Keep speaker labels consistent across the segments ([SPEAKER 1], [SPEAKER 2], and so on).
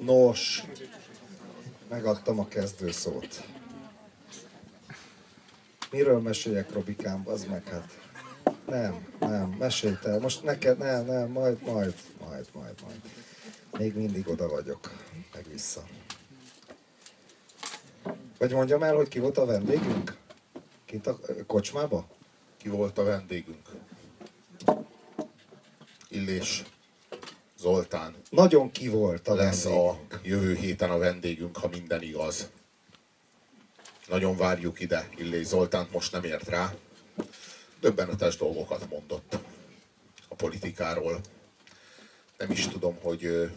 [SPEAKER 1] Nos, megadtam a kezdőszót. Miről meséljek, Robikám, az meg hát. Nem, mesélj te. Most neked, nem, majd. Még mindig oda vagyok, meg vissza. Vagy mondjam el, hogy ki volt a vendégünk? Kint a kocsmába?
[SPEAKER 2] Ki volt a vendégünk? Illés Zoltán.
[SPEAKER 1] Nagyon ki volt a
[SPEAKER 2] lesz
[SPEAKER 1] vendégünk.
[SPEAKER 2] A jövő héten a vendégünk, ha minden igaz. Nagyon várjuk ide Illés Zoltánt, most nem ért rá. Döbbenetes dolgokat mondott a politikáról. Nem is tudom, hogy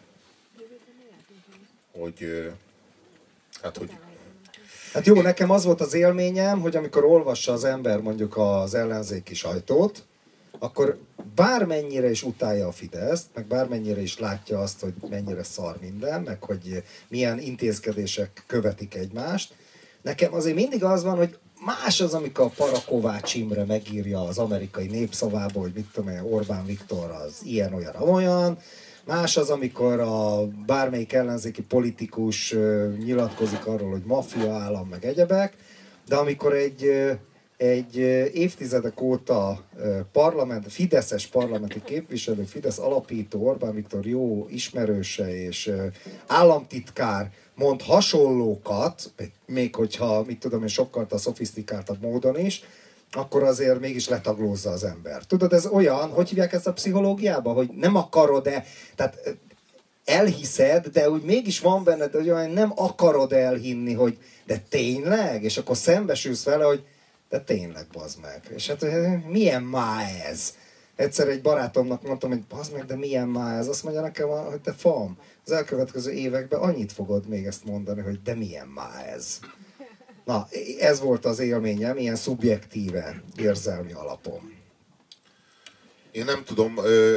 [SPEAKER 1] Hát jó, nekem az volt az élményem, hogy amikor olvassa az ember mondjuk az ellenzéki sajtót, akkor bármennyire is utálja a Fideszt, meg bármennyire is látja azt, hogy mennyire szar minden, meg hogy milyen intézkedések követik egymást, nekem azért mindig az van, hogy más az, amikor a Parakovács Imre megírja az Amerikai Népszavába, hogy mit tudom én, Orbán Viktor az ilyen, olyan, amolyan. Más az, amikor bármelyik ellenzéki politikus nyilatkozik arról, hogy maffia állam, meg egyebek, de amikor egy évtizedek óta fideszes parlamenti képviselő, Fidesz alapító, Orbán Viktor jó ismerőse és államtitkár mond hasonlókat, még hogyha, mit tudom én, sokkal a szofisztikáltabb módon is, akkor azért mégis letaglózza az ember. Tudod, ez olyan, hogy hívják ezt a pszichológiába, hogy nem akarod-e, tehát elhiszed, de úgy mégis van benned, hogy olyan nem akarod elhinni, hogy de tényleg? És akkor szembesülsz vele, hogy de tényleg, bazd meg. És hát milyen má ez? Egyszer egy barátomnak mondtam, hogy bazd meg, de milyen má ez? Azt mondja nekem, hogy te fam, az elkövetkező években annyit fogod még ezt mondani, hogy de milyen má ez? Na, ez volt az élményem, ilyen szubjektíve, érzelmi alapon.
[SPEAKER 2] Én nem tudom,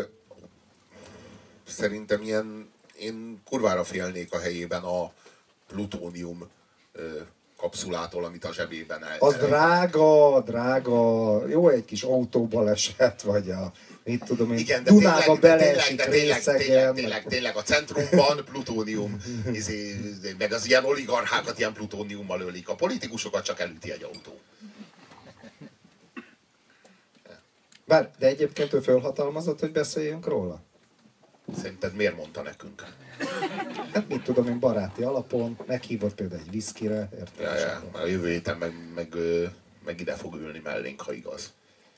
[SPEAKER 2] szerintem én kurvára félnék a helyében a plutónium kapszulától, amit a zsebében
[SPEAKER 1] az drága, jó egy kis autóbaleset, vagy mit tudom én, igen, Dunába beleesik részegen.
[SPEAKER 2] Tényleg a centrumban plutónium, meg az ilyen oligarchákat ilyen plutóniummal ölik. A politikusokat csak elüti egy autó.
[SPEAKER 1] Bár, de egyébként ő fölhatalmazott, hogy beszéljünk róla?
[SPEAKER 2] Szerinted miért mondta nekünk?
[SPEAKER 1] Hát mit tudom én, baráti alapon, meghívott például egy viszkire, érted?
[SPEAKER 2] Ja. A jövő héten meg ide fog ülni mellénk, ha igaz.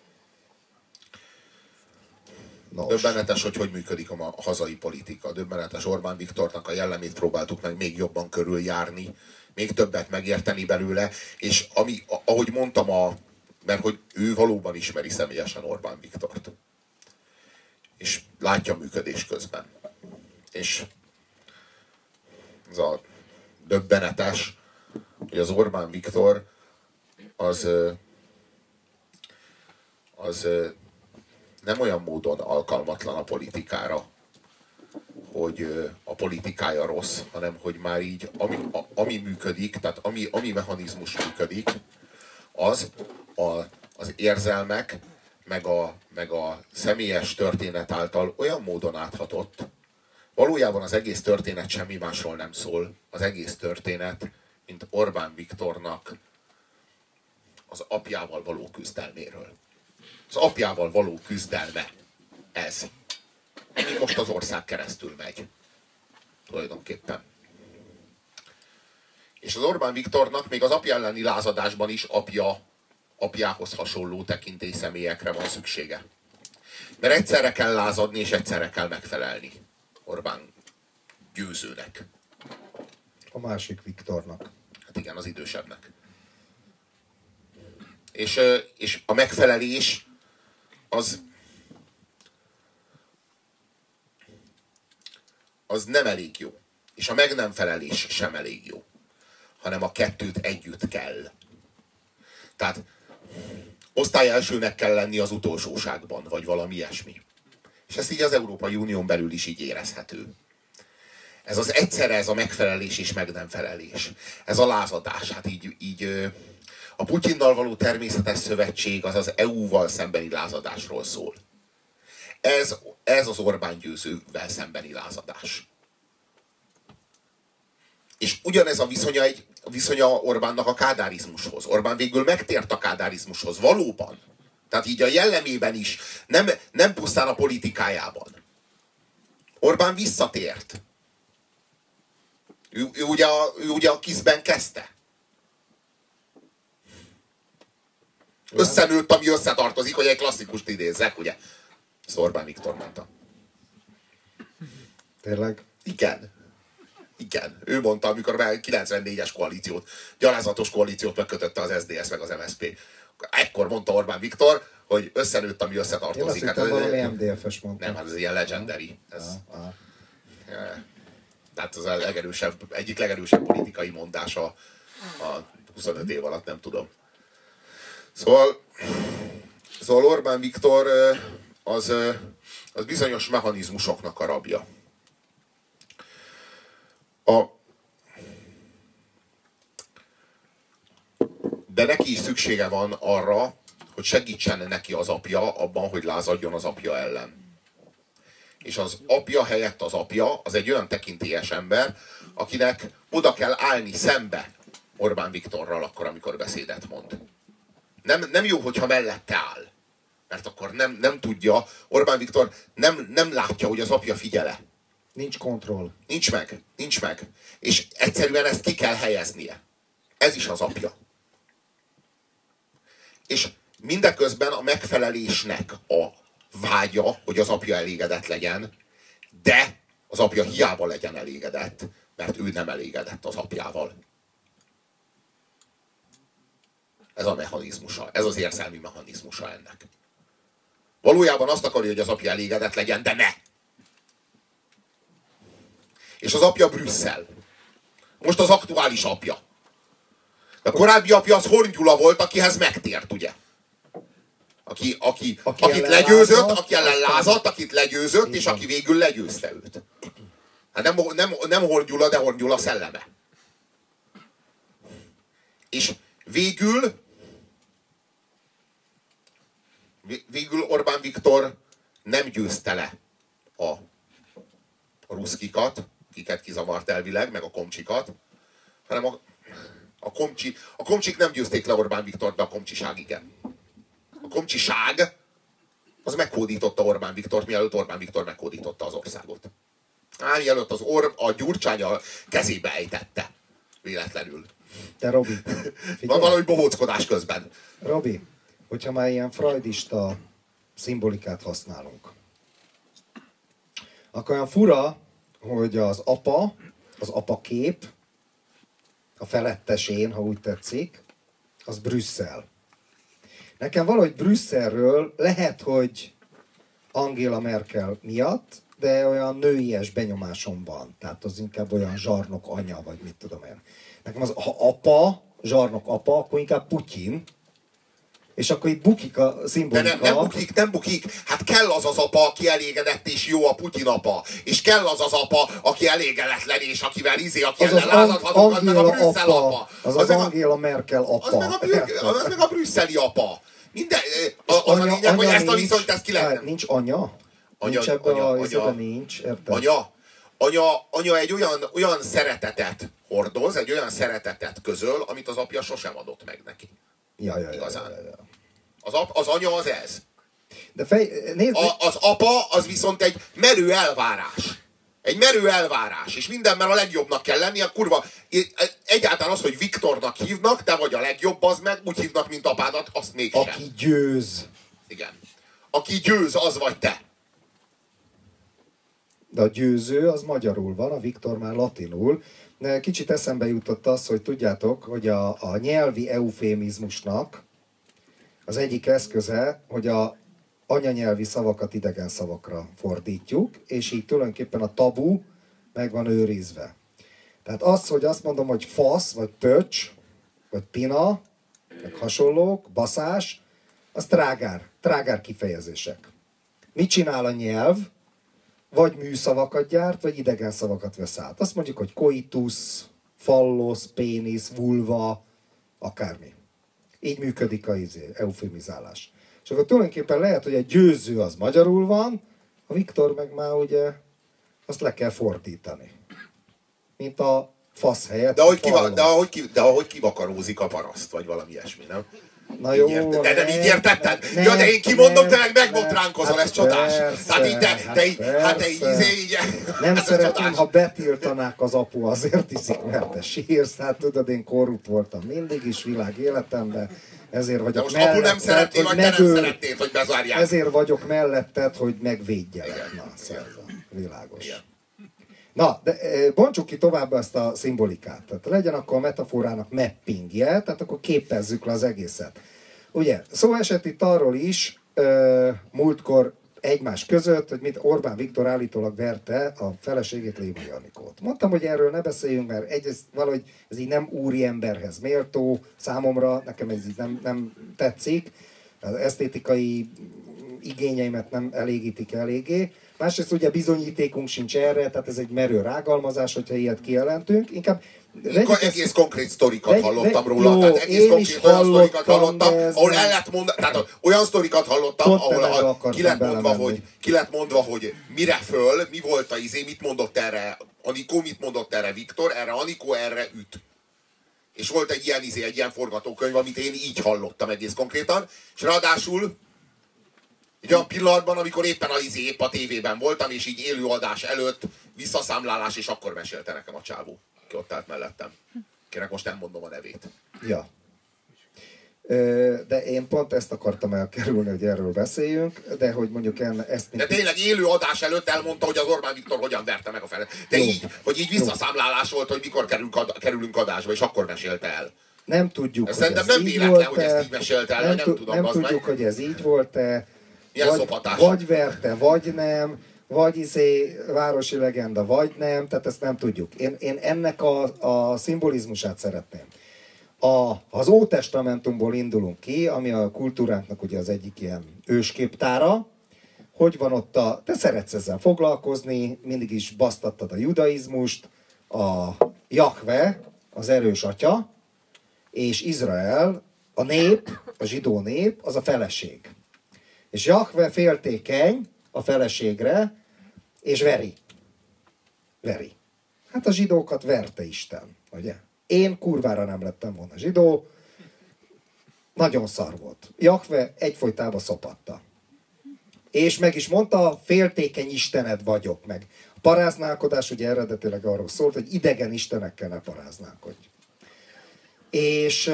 [SPEAKER 2] Nos. Döbbenetes, hogy működik a hazai politika. Döbbenetes, Orbán Viktornak a jellemét próbáltuk meg még jobban körüljárni, még többet megérteni belőle, és ahogy mondtam, mert hogy ő valóban ismeri személyesen Orbán Viktort. És látja működés közben. És ez a döbbenetes, hogy az Orbán Viktor az nem olyan módon alkalmatlan a politikára, hogy a politikája rossz, hanem hogy már így, ami működik, tehát ami mechanizmus működik, az érzelmek, meg a személyes történet által olyan módon áthatott, valójában az egész történet semmi másról nem szól. Az egész történet, mint Orbán Viktornak az apjával való küzdelméről. Az apjával való küzdelme ez. Ami most az ország keresztül megy. Tulajdonképpen. És az Orbán Viktornak még az apja elleni lázadásban is apjához hasonló tekintélyszemélyekre van szüksége. Mert egyszerre kell lázadni, és egyszerre kell megfelelni Orbán győzőnek.
[SPEAKER 1] A másik Viktornak.
[SPEAKER 2] Hát igen, az idősebbnek. És a megfelelés az nem elég jó. És a meg nem felelés sem elég jó. Hanem a kettőt együtt kell. Tehát osztály elsőnek kell lenni az utolsóságban, vagy valami ilyesmi. És ez így az Európai Unión belül is így érezhető. Ez az egyszerre ez a megfelelés és meg nem felelés. Ez a lázadás. Hát így a Putyinnal való természetes szövetség az az EU-val szembeni lázadásról szól. Ez az Orbán győzővel szembeni lázadás. És ugyanez a viszonya Orbánnak a kádárizmushoz. Orbán végül megtért a kádárizmushoz, valóban. Tehát így a jellemében is, nem pusztán a politikájában. Orbán visszatért. Ő ugye a KISZ-ben kezdte. Összenőtt, ami összetartozik, hogy egy klasszikust idézzek, ugye? Ezt Orbán Viktor mondta.
[SPEAKER 1] Tényleg?
[SPEAKER 2] Igen. Igen. Ő mondta, amikor a 94-es koalíciót, gyalázatos koalíciót megkötötte az SZDSZ meg az MSZP. Ekkor mondta Orbán Viktor, hogy összenőtt, ami összetartozik.
[SPEAKER 1] Én azt hittem, valami MDF-es mondta.
[SPEAKER 2] Nem, hát ez ilyen legendary. Tehát az a egyik legerősebb politikai mondása a 25 év alatt, nem tudom. Szóval Orbán Viktor az bizonyos mechanizmusoknak a rabja. De neki is szüksége van arra, hogy segítsen neki az apja abban, hogy lázadjon az apja ellen. És az apja helyett az apja, az egy olyan tekintélyes ember, akinek oda kell állni szembe Orbán Viktorral akkor, amikor beszédet mond. Nem jó, hogyha mellette áll. Mert akkor nem tudja, Orbán Viktor nem látja, hogy az apja figyele.
[SPEAKER 1] Nincs kontroll.
[SPEAKER 2] Nincs meg. És egyszerűen ezt ki kell helyeznie. Ez is az apja. És mindeközben a megfelelésnek a vágya, hogy az apja elégedett legyen, de az apja hiába legyen elégedett, mert ő nem elégedett az apjával. Ez a mechanizmusa, ez az érzelmi mechanizmusa ennek. Valójában azt akarja, hogy az apja elégedett legyen, de ne! És az apja Brüsszel. Most az aktuális apja. A korábbi apja az Horn Gyula volt, akihez megtért, ugye? Akit legyőzött, aki ellen lázadt, akit legyőzött, és aki végül legyőzte őt. Hát nem Horn Gyula, de Horn Gyula szelleme. És végül Orbán Viktor nem győzte le a ruszkikat, akiket kizavart elvileg, meg a komcsikat, hanem a komcsik nem győzték le Orbán Viktort, de a komcsiság igen. A komcsiság az meghódította Orbán Viktort, mielőtt Orbán Viktor meghódította az országot. Mielőtt a Gyurcsány a kezébe ejtette. Véletlenül.
[SPEAKER 1] De Robi,
[SPEAKER 2] van valami bohóckodás közben.
[SPEAKER 1] Robi, hogyha már ilyen freudista szimbolikát használunk, akkor olyan fura, hogy az apa kép, a felettes én, ha úgy tetszik, az Brüsszel. Nekem valahogy Brüsszelről lehet, hogy Angela Merkel miatt, de olyan nőies benyomásom van. Tehát az inkább olyan zsarnok anya, vagy mit tudom én. Nekem az, ha apa, zsarnok apa, akkor inkább Putyin, és akkor itt bukik a szimbolika.
[SPEAKER 2] De nem bukik. Hát kell az az apa, aki elégedett és jó, a Putyin apa. És kell az az apa, aki elégedetlen és akivel aki ellen lázadhatunk, az meg a Brüsszel apa.
[SPEAKER 1] Az Angela Merkel apa.
[SPEAKER 2] Az meg a brüsszeli apa. Minden, az a lényeg, hogy ezt a viszonyt ezt ki lehet.
[SPEAKER 1] Nincs anya? Nincs ebben a részben, nincs, érted?
[SPEAKER 2] Anya egy olyan szeretetet hordoz, egy olyan szeretetet közöl, amit az apja sosem adott meg neki. Igazán. Az anya az ez.
[SPEAKER 1] De
[SPEAKER 2] az apa az viszont egy merő elvárás. Egy merő elvárás. És mindenben a legjobbnak kell lenni. A kurva, egyáltalán az, hogy Viktornak hívnak, te vagy a legjobb, az meg úgy hívnak, mint apádat, azt mégsem.
[SPEAKER 1] Aki győz.
[SPEAKER 2] Igen. Aki győz, az vagy te.
[SPEAKER 1] De a győző az magyarul van, a Viktor már latinul. De kicsit eszembe jutott az, hogy tudjátok, hogy a nyelvi eufémizmusnak az egyik eszköze, hogy a anyanyelvi szavakat idegen szavakra fordítjuk, és így tulajdonképpen a tabu meg van őrizve. Tehát az, hogy azt mondom, hogy fasz, vagy pöcs, vagy pina, meg hasonlók, baszás, az trágár kifejezések. Mit csinál a nyelv? Vagy műszavakat gyárt, vagy idegen szavakat vesz át. Azt mondjuk, hogy koitus, fallos, pénisz, vulva, akármi. Így működik az eufemizálás. És akkor tulajdonképpen lehet, hogy a győző az magyarul van, a Viktor meg már ugye azt le kell fordítani. Mint a fasz helyett.
[SPEAKER 2] De ahogy kivakarózik a paraszt, vagy valami ilyesmi, nem?
[SPEAKER 1] Na jó,
[SPEAKER 2] de nem így értetted? Ja, de én kimondom, te meg megbotránkozol, ez csodás. Tehát így, te így...
[SPEAKER 1] Nem szeretném, ha betiltanák az apu, azért iszik, mert te sírsz. Hát tudod, én korrupt voltam mindig is világ életemben. Ezért vagyok
[SPEAKER 2] de most apu nem szeretné, vagy te nem szeretnéd, hogy bezárják.
[SPEAKER 1] Ezért vagyok melletted, hogy megvédjelek. Na, szóval világos. Igen. Na, de bontsuk ki tovább ezt a szimbolikát. Tehát legyen akkor a metaforának mappingje, tehát akkor képezzük le az egészet. Ugye, szó esett itt arról is, múltkor egymás között, hogy mit Orbán Viktor állítólag verte a feleségét, Lévai Anikót. Mondtam, hogy erről ne beszéljünk, mert valahogy ez így nem úri emberhez méltó számomra, nekem ez így nem tetszik, az esztétikai igényeimet nem elégítik eléggé. Másrészt ugye bizonyítékunk sincs erre, tehát ez egy merő rágalmazás, hogyha ilyet kijelentünk. Inkább
[SPEAKER 2] egész konkrét sztorikat hallottam róla, jó, tehát egész konkrét olyan sztorikat hallottam, ahol el lett mondani, tehát olyan sztorikat hallottam, ahol ki lett mondva, hogy mire föl, mi volt a izé, mit mondott erre Anikó, mit mondott erre Viktor, erre Anikó, erre üt. És volt egy ilyen forgatókönyv, amit én így hallottam egész konkrétan, és ráadásul egy olyan pillanatban, amikor éppen a tévében voltam, és így élőadás előtt visszaszámlálás, és akkor mesélte nekem a csávó, aki ott állt mellettem. Kinek most nem mondom a nevét.
[SPEAKER 1] Ja. De én pont ezt akartam elkerülni, hogy erről beszéljünk, de hogy mondjuk ezt...
[SPEAKER 2] De tényleg élő adás előtt elmondta, hogy az Orbán Viktor hogyan verte meg a felet. De így, hogy így visszaszámlálás volt, hogy mikor kerülünk adásba, és akkor mesélte el.
[SPEAKER 1] Nem tudjuk,
[SPEAKER 2] hogy ez nem véletlen, hogy ezt így mesélte el, nem tudom.
[SPEAKER 1] Nem tudjuk, hogy ez így volt-e.
[SPEAKER 2] Vagy
[SPEAKER 1] verte, vagy nem, vagy városi legenda, vagy nem, tehát ezt nem tudjuk. Én ennek a szimbolizmusát szeretném. Az Ótestamentumból indulunk ki, ami a kultúránknak ugye az egyik ilyen ősképtára. Hogy van ott te szeretsz ezzel foglalkozni, mindig is basztattad a judaizmust, a Jahve, az erős atya, és Izrael, a nép, a zsidó nép, az a feleség. És Jahve féltékeny a feleségre, és veri. Hát a zsidókat verte Isten, ugye? Én kurvára nem lettem volna zsidó, nagyon szar volt. Jahve egyfolytában szopatta. És meg is mondta, féltékeny istened vagyok meg. A paráználkodás ugye eredetileg arról szólt, hogy idegen istenekkel ne paráználkodj. És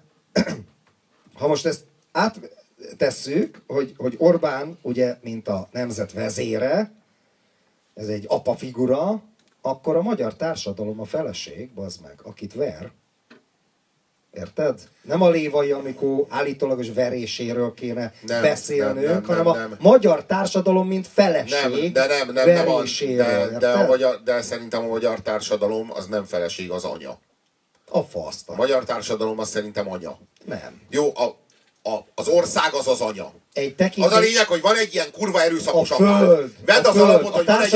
[SPEAKER 1] ha most ezt áttesszük, hogy Orbán ugye, mint a nemzet vezére, ez egy apa figura, akkor a magyar társadalom a feleség, bazd meg, akit ver. Érted? Nem a Lévai Anikó állítólagos veréséről kéne beszélnünk, hanem a magyar társadalom, mint feleség veréséről.
[SPEAKER 2] De szerintem a magyar társadalom az nem feleség, az anya.
[SPEAKER 1] A fasz.
[SPEAKER 2] A magyar társadalom az szerintem anya.
[SPEAKER 1] Nem.
[SPEAKER 2] Jó, az ország az az anya.
[SPEAKER 1] Az
[SPEAKER 2] a lényeg, hogy van egy ilyen kurva erőszakos
[SPEAKER 1] apád.
[SPEAKER 2] Vedd az alapot, hogy van egy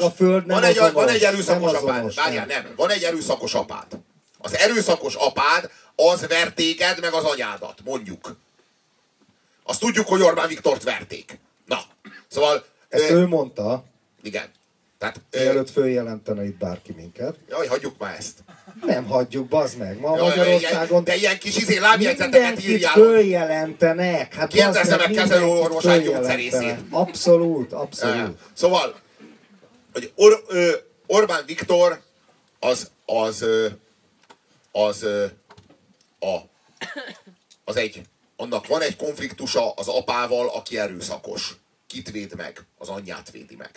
[SPEAKER 1] erőszakos
[SPEAKER 2] apád. Várjál, nem. Van egy erőszakos apád. Az erőszakos apád az ver téged, meg az anyádat, mondjuk. Azt tudjuk, hogy Orbán Viktort verték. Na, szóval...
[SPEAKER 1] Ezt ő mondta.
[SPEAKER 2] Igen. Tehát,
[SPEAKER 1] mielőtt följelentene itt bárki minket.
[SPEAKER 2] Jaj, hagyjuk már ezt.
[SPEAKER 1] Nem hagyjuk, bazd meg. Ma Magyarországon...
[SPEAKER 2] De ilyen kis lábjegyzeteket írjál.
[SPEAKER 1] Följelentenek. Hát
[SPEAKER 2] kérdezze meg kezelőorvosát, gyógyszerészét.
[SPEAKER 1] Abszolút.
[SPEAKER 2] Szóval, hogy Orbán Viktor annak van egy konfliktusa az apával, aki erőszakos. Kit véd meg? Az anyját védi meg.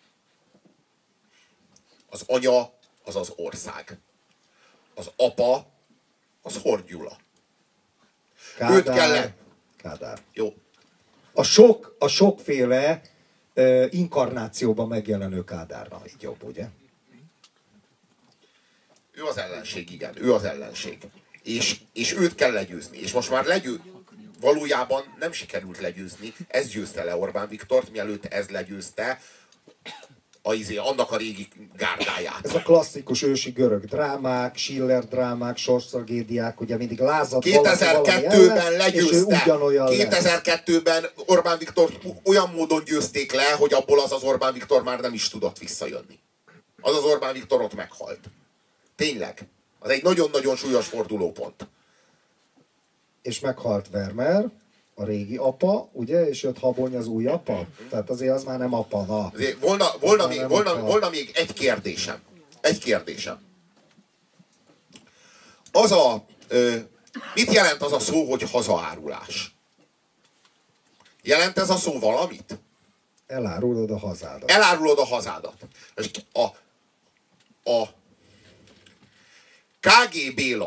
[SPEAKER 2] Az anya az az ország. Az apa az Horn Gyula. Őt kellett.
[SPEAKER 1] Kádár.
[SPEAKER 2] Jó.
[SPEAKER 1] A sokféle inkarnációban megjelenő Kádárna, így jobb, ugye?
[SPEAKER 2] Ő az ellenség, igen. Ő az ellenség. És őt kell legyőzni. És most már valójában nem sikerült legyőzni. Ez győzte le Orbán Viktort, mielőtt ez legyőzte annak a régi gárdáját.
[SPEAKER 1] Ez a klasszikus ősi görög drámák, Schiller drámák, sorstragédiák, ugye mindig lázad
[SPEAKER 2] 2002-ben legyőzte. 2002-ben Orbán Viktort olyan módon győzték le, hogy abból az Orbán Viktor már nem is tudott visszajönni. Az Orbán Viktor ott meghalt. Tényleg. Az egy nagyon-nagyon súlyos fordulópont.
[SPEAKER 1] És meghalt Vermeer, a régi apa, ugye, és jött Habony az új apa. Tehát azért az már nem apa, na.
[SPEAKER 2] Azért volna még egy kérdésem. Egy kérdésem. Mit jelent az a szó, hogy hazaárulás? Jelent ez a szó valamit?
[SPEAKER 1] Elárulod a hazádat.
[SPEAKER 2] Elárulod a hazádat. És a KG Béla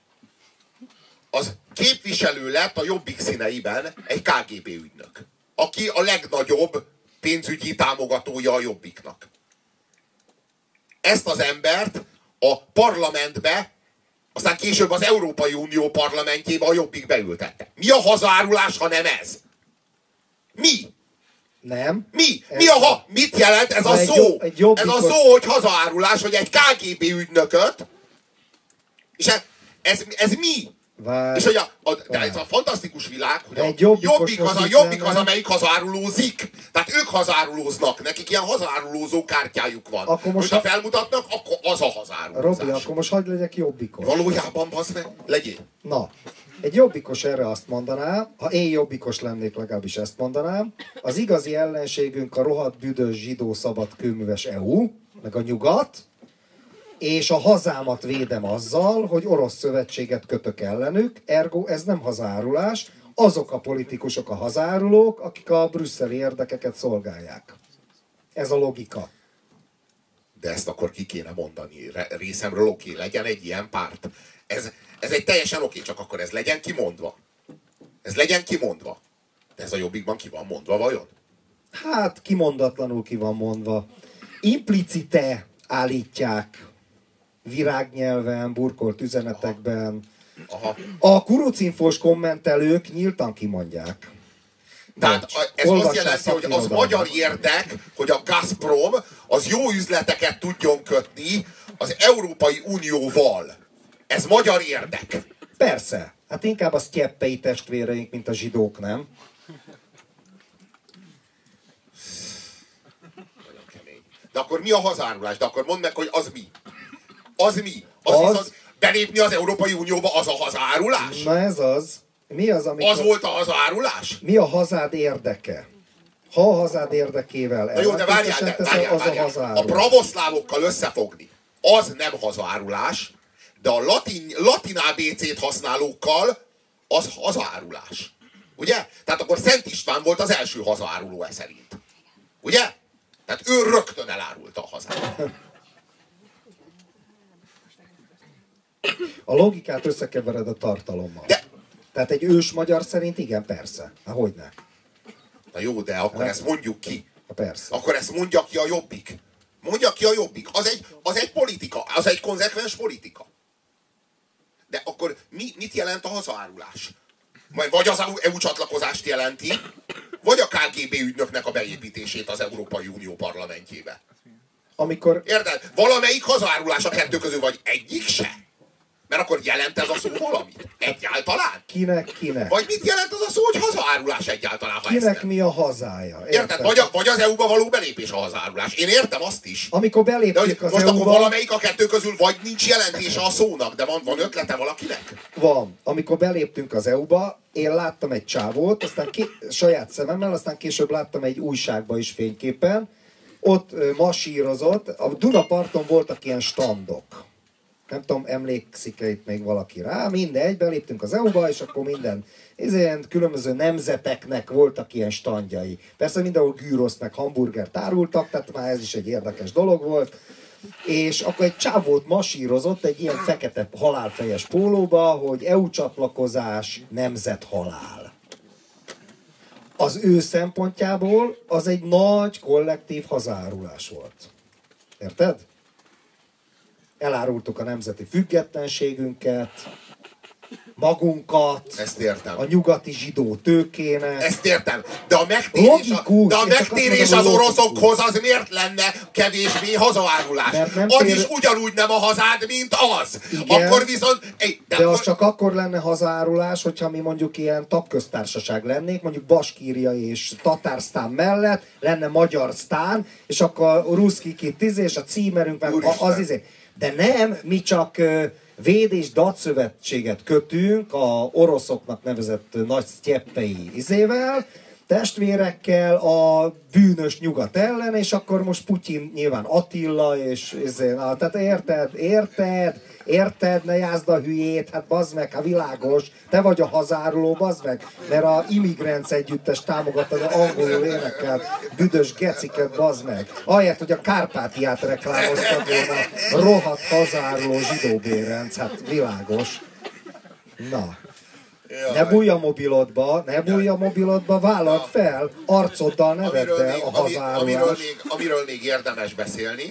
[SPEAKER 2] az képviselő lett a Jobbik színeiben egy KGB ügynök, aki a legnagyobb pénzügyi támogatója a Jobbiknak. Ezt az embert a parlamentbe, aztán később az Európai Unió parlamentjébe a Jobbik beültette. Mi a hazaárulás, ha nem ez? Mi?
[SPEAKER 1] Nem.
[SPEAKER 2] Mi? Mit jelent ez a szó? Ez a szó, hogy hazaárulás, hogy egy KGB ügynököt, és ez mi? És hogy de ez a fantasztikus világ, hogy a Jobbik az, amelyik hazárulózik. Tehát ők hazárulóznak, nekik ilyen hazárulózó kártyájuk van. Hogyha felmutatnak, akkor az a hazárulózás.
[SPEAKER 1] Robi, akkor most hagyd legyek jobbikos.
[SPEAKER 2] Valójában, bazd meg, legyél.
[SPEAKER 1] Na, egy jobbikos erre azt mondaná, ha én jobbikos lennék, legalábbis ezt mondanám, az igazi ellenségünk a rohadt büdös zsidó szabad kőműves EU, meg a nyugat, és a hazámat védem azzal, hogy orosz szövetséget kötök ellenük, ergo ez nem hazárulás, azok a politikusok a hazárulók, akik a brüsszeli érdekeket szolgálják. Ez a logika.
[SPEAKER 2] De ezt akkor ki kéne mondani. Részemről oké, legyen egy ilyen párt. Ez egy teljesen oké, csak akkor ez legyen kimondva. Ez legyen kimondva. De ez a Jobbikban ki van mondva, vajon?
[SPEAKER 1] Hát kimondatlanul ki van mondva. Implicite állítják virágnyelven, burkolt üzenetekben.
[SPEAKER 2] Aha.
[SPEAKER 1] A kurucinfós kommentelők nyíltan kimondják.
[SPEAKER 2] Tehát ez azt jelenti, hogy az magyar érdek, hogy a Gazprom az jó üzleteket tudjon kötni az Európai Unióval. Ez magyar érdek.
[SPEAKER 1] Persze. Hát inkább a sztyeppei testvéreink, mint a zsidók, nem?
[SPEAKER 2] Nagyon kemény. De akkor mi a hazárulás? De akkor mondd meg, hogy az mi? Az mi? Az belépni az Európai Unióba, az a hazárulás?
[SPEAKER 1] Na ez az. Mi az, amikor...
[SPEAKER 2] Az volt a hazárulás?
[SPEAKER 1] Mi a hazád érdeke? Ha a hazád érdekével
[SPEAKER 2] na jó, de várjál. A pravoszlávokkal összefogni, az nem hazárulás, de a latin ABC-t használókkal az hazárulás. Ugye? Tehát akkor Szent István volt az első hazáruló e szerint. Ugye? Tehát ő rögtön elárulta a hazát.
[SPEAKER 1] A logikát összekevered a tartalommal. Tehát egy ős magyar szerint igen, persze. Hát hogyne.
[SPEAKER 2] Na jó, de akkor ezt mondjuk ki.
[SPEAKER 1] Persze.
[SPEAKER 2] Akkor ezt mondja ki a Jobbik. Mondja ki a Jobbik. Az egy politika. Az egy konzekvens politika. De akkor mit jelent a hazaárulás? Vagy az EU csatlakozást jelenti, vagy a KGB ügynöknek a beépítését az Európai Unió parlamentjébe.
[SPEAKER 1] Amikor...
[SPEAKER 2] Érted? Valamelyik hazaárulás a kettő közül, vagy egyik se? Mert akkor jelent ez a szó valamit? Egyáltalán?
[SPEAKER 1] Kinek?
[SPEAKER 2] Vagy mit jelent az a szó, hogy hazaárulás egyáltalán?
[SPEAKER 1] Kinek mi a hazája?
[SPEAKER 2] Érted? Vagy az EU-ba való belépés a hazaárulás. Én értem azt is.
[SPEAKER 1] Amikor beléptünk az
[SPEAKER 2] most
[SPEAKER 1] EU-ba...
[SPEAKER 2] akkor valamelyik a kettő közül vagy nincs jelentése a szónak, de van ötlete valakinek?
[SPEAKER 1] Van. Amikor beléptünk az EU-ba, én láttam egy csávót, aztán saját szememmel, aztán később láttam egy újságba is fényképen, ott masírozott, a Dunaparton voltak ilyen standok. Nem tudom, emlékszik-e itt még valaki rá, mindegy, beléptünk az EU-ba, és akkor minden különböző nemzeteknek voltak ilyen standjai. Persze mindenhol gyroszt meg hamburgert árultak, tehát már ez is egy érdekes dolog volt. És akkor egy csávót masírozott egy ilyen fekete halálfejes pólóba, hogy EU csatlakozás, nemzethalál. Az ő szempontjából az egy nagy kollektív hazárulás volt. Érted? Elárultuk a nemzeti függetlenségünket, magunkat,
[SPEAKER 2] ezt értem.
[SPEAKER 1] A nyugati zsidó tőkének.
[SPEAKER 2] Ezt értem. De a megtérés az oroszokhoz az miért lenne kevésbé hazaárulás? Az is ugyanúgy nem a hazád, mint az.
[SPEAKER 1] Igen,
[SPEAKER 2] akkor viszont...
[SPEAKER 1] De az csak akkor lenne hazaárulás, hogyha mi mondjuk ilyen tagköztársaság lennék, mondjuk Baskíria és Tatársztán mellett lenne Magyarsztán, és akkor a Ruszki és a címerünk, meg az izé. De nem, mi csak véd- és datszövetséget kötünk a oroszoknak nevezett nagy sztyeppei izével, testvérekkel a bűnös nyugat ellen, és akkor most Putyin nyilván Attila, és tehát érted, ne jázd a hülyét, hát bazd meg, hát világos, te vagy a hazáruló, bazd meg, mert a Immigrants együttes támogattad, a angolul énekelt büdös geciket, bazd meg. Ahelyett, hogy a Kárpátiát reklámoztad volna, rohadt hazáruló zsidóbérenc, hát világos. Na. Ne bújj a mobilodba, vállald fel, arcoddal, neveddel a hazárulást.
[SPEAKER 2] Amiről még érdemes beszélni,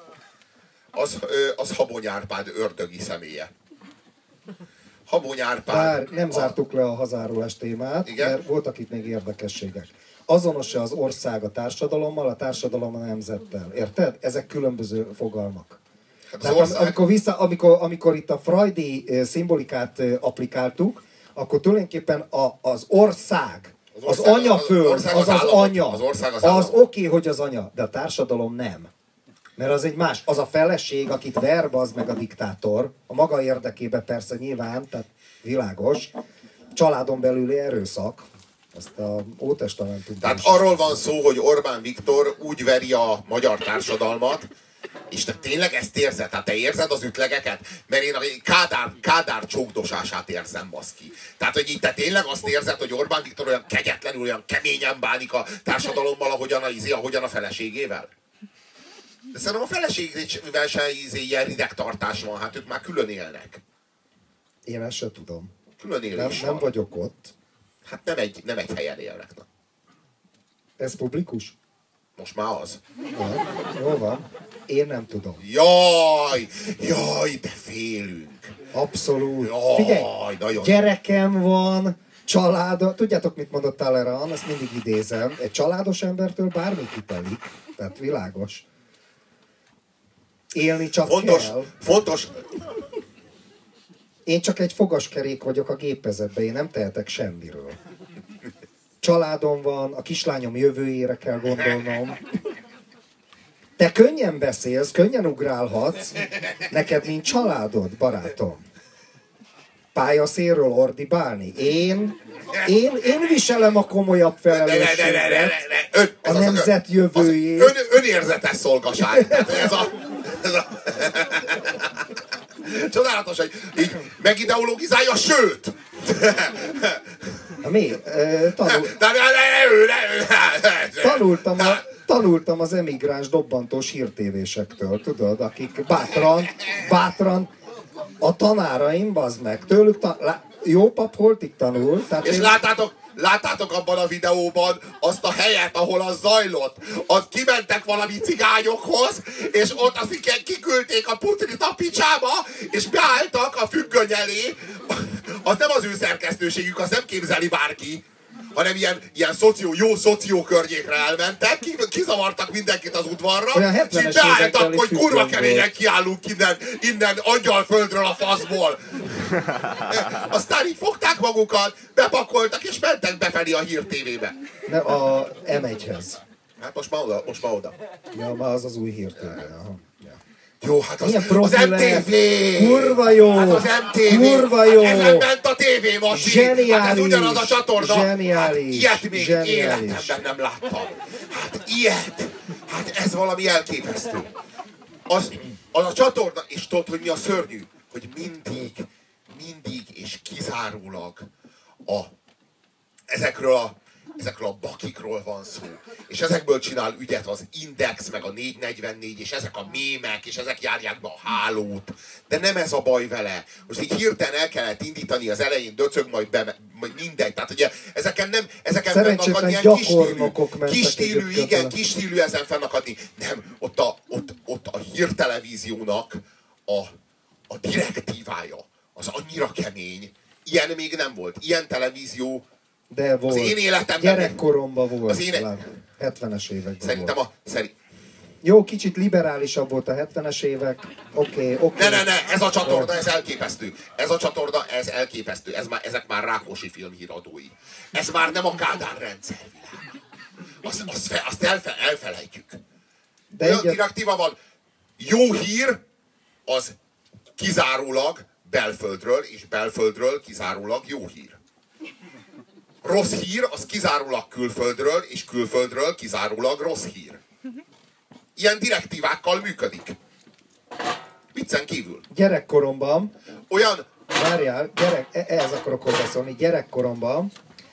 [SPEAKER 2] az Habony Árpád ördögi személye. Habony Árpád...
[SPEAKER 1] Bár nem zártuk le a hazárulás témát, igen? Mert voltak itt még érdekességek. Azonos-e az ország a társadalommal, a társadalom a nemzettel? Érted? Ezek különböző fogalmak. Hát amikor itt a freudi szimbolikát applikáltuk, akkor tulajdonképpen az ország, az anyaföld, az anya. Az oké, hogy az anya, de a társadalom nem. Mert az egy más, az a feleség, akit ver, az meg a diktátor, a maga érdekében persze nyilván, tehát világos, családon belüli erőszak, ezt a Ótestamentumban.
[SPEAKER 2] Tehát arról van szó, hogy Orbán Viktor úgy veri a magyar társadalmat, és te tényleg ezt érzed? Tehát te érzed az ütlegeket? Mert én a Kádár csókdosását érzem, baszki. Tehát, hogy itt te tényleg azt érzed, hogy Orbán Viktor olyan kegyetlenül, olyan keményen bánik a társadalommal, ahogyan a feleségével? De szerintem a feleségével se ilyen rideg tartás van, hát ők már külön élnek.
[SPEAKER 1] Én ezt sem tudom.
[SPEAKER 2] Külön élés
[SPEAKER 1] nem vagyok ott.
[SPEAKER 2] Hát nem egy helyen élnek. Na.
[SPEAKER 1] Ez publikus?
[SPEAKER 2] Most már az.
[SPEAKER 1] Ja, jó van. Én nem tudom.
[SPEAKER 2] Jaj, de félünk.
[SPEAKER 1] Abszolút.
[SPEAKER 2] Jaj,
[SPEAKER 1] figyelj,
[SPEAKER 2] nagyon.
[SPEAKER 1] Gyerekem van, család. Tudjátok, mit mondott Talleyrand? Ezt mindig idézem. Egy családos embertől bármi kitelik. Tehát világos. Élni csak kell.
[SPEAKER 2] Fontos.
[SPEAKER 1] Én csak egy fogaskerék vagyok a gépezetben, én nem tehetek semmiről. Családom van, a kislányom jövőjére kell gondolnom. Te könnyen beszélsz, könnyen ugrálhatsz, neked nincs családod, barátom. Pályaszélről ordibálni. Én viselem a komolyabb felelősséget, a nemzet jövőjét.
[SPEAKER 2] Önérzetes szolgaság. Csodálatos, hogy így megideologizálja, sőt!
[SPEAKER 1] Mi? Tanultam az emigráns dobbantós hírtévésektől, tudod, akik bátran a tanáraim, bazd meg, tőlük jó pap holtig tanul.
[SPEAKER 2] És láttátok abban a videóban azt a helyet, ahol az zajlott? Azt kimentek valami cigányokhoz, és ott azt kiküldték a putrit a picsába, és beálltak a függöny elé. Az nem az ő szerkesztőségük, azt nem képzeli bárki, hanem ilyen jó szoció környékre elmentek, kizavartak mindenkit az udvarra, és így beálltak, hogy kurva keményen kiállunk innen angyalföldről a faszból. Aztán így fogták magukat, bepakoltak, és mentek befelé a hírtévébe.
[SPEAKER 1] A M1-hez.
[SPEAKER 2] Hát most már oda.
[SPEAKER 1] Ja, már az új hírtévé.
[SPEAKER 2] Jó, hát az MTV!
[SPEAKER 1] Kurva jó!
[SPEAKER 2] Hát az MTV!
[SPEAKER 1] Kurva jó!
[SPEAKER 2] Hát ezen ment a TV, Maci!
[SPEAKER 1] Zseniális!
[SPEAKER 2] Hát ez ugyanaz a csatorna!
[SPEAKER 1] Zseniális!
[SPEAKER 2] Hát ilyet még életemben nem láttam! Hát ilyet! Hát ez valami elképesztő! Az a csatorna, és tudod, hogy mi a szörnyű? Hogy mindig és kizárólag ezekről a bakikról van szó. És ezekből csinál ügyet az Index, meg a 444, és ezek a mémek, és ezek járják be a Hálót. De nem ez a baj vele. Most így hirtelen el kellett indítani, az elején döcög, majd mindegy. Tehát ugye ezeken fennakadni ilyen kis stílű ezen fennakadni. Nem, ott a hírtelevíziónak a direktívája az annyira kemény. Ilyen még nem volt. Ilyen televízió
[SPEAKER 1] de volt.
[SPEAKER 2] Az én életemben...
[SPEAKER 1] Gyerekkoromban volt. 70-es években
[SPEAKER 2] szerintem
[SPEAKER 1] volt. Jó, kicsit liberálisabb volt a 70-es évek. Oké.
[SPEAKER 2] Ne, ez a csatorna, ez elképesztő. Ez elképesztő. Ezek már Rákosi filmhíradói. Ez már nem a Kádár rendszer világa. Azt elfelejtjük. Olyan direktíva van. Jó hír, az kizárólag belföldről, és belföldről kizárólag jó hír. Rossz hír, az kizárólag külföldről, és külföldről kizárólag rossz hír. Ilyen direktívákkal működik. Viccen kívül.
[SPEAKER 1] Gyerekkoromban,
[SPEAKER 2] Olyan...
[SPEAKER 1] várjál, ehhez akarok hozzászólni, gyerekkoromban,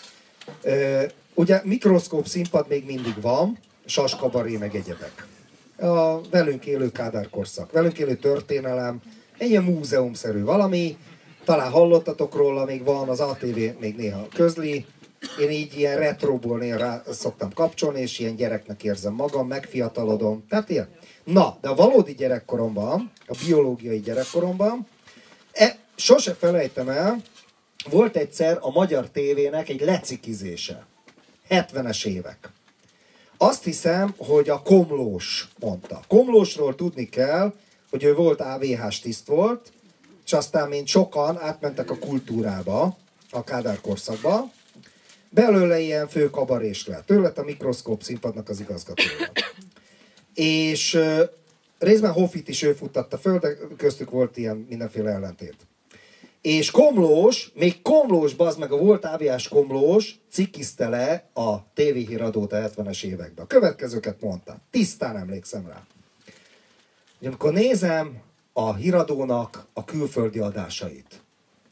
[SPEAKER 1] ugye mikroszkóp színpad még mindig van, saskabaré meg egyebek. A velünk élő Kádár korszak, velünk élő történelem, egy ilyen múzeumszerű valami, talán hallottatok róla, még van, az ATV még néha közli. Én így ilyen retroból néha rá szoktam kapcsolni, és ilyen gyereknek érzem magam, megfiatalodom. Tehát ilyen. Na, de a valódi gyerekkoromban, a biológiai gyerekkoromban, sose felejtem el, volt egyszer a Magyar Tévének egy lecikizése. 70-es évek. Azt hiszem, hogy a Komlós mondta. Komlósról tudni kell, hogy ő volt AVH-s tiszt volt, és aztán mint sokan átmentek a kultúrába, a Kádár korszakba. Belőle ilyen fő kabarés lett. Ő lett a mikroszkóp színpadnak az igazgatója. És részben Hoffit is ő futtatta föl, de köztük volt ilyen mindenféle ellentét. És Komlós, még Komlós, bazd meg, a volt AVH-s Komlós cikizte le a tévéhíradót a 70-es években. A következőket mondta. Tisztán emlékszem rá. Amikor nézem a híradónak a külföldi adásait,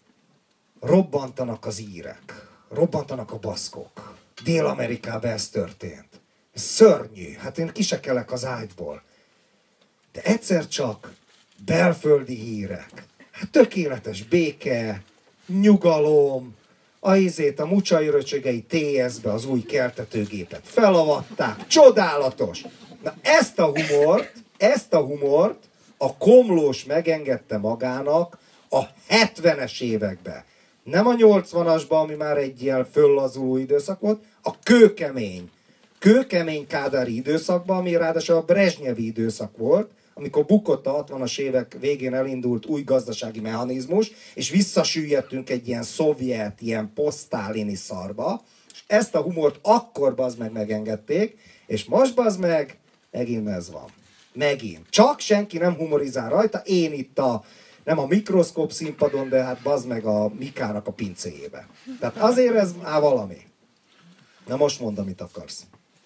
[SPEAKER 1] robbantanak az írek, robbantanak a baszkok. Dél-Amerikában ez történt. Szörnyű, hát én kisekelek az ágyból. De egyszer csak belföldi hírek. Hát tökéletes béke, nyugalom, a mucsai röcsögei TS-be az új keltetőgépet felavatták. Csodálatos! Na ezt a humort a Komlós megengedte magának a 70-es években. Nem a 80-asban, ami már egy ilyen föllazuló időszak volt, a kőkemény kádári időszakban, ami ráadásul a brezsnyevi időszak volt, amikor bukott a 60-as évek végén elindult új gazdasági mechanizmus, és visszasüllyedtünk egy ilyen szovjet, ilyen posztálini szarba, és ezt a humort akkor bazd meg megengedték, és most bazd meg, megint ez van. Megint. Csak senki nem humorizál rajta, én itt nem a mikroszkóp színpadon, de hát bazd meg a Mikának a pincéjébe. Tehát azért ez már valami. Na most mondd, amit akarsz.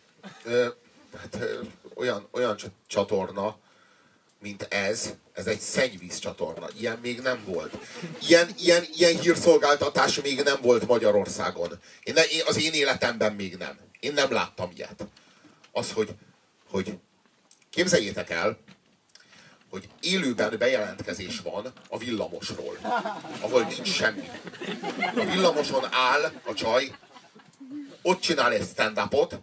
[SPEAKER 2] Olyan csatorna, mint ez egy szennyvíz csatorna. Ilyen még nem volt. Ilyen hírszolgáltatás még nem volt Magyarországon. Az én életemben még nem. Én nem láttam ilyet. Az, hogy képzeljétek el, hogy élőben bejelentkezés van a villamosról, ahol nincs semmi. A villamoson áll a csaj, ott csinál egy stand-upot,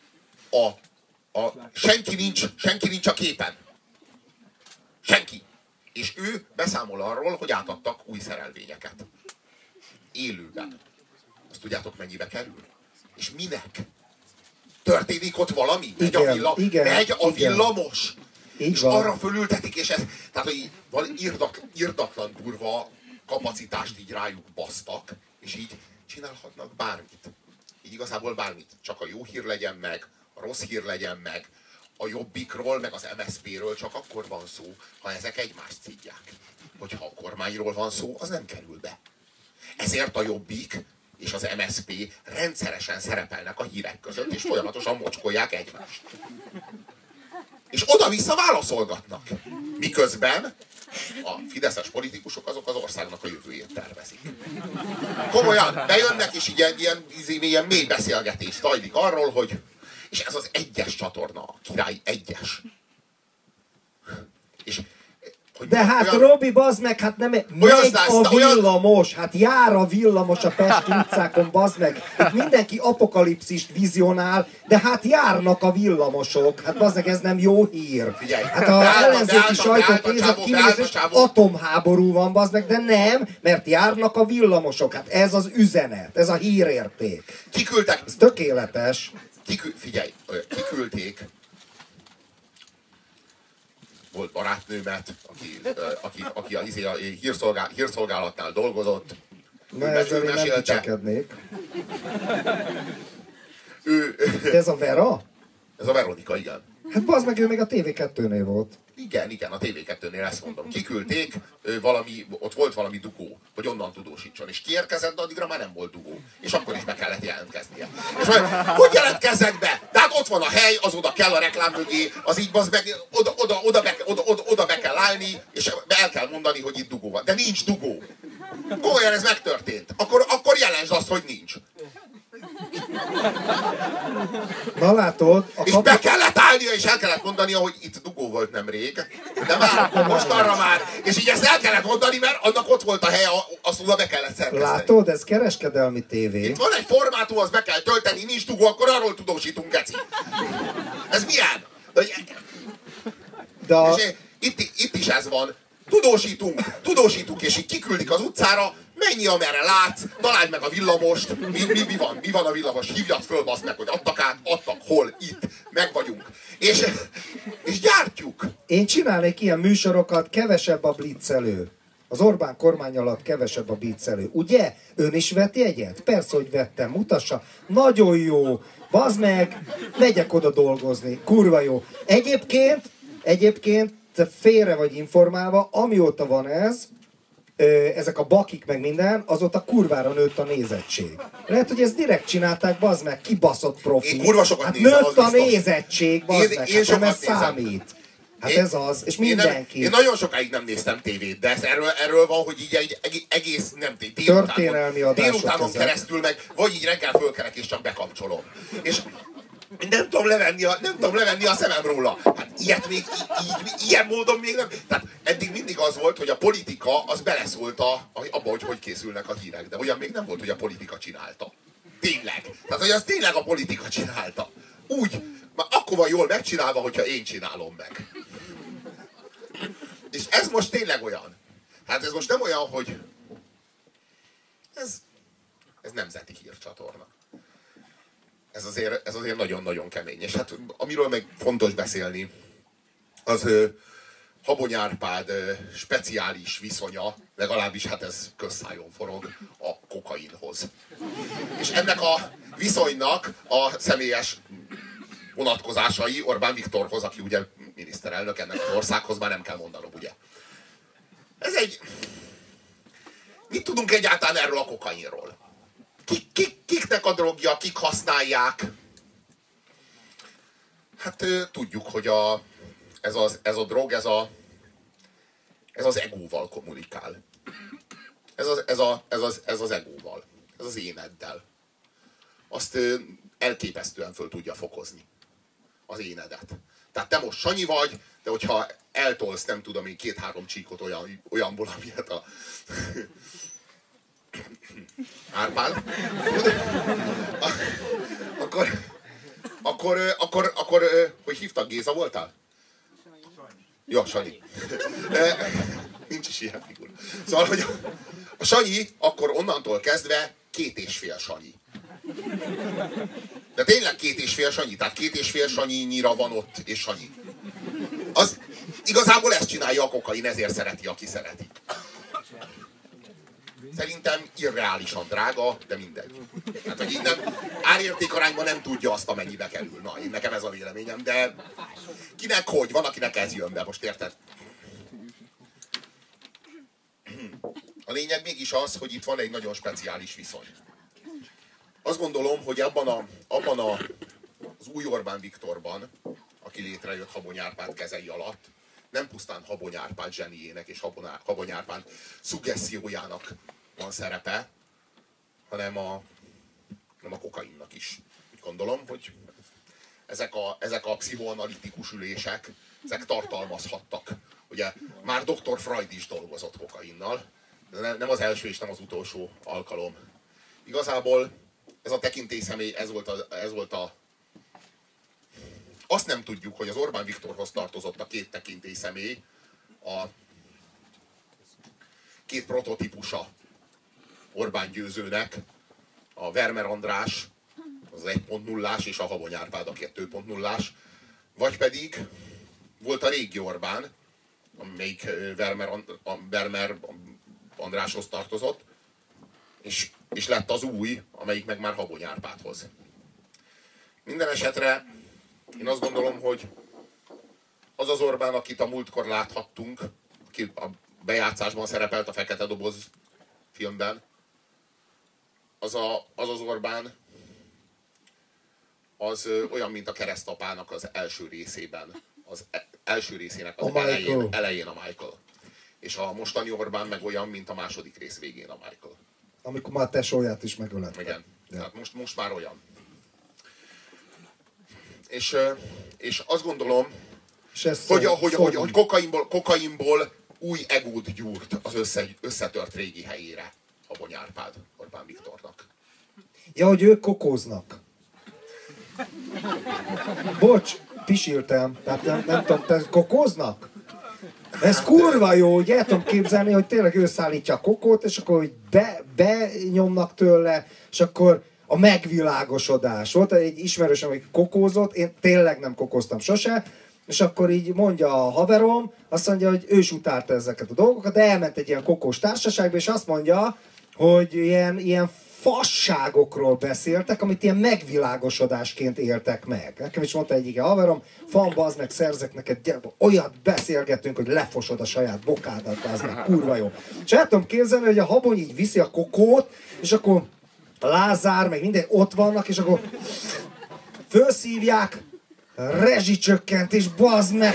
[SPEAKER 2] senki nincs a képen. Senki. És ő beszámol arról, hogy átadtak új szerelvényeket. Élőben. Azt tudjátok, mennyibe kerül? És minek? Történik ott valami? Megy a villamos. És van. Arra fölültetik, és ez, tehát, hogy irdatlan durva kapacitást így rájuk basztak, és így csinálhatnak bármit. Így igazából bármit. Csak a jó hír legyen meg, a rossz hír legyen meg, a Jobbikról, meg az MSZP-ről csak akkor van szó, ha ezek egymást szidják. Hogyha a kormányról van szó, az nem kerül be. Ezért a Jobbik és az MSZP rendszeresen szerepelnek a hírek között, és folyamatosan mocskolják egymást. És oda-vissza válaszolgatnak. Miközben a fideszes politikusok azok az országnak a jövőjét tervezik. Komolyan, bejönnek, és ilyen mély beszélgetés zajlik arról, hogy... És ez az egyes csatorna, a Király egyes. És,
[SPEAKER 1] de hát Robi, bazd meg, hát nem megy a villamos, hát jár a villamos a Pesti utcákon, bazd meg. Itt mindenki apokalipszist vizionál, de hát járnak a villamosok. Hát bazd meg, ez nem jó hír.
[SPEAKER 2] Figyelj,
[SPEAKER 1] hát a ellenzéki sajtót nézett kinézés, atomháború van, bazd meg, de nem, mert járnak a villamosok. Hát ez az üzenet, ez a hírérték.
[SPEAKER 2] Kiküldtek.
[SPEAKER 1] Ez tökéletes.
[SPEAKER 2] Figyelj, kiküldték. Volt barátnőmet, aki a hírszolgálatnál dolgozott.
[SPEAKER 1] Na ezzel én nem kicsekednék. Ez a Vera?
[SPEAKER 2] Ez a Veronika, igen.
[SPEAKER 1] Hát bazd meg, ő még a TV2-nél volt.
[SPEAKER 2] Igen, a TV2-nél ezt mondom. Kiküldték, ott volt valami dugó, hogy onnan tudósítson. És kiérkezett, de addigra már nem volt dugó. És akkor is be kellett jelentkeznie. És majd, hogy jelentkezzek be? De hát ott van a hely, az oda kell a reklám mögé, az így bazd meg, oda be kell állni, és el kell mondani, hogy itt dugó van. De nincs dugó. Komolyan ez megtörtént. Akkor jelensd azt, hogy nincs.
[SPEAKER 1] Na látod,
[SPEAKER 2] És be kellett állnia, és el kellett mondania, hogy itt dugó volt nemrég. De már, most arra már. És így ezt el kellett mondani, mert annak ott volt a helye, azt oda be kellett szerkeszteni.
[SPEAKER 1] Látod, ez kereskedelmi tévé.
[SPEAKER 2] Itt van egy formátum, azt be kell tölteni, nincs dugó, akkor arról tudósítunk, geci. Ez milyen? És itt is ez van. Tudósítunk, és így kiküldik az utcára, mennyi amerre látsz, találd meg a villamost, mi van a villamos, hívjad föl, baszd meg, hogy adtak, hol, itt, meg vagyunk. És gyártjuk.
[SPEAKER 1] Én csinálnék ilyen műsorokat, kevesebb a blitzelő. Az Orbán kormány alatt kevesebb a blitzelő. Ugye? Ön is vett jegyet? Persze, hogy vettem, mutassa. Nagyon jó. Bazd meg, megyek oda dolgozni. Kurva jó. Egyébként te félre vagy informálva, amióta van ez, ezek a bakik meg minden, azóta kurvára nőtt a nézettség. Lehet, hogy ezt direkt csinálták, bazd meg, kibaszott profi.
[SPEAKER 2] Én kurva sokat
[SPEAKER 1] hát
[SPEAKER 2] nézem,
[SPEAKER 1] nőtt a nézettség, bazd meg,
[SPEAKER 2] én
[SPEAKER 1] hát ez
[SPEAKER 2] nézem.
[SPEAKER 1] számít. Hát ez az, és mindenki.
[SPEAKER 2] Én nagyon sokáig nem néztem tévét, de erről van, hogy így egy egész, nem
[SPEAKER 1] történelmi adások
[SPEAKER 2] délutánon
[SPEAKER 1] ezek.
[SPEAKER 2] keresztül meg, vagy így reggel fölkelek és csak bekapcsolom. És nem tudom levenni a szemem róla. Hát ilyet még ilyen módon még nem. Tehát eddig mindig az volt, hogy a politika az beleszólt abba, hogy készülnek a hírek. De olyan még nem volt, hogy a politika csinálta. Tényleg. Tehát, hogy az tényleg a politika csinálta. Úgy, már akkor van jól megcsinálva, hogyha én csinálom meg. És ez most tényleg olyan. Hát ez most nem olyan, hogy ez nemzeti hírcsatorna. Ez azért nagyon-nagyon kemény. És hát amiről meg fontos beszélni, az Habony Árpád speciális viszonya, legalábbis hát ez közszájon forog, a kokainhoz. És ennek a viszonynak a személyes vonatkozásai Orbán Viktorhoz, aki ugye miniszterelnök ennek az országhoz, már nem kell mondanom, ugye. Ez egy... Mit tudunk egyáltalán erről a kokainról? Kiknek a drogja, kik használják? Hát tudjuk, hogy ez a drog, ez az egóval kommunikál. Ez az egóval. Ez az éneddel. Azt elképesztően föl tudja fokozni. Az énedet. Tehát te most Sanyi vagy, de hogyha eltolsz, nem tudom én, 2-3 csíkot olyanból, amilyet a Árpád, akkor hogy hívtak, Géza voltál? Jó, Sanyi. Nincs is ilyen figura. Szóval, hogy a Sanyi akkor onnantól kezdve 2,5 Sanyi. De tényleg 2,5 Sanyi, tehát 2,5 Sanyinyira van ott, és Sanyi. Az igazából ezt csinálja a kokain, ezért szereti, aki szereti. Szerintem irreálisan drága, de mindegy. Hát, hogy így nem, árértékarányban nem tudja azt, amennyibe kerül. Na, én nekem ez a véleményem, de kinek hogy? Van, akinek ez jön be, most érted? A lényeg mégis az, hogy itt van egy nagyon speciális viszony. Azt gondolom, hogy abban az új Orbán Viktorban, aki létrejött Habony Árpád kezei alatt, nem pusztán Habony Árpád zseniének és Habony Árpád szuggesziójának van szerepe, hanem a kokainnak is. Úgy gondolom, hogy ezek a pszichoanalitikus ülések, ezek tartalmazhattak. Ugye már dr. Freud is dolgozott kokainnal, de nem az első és nem az utolsó alkalom. Igazából ez a tekintélyszemély, ez volt a azt nem tudjuk, hogy az Orbán Viktorhoz tartozott a két tekintélyszemély, a két prototípusa Orbán győzőnek, a Vermer András, az 1.0-ás, és a Habony Árpád, a 2.0-ás, vagy pedig volt a régi Orbán, amelyik Vermer Andráshoz tartozott, és lett az új, amelyik meg már Habony Árpádhoz. Minden esetre én azt gondolom, hogy az az Orbán, akit a múltkor láthattunk, aki a bejátszásban szerepelt a Fekete Doboz filmben, az az Orbán, az olyan, mint a Keresztapának az első részében. Az első részének az elején a Michael. És a mostani Orbán meg olyan, mint a második rész végén a Michael.
[SPEAKER 1] Amikor már tesóját is megölette.
[SPEAKER 2] Igen. Ja. Tehát most már olyan. És azt gondolom, hogy kokainból új egót gyúrt az összetört régi helyére Habony Árpád Orbán Viktornak.
[SPEAKER 1] Ja, hogy ők kokóznak. Bocs, pisiltem. Tehát nem tudom, te kokóznak? Ez kurva jó, hogy el tudom képzelni, hogy tényleg ő szállítja a kokót, és akkor hogy benyomnak tőle, és akkor a megvilágosodás. Volt egy ismerősöm, aki kokózott, én tényleg nem kokóztam sose, és akkor így mondja a haverom, azt mondja, hogy ő is utálta ezeket a dolgokat, de elment egy ilyen kokós társaságba, és azt mondja, hogy ilyen fasságokról beszéltek, amit ilyen megvilágosodásként éltek meg. Nekem is mondta egyik haverom, fan, bazd meg, szerzek neked, olyat beszélgetünk, hogy lefosod a saját bokádat, bazd meg, kurva jó. És el tudom képzelni, hogy a Habony így viszi a kokót, és akkor a Lázár, meg minden ott vannak, és akkor felszívják, rezsicsökkentés, bazd meg,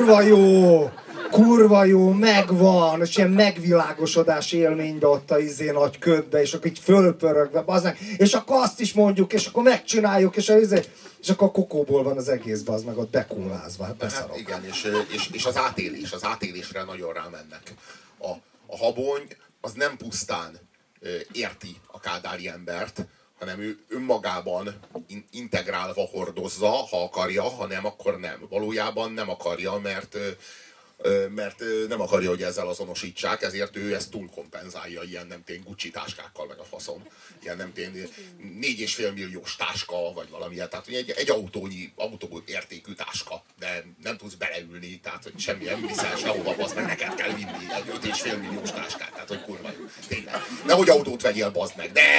[SPEAKER 1] kurva jó, megvan, és ilyen megvilágosodás élménybe ott a nagy ködbe, és akkor így fölpörögve, bazd meg, és akkor azt is mondjuk, és akkor megcsináljuk, és akkor a kokóból van az egész, bazd meg, ott bekólázva, hát beszarok.
[SPEAKER 2] Hát igen, és az átélésre nagyon rámennek. A Habony az nem pusztán érti a kádári embert, hanem ő önmagában integrálva hordozza, ha akarja, ha nem, akkor nem. Valójában nem akarja, mert nem akarja, hogy ezzel azonosítsák, ezért ő ezt túlkompenzálja ilyen nem tény Gucci táskákkal, meg a faszom. Ilyen nem tény 4,5 milliós táska, vagy valamilyen. Tehát egy autó értékű táska, de nem tudsz beleülni, tehát hogy semmi nem viszel sehova, bazd meg, neked kell vinni egy 5,5 milliós táskát, tehát hogy kurva jó. Tényleg. Nehogy autót vegyél, bazd meg, de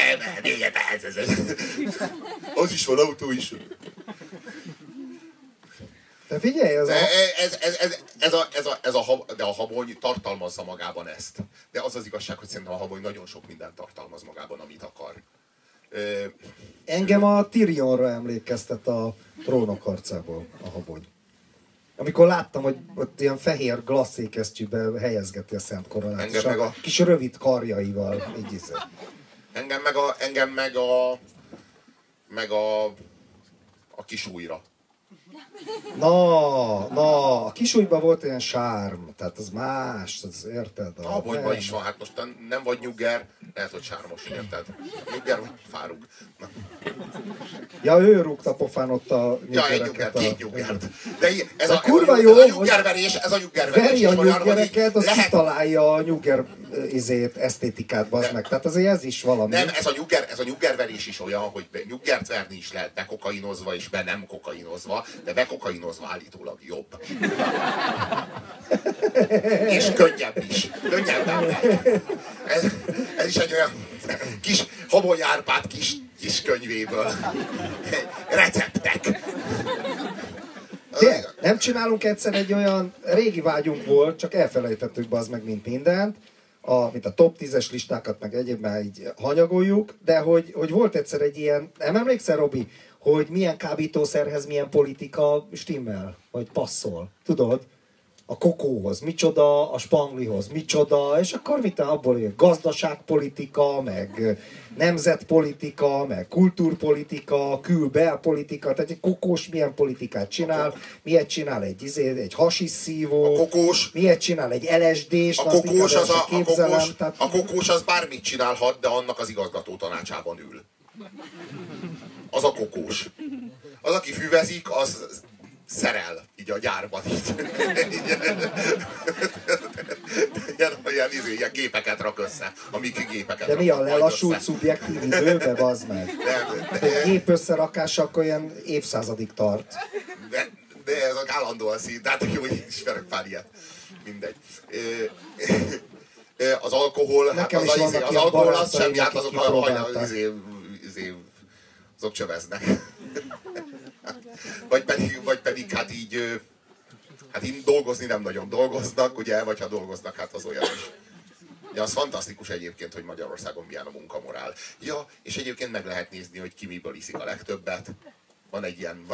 [SPEAKER 2] az is van, autó is.
[SPEAKER 1] De figyelj,
[SPEAKER 2] de a Habony tartalmazza magában ezt. De az az igazság, hogy szerintem a Habony nagyon sok mindent tartalmaz magában, amit akar.
[SPEAKER 1] Engem a Tyrionra emlékeztet a Trónok harcából a Habony. Amikor láttam, hogy ott ilyen fehér glasszékesztyűbe helyezgeti a Szent Koronát, és a kis rövid karjaival így izé.
[SPEAKER 2] Engem meg a kisújra.
[SPEAKER 1] Na, a kisújban volt ilyen sárm, tehát az más, az érted?
[SPEAKER 2] A Habonyban is van, hát most nem vagy nyugger, lehet, hogy sármos, érted? Nyugger vagy fárug. Na.
[SPEAKER 1] Ja, ő rúgta pofán ott a
[SPEAKER 2] nyuggereket. Ja, két nyuggert. De ez a
[SPEAKER 1] kurva jó,
[SPEAKER 2] ez a nyuggerverés
[SPEAKER 1] veri a nyuggereket, az kitalálja a nyugger esztétikát, bazd meg. Tehát azért ez is valami.
[SPEAKER 2] Nem, ez a nyuggerverés is olyan, hogy nyuggert verni is lehet bekokainozva és be nem kokainozva, de bekokainozva állítólag jobb. És könnyebb is. Könnyebben lehet. Ez is egy olyan kis Habony Árpád kis könyvéből. Receptek.
[SPEAKER 1] Nem csinálunk egyszer egy olyan, régi vágyunk volt, csak elfelejtettük be az meg, mint mindent, mint a top 10-es listákat, meg egyébben így hanyagoljuk, de hogy volt egyszer egy ilyen, nem emlékszel, Robi, hogy milyen kábítószerhez milyen politika stimmel, vagy passzol, tudod? A kokóhoz, micsoda, a spanglihoz, micsoda, és akkor mit abból ér? Gazdaságpolitika, meg nemzetpolitika, meg kultúrpolitika, kül-belpolitika, tehát egy kokós milyen politikát csinál, miért csinál egy hasisszívó,
[SPEAKER 2] a kokós,
[SPEAKER 1] miért csinál egy LSD-s,
[SPEAKER 2] a kokós az bármit csinálhat, de annak az igazgató tanácsában ül. Az a kokós. Az, aki füvezik, az szerel, így a gyárban. Ilyen gépeket rak össze, amik gépeket
[SPEAKER 1] de mi a lelassult szubjektív időbe, bazd meg? Egy gép összerakása akkor ilyen évszázadig tart.
[SPEAKER 2] De ez a állandóan szín, de hát jó, én ismerek pár ilyet. Mindegy. Az alkohol, hát az alkohol az semmi, hát azok azok csöveznek. Vagy pedig hát így Hát így dolgozni nem nagyon dolgoznak, ugye, vagy ha dolgoznak, hát az olyan is. Ja, az fantasztikus egyébként, hogy Magyarországon milyen a munkamorál. Ja, és egyébként meg lehet nézni, hogy ki miből iszik a legtöbbet. Van egy ilyen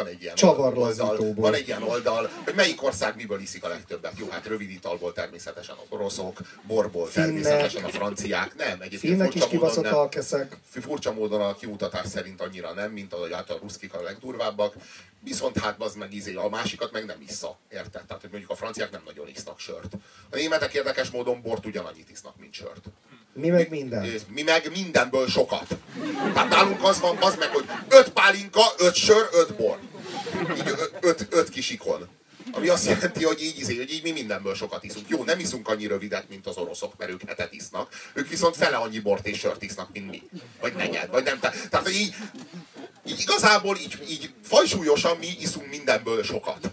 [SPEAKER 2] oldal, hogy melyik ország miből iszik a legtöbbet. Jó, hát rövid italból természetesen az oroszok, borból természetesen a franciák. Nem,
[SPEAKER 1] egyébként is kibaszott alkeszek.
[SPEAKER 2] Furcsa módon a kimutatás szerint annyira nem, mint ahogy hát a ruszkik a legdurvábbak. Viszont hát az meg a másikat meg nem issza. Érted? Tehát, hogy mondjuk a franciák nem nagyon isznak sört. A németek érdekes módon bort ugyanannyit isznak, mint sört.
[SPEAKER 1] Mi meg minden.
[SPEAKER 2] Mi meg mindenből sokat. Tehát nálunk az van, az meg, hogy 5 pálinka, 5 sör, 5 bor. Így 5 kis ikon. Ami azt jelenti, hogy így mi mindenből sokat iszunk. Jó, nem iszunk annyi rövidet, mint az oroszok, mert ők hetet isznak. Ők viszont fele annyi bort és sört isznak, mint mi. Vagy negyed, vagy nem. Tehát, hogy így igazából így fajsúlyosan mi iszunk mindenből sokat.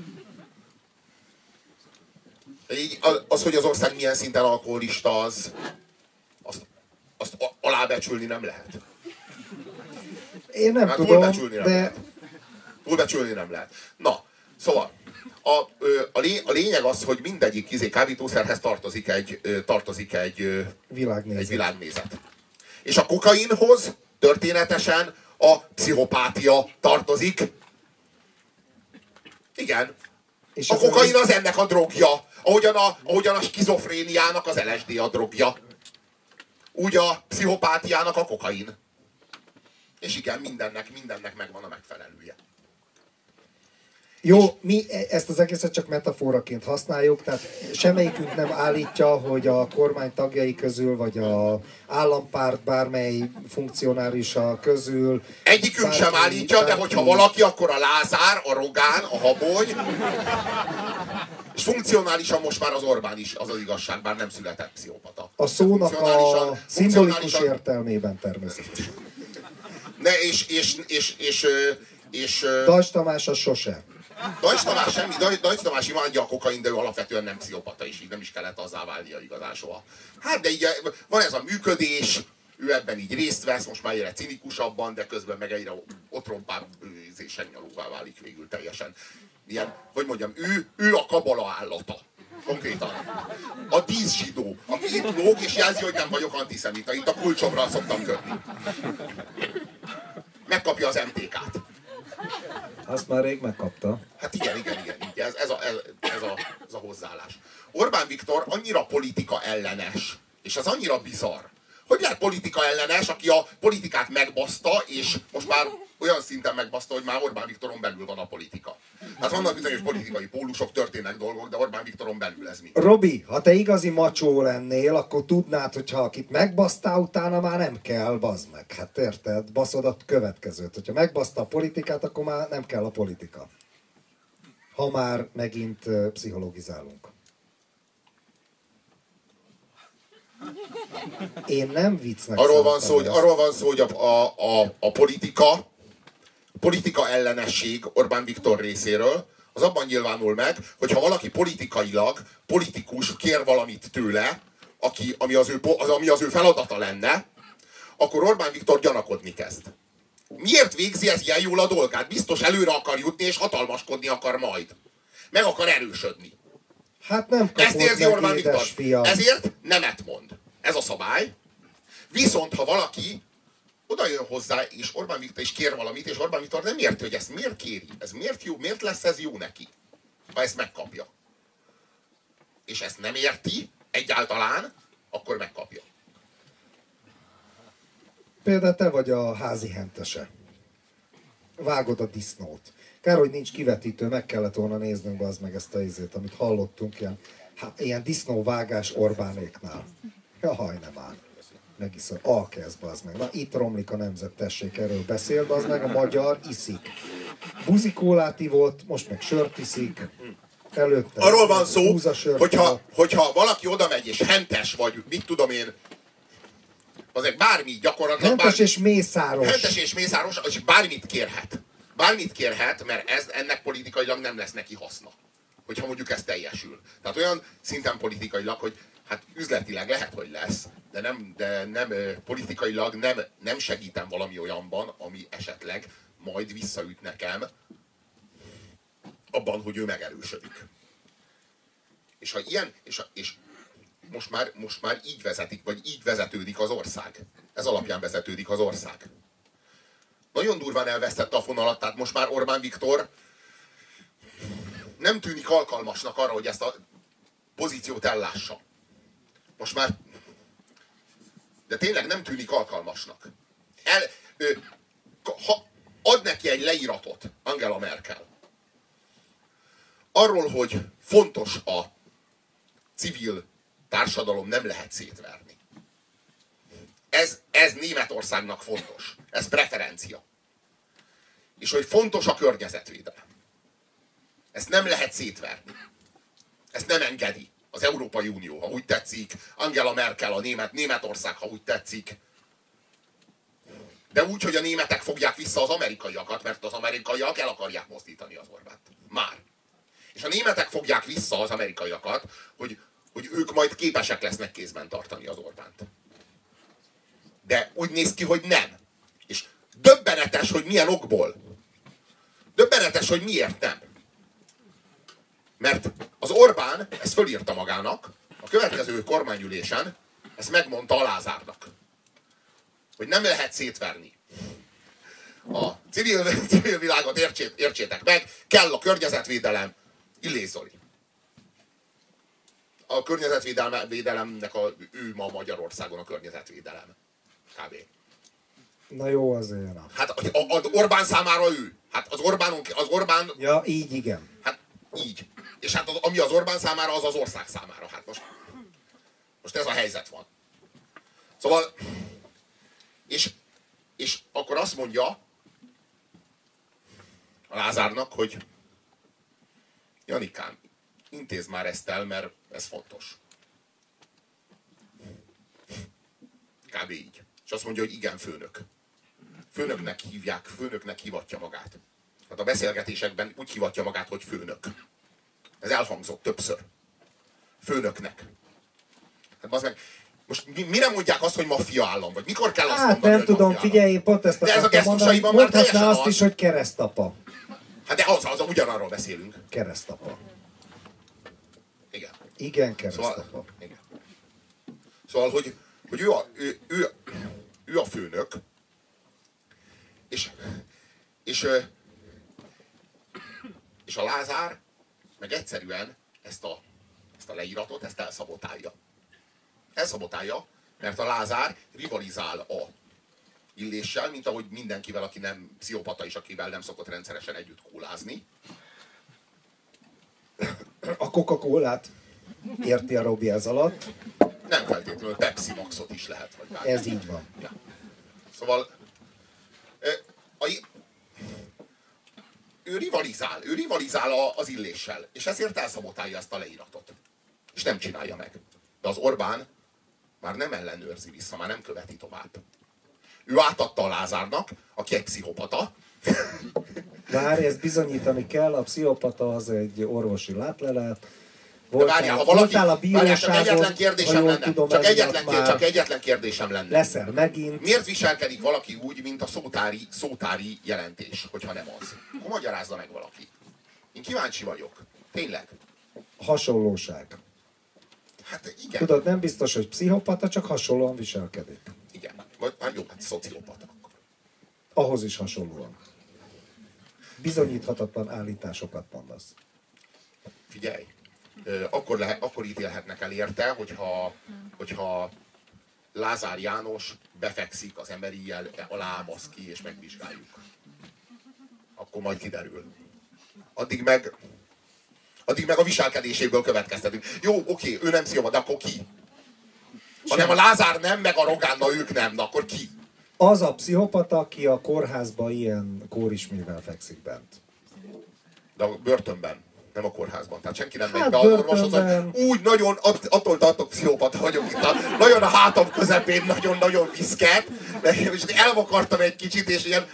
[SPEAKER 2] Így az, hogy az ország milyen szinten alkoholista, azt alábecsülni nem lehet.
[SPEAKER 1] Én nem tudom, de...
[SPEAKER 2] Túlbecsülni nem lehet. Na, szóval, a lényeg az, hogy mindegyik kábítószerhez tartozik egy világnézet. És a kokainhoz történetesen a pszichopátia tartozik. Igen. És a kokain az ennek a drogja. Ahogyan a skizofréniának az LSD a drogja. Úgy a pszichopátiának a kokain. És igen, mindennek megvan a megfelelője.
[SPEAKER 1] Jó, mi ezt az egészet csak metaforaként használjuk, tehát semmelyikünk nem állítja, hogy a kormány tagjai közül, vagy a állampárt bármely funkcionáriusa közül...
[SPEAKER 2] Egyikünk sem állítja, de hogyha valaki, akkor a Lázár, a Rogán, a Habony, és funkcionálisan most már az Orbán is, az igazság, bár nem született pszichopata.
[SPEAKER 1] A szónak a szimbolikus értelmében természetesen. Dajcs Tamás az sose.
[SPEAKER 2] Dajcs Tamás semmi, Dajcs Tamás imádja a kokain, de ő alapvetően nem pszichopata, és így nem is kellett azzá válnia igazán soha. Hát de így van ez a működés, ő ebben így részt vesz, most már egyre cinikusabban, de közben meg egyre otrompább sennyalóvá válik végül teljesen. Ilyen, hogy mondjam, ő a kabala állata. Konkrétan. A díszsidó, aki itt lóg és jelzi, hogy nem vagyok antiszemita. Itt a kulcsomra szoktam kötni. Megkapja az MTK-t.
[SPEAKER 1] Azt már rég megkapta.
[SPEAKER 2] Hát igen. Ez a hozzáállás. Orbán Viktor annyira politika ellenes, és ez annyira bizarr. Hogy lehet politika ellenes, aki a politikát megbaszta, és most már olyan szinten megbaszta, hogy már Orbán Viktoron belül van a politika. Hát vannak bizonyos politikai pólusok, történnek dolgok, de Orbán Viktoron belül ez mi?
[SPEAKER 1] Robi, ha te igazi macsó lennél, akkor tudnád, hogy ha akit megbasztál, utána már nem kell, bazd meg. Hát érted? Baszod a következőt. Hogyha megbaszta a politikát, akkor már nem kell a politika. Ha már megint pszichologizálunk. Én nem viccnek
[SPEAKER 2] arról van szó, hogy a politika ellenesség Orbán Viktor részéről az abban nyilvánul meg, hogyha valaki politikailag, politikus kér valamit tőle, ami az ő feladata lenne, akkor Orbán Viktor gyanakodni kezd. Miért végzi ez ilyen jól a dolgát? Biztos előre akar jutni, és hatalmaskodni akar majd. Meg akar erősödni.
[SPEAKER 1] Hát nem kapott.
[SPEAKER 2] Ezt érzi Orbán Viktor. Ezért nemet mond. Ez a szabály. Viszont ha valaki oda jön hozzá, és Orbán Viktor is kér valamit, és Orbán Viktor nem érti, hogy ezt miért kéri, ez miért jó, miért lesz ez jó neki, ha ezt megkapja. És ezt nem érti egyáltalán, akkor megkapja.
[SPEAKER 1] Például te vagy a házi hentese. Vágod a disznót. Kár, hogy nincs kivetítő, meg kellett volna néznünk az meg ezt a izét, amit hallottunk, ilyen disznóvágás Orbánéknál. Jaj, nem áll. Megiszol. Alkezd, bazd meg. Na, itt romlik a nemzet, tessék, erről beszél, bazd meg, a magyar iszik. Buzikólát ivott, most meg sört iszik. Előtte.
[SPEAKER 2] Arról van szó, hogyha valaki oda megy és hentes vagy, mit tudom én, azért bármi gyakorlatilag...
[SPEAKER 1] Hentes és mészáros.
[SPEAKER 2] Hentes és mészáros, és bármit kérhet. Bármit kérhet, mert ennek politikailag nem lesz neki haszna. Hogyha mondjuk ez teljesül. Tehát olyan szinten politikailag, hogy hát üzletileg lehet, hogy lesz, de nem politikailag nem segítem valami olyanban, ami esetleg majd visszaüt nekem abban, hogy ő megerősödik. ha ilyen, és most már így vezetik, vagy így vezetődik az ország. Ez alapján vezetődik az ország. Nagyon durván elvesztette a fonalat, tehát most már Orbán Viktor nem tűnik alkalmasnak arra, hogy ezt a pozíciót ellássa. Most már, de tényleg nem tűnik alkalmasnak. Ad neki egy leíratot Angela Merkel arról, hogy fontos a civil társadalom, nem lehet szétverni. Ez Németországnak fontos. Ez preferencia. És hogy fontos a környezetvédelem. Ezt nem lehet szétverni. Ezt nem engedi az Európai Unió, ha úgy tetszik, Angela Merkel, a Németország, ha úgy tetszik. De úgy, hogy a németek fogják vissza az amerikaiakat, mert az amerikaiak el akarják mozdítani az Orbánt. Már. És a németek fogják vissza az amerikaiakat, hogy ők majd képesek lesznek kézben tartani az Orbánt. De úgy néz ki, hogy nem. És döbbenetes, hogy milyen okból. Döbbenetes, hogy miért nem. Mert az Orbán ezt fölírta magának, a következő kormányülésen ezt megmondta a Lázárnak. Hogy nem lehet szétverni. A civil világot értsétek meg, kell a környezetvédelem. Illés Zoli. A környezetvédelemnek ő ma Magyarországon a környezetvédelem. Kb.
[SPEAKER 1] Na jó, azért.
[SPEAKER 2] Hát az Orbán számára ő. Hát az Orbán...
[SPEAKER 1] Ja, így igen.
[SPEAKER 2] Hát így. És hát ami az Orbán számára, az ország számára. Hát most ez a helyzet van. Szóval... És akkor azt mondja a Lázárnak, hogy Janikám, intézd már ezt el, mert ez fontos. Kb. Így. És azt mondja, hogy igen, főnök. Főnöknek hívják, főnöknek hivatja magát. Hát a beszélgetésekben úgy hivatja magát, hogy főnök. Ez elhangzott többször. Főnöknek. Hát az meg... Most mire mondják azt, hogy maffia állam? Vagy mikor kell azt mondani,
[SPEAKER 1] nem tudom, figyelj, én pont ezt akartam mondani. Mondhatná azt is, hogy keresztapa.
[SPEAKER 2] Hát de az ugyanarról beszélünk.
[SPEAKER 1] Keresztapa.
[SPEAKER 2] Igen.
[SPEAKER 1] Igen, keresztapa.
[SPEAKER 2] Szóval hogy ő a főnök, és a Lázár meg egyszerűen ezt a leíratot, ezt elszabotálja. Elszabotálja, mert a Lázár rivalizál a Illéssel, mint ahogy mindenkivel, aki nem pszichopata és akivel nem szokott rendszeresen együtt kólázni.
[SPEAKER 1] A Coca-Colát érti a Robi ez alatt.
[SPEAKER 2] Nem feltétlenül, Pepsi Maxot is lehet. Vagy bármi.
[SPEAKER 1] Ez így van.
[SPEAKER 2] Ja. Szóval ő rivalizál az Illéssel, és ezért elszabotálja ezt a leíratot. És nem csinálja meg. De az Orbán már nem ellenőrzi vissza, már nem követi tovább. Ő átadta a Lázárnak, aki egy pszichopata.
[SPEAKER 1] Várj, ezt bizonyítani kell, a pszichopata az egy orvosi látlelet.
[SPEAKER 2] Várjál, ha valaki, csak egyetlen kérdésem lenne. Csak egyetlen kérdésem lenne.
[SPEAKER 1] Leszel megint.
[SPEAKER 2] Miért viselkedik valaki úgy, mint a szótári jelentés, hogyha nem az? Akkor magyarázza meg valaki. Én kíváncsi vagyok. Tényleg.
[SPEAKER 1] Hasonlóság.
[SPEAKER 2] Hát igen.
[SPEAKER 1] Tudod, nem biztos, hogy pszichopata, csak hasonlóan viselkedik.
[SPEAKER 2] Igen. Vagy jó, hát szociopata.
[SPEAKER 1] Ahhoz is hasonlóan. Bizonyíthatatlan állításokat mondasz.
[SPEAKER 2] Figyelj. Akkor ítélhetnek el érte, hogyha Lázár János befekszik az emberi jel alá, basz ki, és megvizsgáljuk. Akkor majd kiderül. Addig meg a viselkedéséből következtetünk. Jó, oké, ő nem szívva, de akkor ki? Hanem a Lázár nem, meg a Rogán, ők nem, de akkor ki?
[SPEAKER 1] Az a pszichopata, aki a kórházban ilyen kórismével fekszik bent.
[SPEAKER 2] De a börtönben, nem a kórházban. Tehát senki nem megy be az orvoshoz, hogy úgy nagyon, attól tartok pszichopata vagyok itt. Nagyon a hátam közepén, nagyon-nagyon viszket. És elvakartam egy kicsit, és ilyen...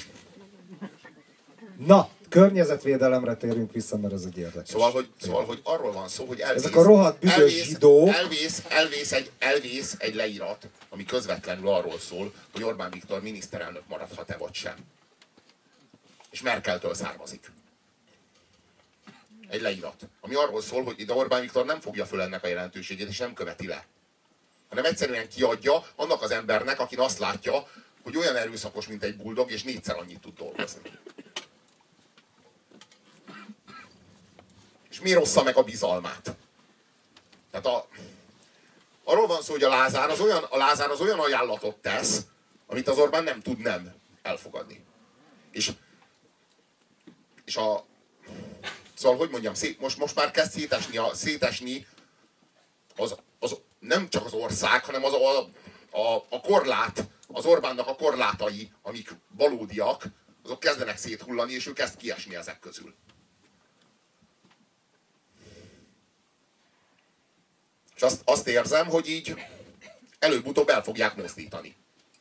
[SPEAKER 1] Na, környezetvédelemre térünk vissza, mert ez egy érdekes.
[SPEAKER 2] Szóval, hogy arról van szó, hogy
[SPEAKER 1] ezek a rohadt büdös zsidók...
[SPEAKER 2] Elvész egy leírat, ami közvetlenül arról szól, hogy Orbán Viktor miniszterelnök maradhat-e vagy sem. És Merkeltől származik. Egy leírat. Ami arról szól, hogy ide Orbán Viktor nem fogja föl ennek a jelentőségét, és nem követi le. Hanem egyszerűen kiadja annak az embernek, akin azt látja, hogy olyan erőszakos, mint egy buldog, és 4-szer annyit tud dolgozni. És miért ossza meg a bizalmát? Tehát arról van szó, hogy a Lázár az olyan ajánlatot tesz, amit az Orbán nem tud nem elfogadni. Szóval, hogy mondjam, most már kezd szétesni az nem csak az ország, hanem a korlát, az Orbánnak a korlátai, amik valódiak, azok kezdenek széthullani, és ő kezd kiesni ezek közül. És azt érzem, hogy így előbb-utóbb el fogják mozdítani.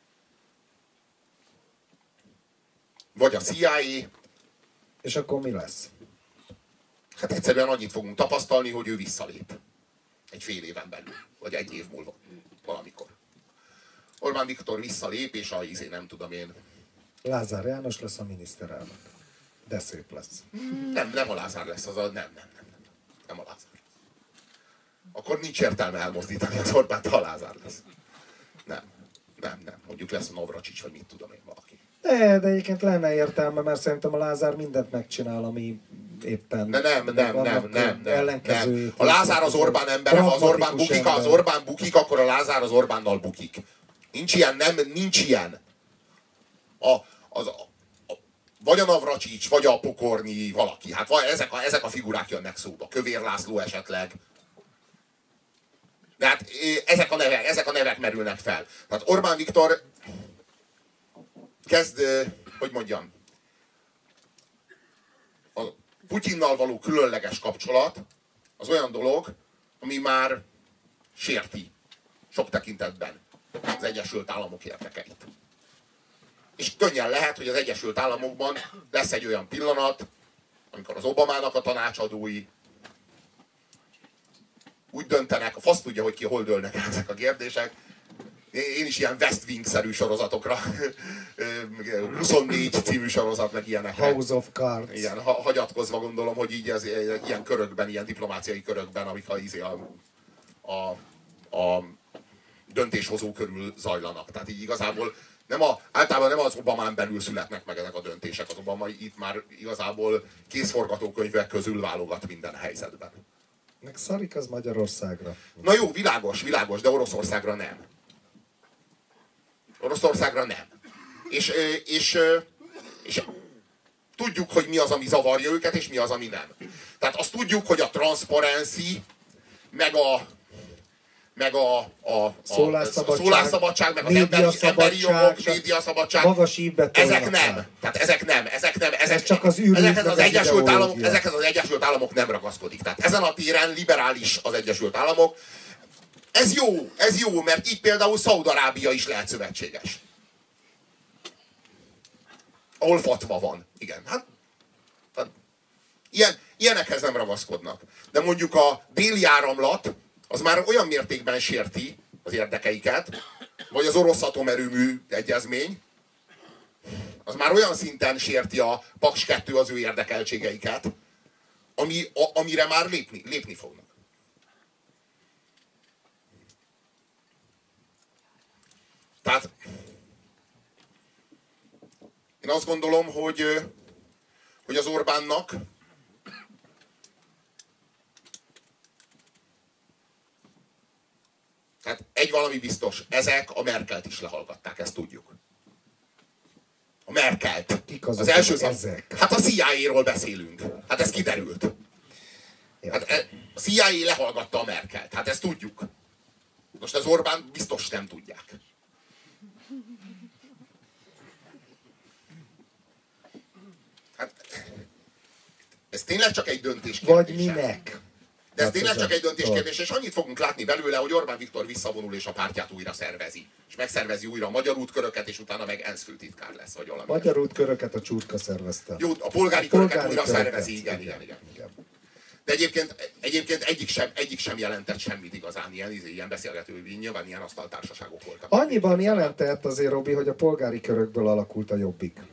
[SPEAKER 2] Vagy a CIA.
[SPEAKER 1] És akkor mi lesz?
[SPEAKER 2] Hát egyszerűen annyit fogunk tapasztalni, hogy ő visszalép. Egy fél éven belül. Vagy egy év múlva. Valamikor. Orbán Viktor visszalép, és nem tudom én.
[SPEAKER 1] Lázár János lesz a miniszterelnök. De szép lesz.
[SPEAKER 2] Nem a Lázár lesz, nem a Lázár. Akkor nincs értelme elmozdítani az Orbánt, ha a Lázár lesz. Nem. Mondjuk lesz a Navracsics, vagy mit tudom én, valaki.
[SPEAKER 1] De egyébként lenne értelme, mert szerintem a Lázár mindent megcsinál, ami éppen...
[SPEAKER 2] Nem.
[SPEAKER 1] Ellenkező.
[SPEAKER 2] A Lázár az Orbán embere, ha az Orbán bukik, akkor a Lázár az Orbánnal bukik. Nincs ilyen. Vagy a Navracsics, vagy a Pokorni, valaki. Hát ezek a figurák jönnek szóba. Kövér László esetleg. De hát ezek a nevek merülnek fel. Tehát Orbán Viktor kezd, hogy mondjam, a Putyinnal való különleges kapcsolat az olyan dolog, ami már sérti sok tekintetben az Egyesült Államok érdekeit. És könnyen lehet, hogy az Egyesült Államokban lesz egy olyan pillanat, amikor az Obamának a tanácsadói úgy döntenek, a fasz tudja, hogy hol dőlnek ezek a kérdések. Én is ilyen West Wing-szerű sorozatokra, 24 című sorozat, meg ilyenekre.
[SPEAKER 1] House of Cards.
[SPEAKER 2] Igen, hagyatkozva gondolom, hogy így ez ilyen körökben, ilyen diplomáciai körökben, amik a döntéshozó körül zajlanak. Tehát így igazából általában nem az Obamán belül születnek meg ezek a döntések. Az Obama itt már igazából kézforgatókönyvek közül válogat minden helyzetben.
[SPEAKER 1] Meg szarik az Magyarországra.
[SPEAKER 2] Na jó, világos, de Oroszországra nem. És tudjuk, hogy mi az, ami zavarja őket, és mi az, ami nem. Tehát azt tudjuk, hogy a transzparency, meg a szólásszabadság, meg az emberi jogok, médiaszabadság,
[SPEAKER 1] magas ívbe
[SPEAKER 2] ezek nem. Tehát ezek
[SPEAKER 1] csak az űrlők,
[SPEAKER 2] ezekhez az Egyesült Államok nem ragaszkodik. Tehát ezen a téren liberális az Egyesült Államok. Ez jó, mert így például Szaúd-Arábia is lehet szövetséges. Ahol fatva van. Igen, hát ilyenekhez nem ragaszkodnak. De mondjuk a Déli Áramlat az már olyan mértékben sérti az érdekeiket, vagy az orosz atomerőmű egyezmény, az már olyan szinten sérti a Paks 2 az ő érdekeltségeiket, amire már lépni fognak. Tehát én azt gondolom, hogy az Orbánnak tehát egy valami biztos, ezek a Merkelt is lehallgatták, ezt tudjuk. A Merkelt.
[SPEAKER 1] Kik azok
[SPEAKER 2] az első
[SPEAKER 1] ezek?
[SPEAKER 2] Hát a CIA-ról beszélünk. Hát ez kiderült. Hát a CIA lehallgatta a Merkelt. Hát ezt tudjuk. Most az Orbán biztos nem tudják. Hát ez tényleg csak egy döntés kérdése.
[SPEAKER 1] Vagy minek?
[SPEAKER 2] De ez tényleg csak egy döntéskérdés, és annyit fogunk látni belőle, hogy Orbán Viktor visszavonul és a pártját újra szervezi. És megszervezi újra a magyar útköröket, és utána meg ENSZ főtitkár lesz, vagy valami.
[SPEAKER 1] Magyar útköröket a Csurka szervezte.
[SPEAKER 2] Jó, a polgári köröket újra szervezi, igen. De egyébként egyik sem jelentett semmit igazán, ilyen beszélgető, nyilván ilyen asztaltársaságok voltak.
[SPEAKER 1] Annyiban jelentett azért, Robi, hogy a polgári körökből alakult a Jobbik.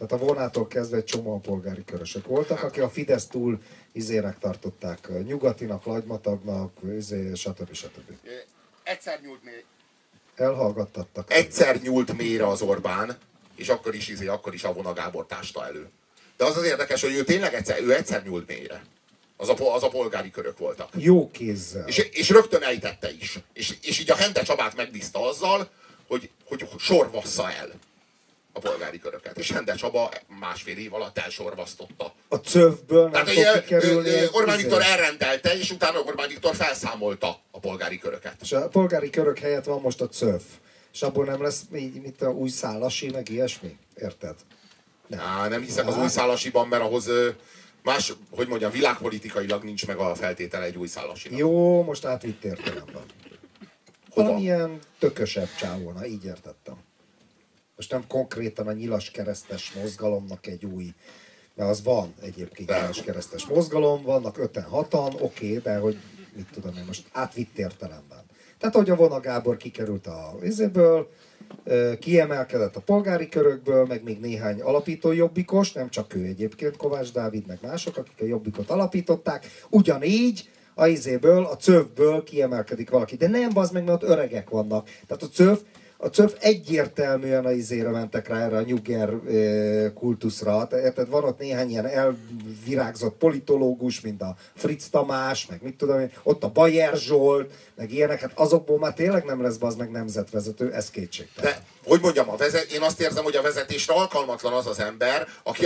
[SPEAKER 1] Tehát a vonától kezdve egy csomó polgári körösök voltak, akik a Fidesz túl izének tartották, nyugatinak, lagymatagnak, stb.
[SPEAKER 2] Egyszer nyúlt mély.
[SPEAKER 1] Elhallgattattak.
[SPEAKER 2] Egyszer nyúlt mélyre az Orbán, és akkor is a Vona Gábor tásta elő. De az érdekes, hogy ő tényleg egyszer nyúlt mélyre. Az a polgári körök voltak.
[SPEAKER 1] Jó kézzel.
[SPEAKER 2] És rögtön ejtette is. És így a Hente Csabát megbízta azzal, hogy sorvassza el a polgári köröket. És Hente Csaba másfél év alatt elsorvasztotta.
[SPEAKER 1] A CÖV-ből nem fog kikerülni.
[SPEAKER 2] Orbán Viktor elrendelte, és utána Orbán Viktor felszámolta a polgári köröket.
[SPEAKER 1] És a polgári körök helyett van most a CÖV. És abból nem lesz mit a új szálasi, meg ilyesmi? Érted?
[SPEAKER 2] Nem hiszek az új szálasiban, mert ahhoz más, hogy mondjam, világpolitikailag nincs meg a feltétele egy új szálasinak.
[SPEAKER 1] Jó, most átvitt értelemben.
[SPEAKER 2] Hova?
[SPEAKER 1] Valamilyen tökösebb csávóna, így értettem. Most nem konkrétan a nyilas keresztes mozgalomnak egy új, mert az van egyébként nyilas keresztes mozgalom, vannak 5-6-an, oké, de hogy mit tudom én most átvitt értelemben. Tehát, hogy a Vona Gábor kikerült a izéből, kiemelkedett a polgári körökből, meg még néhány alapító jobbikos, nem csak ő egyébként, Kovács Dávid, meg mások, akik a jobbikot alapították, ugyanígy a izéből, a CÖV-ből kiemelkedik valaki. De nem, bazd meg, mert ott öregek vannak. Tehát a CÖV egyértelműen a izére mentek rá, erre a Nyugger kultuszra. Tehát van ott néhány ilyen elvirágzott politológus, mint a Fritz Tamás, meg mit tudom én, ott a Bajer Zsolt, meg ilyenek, hát azokból már tényleg nem lesz bazd meg nemzetvezető, ez kétségtelen.
[SPEAKER 2] De, hogy mondjam, én azt érzem, hogy a vezetésre alkalmatlan az az ember, aki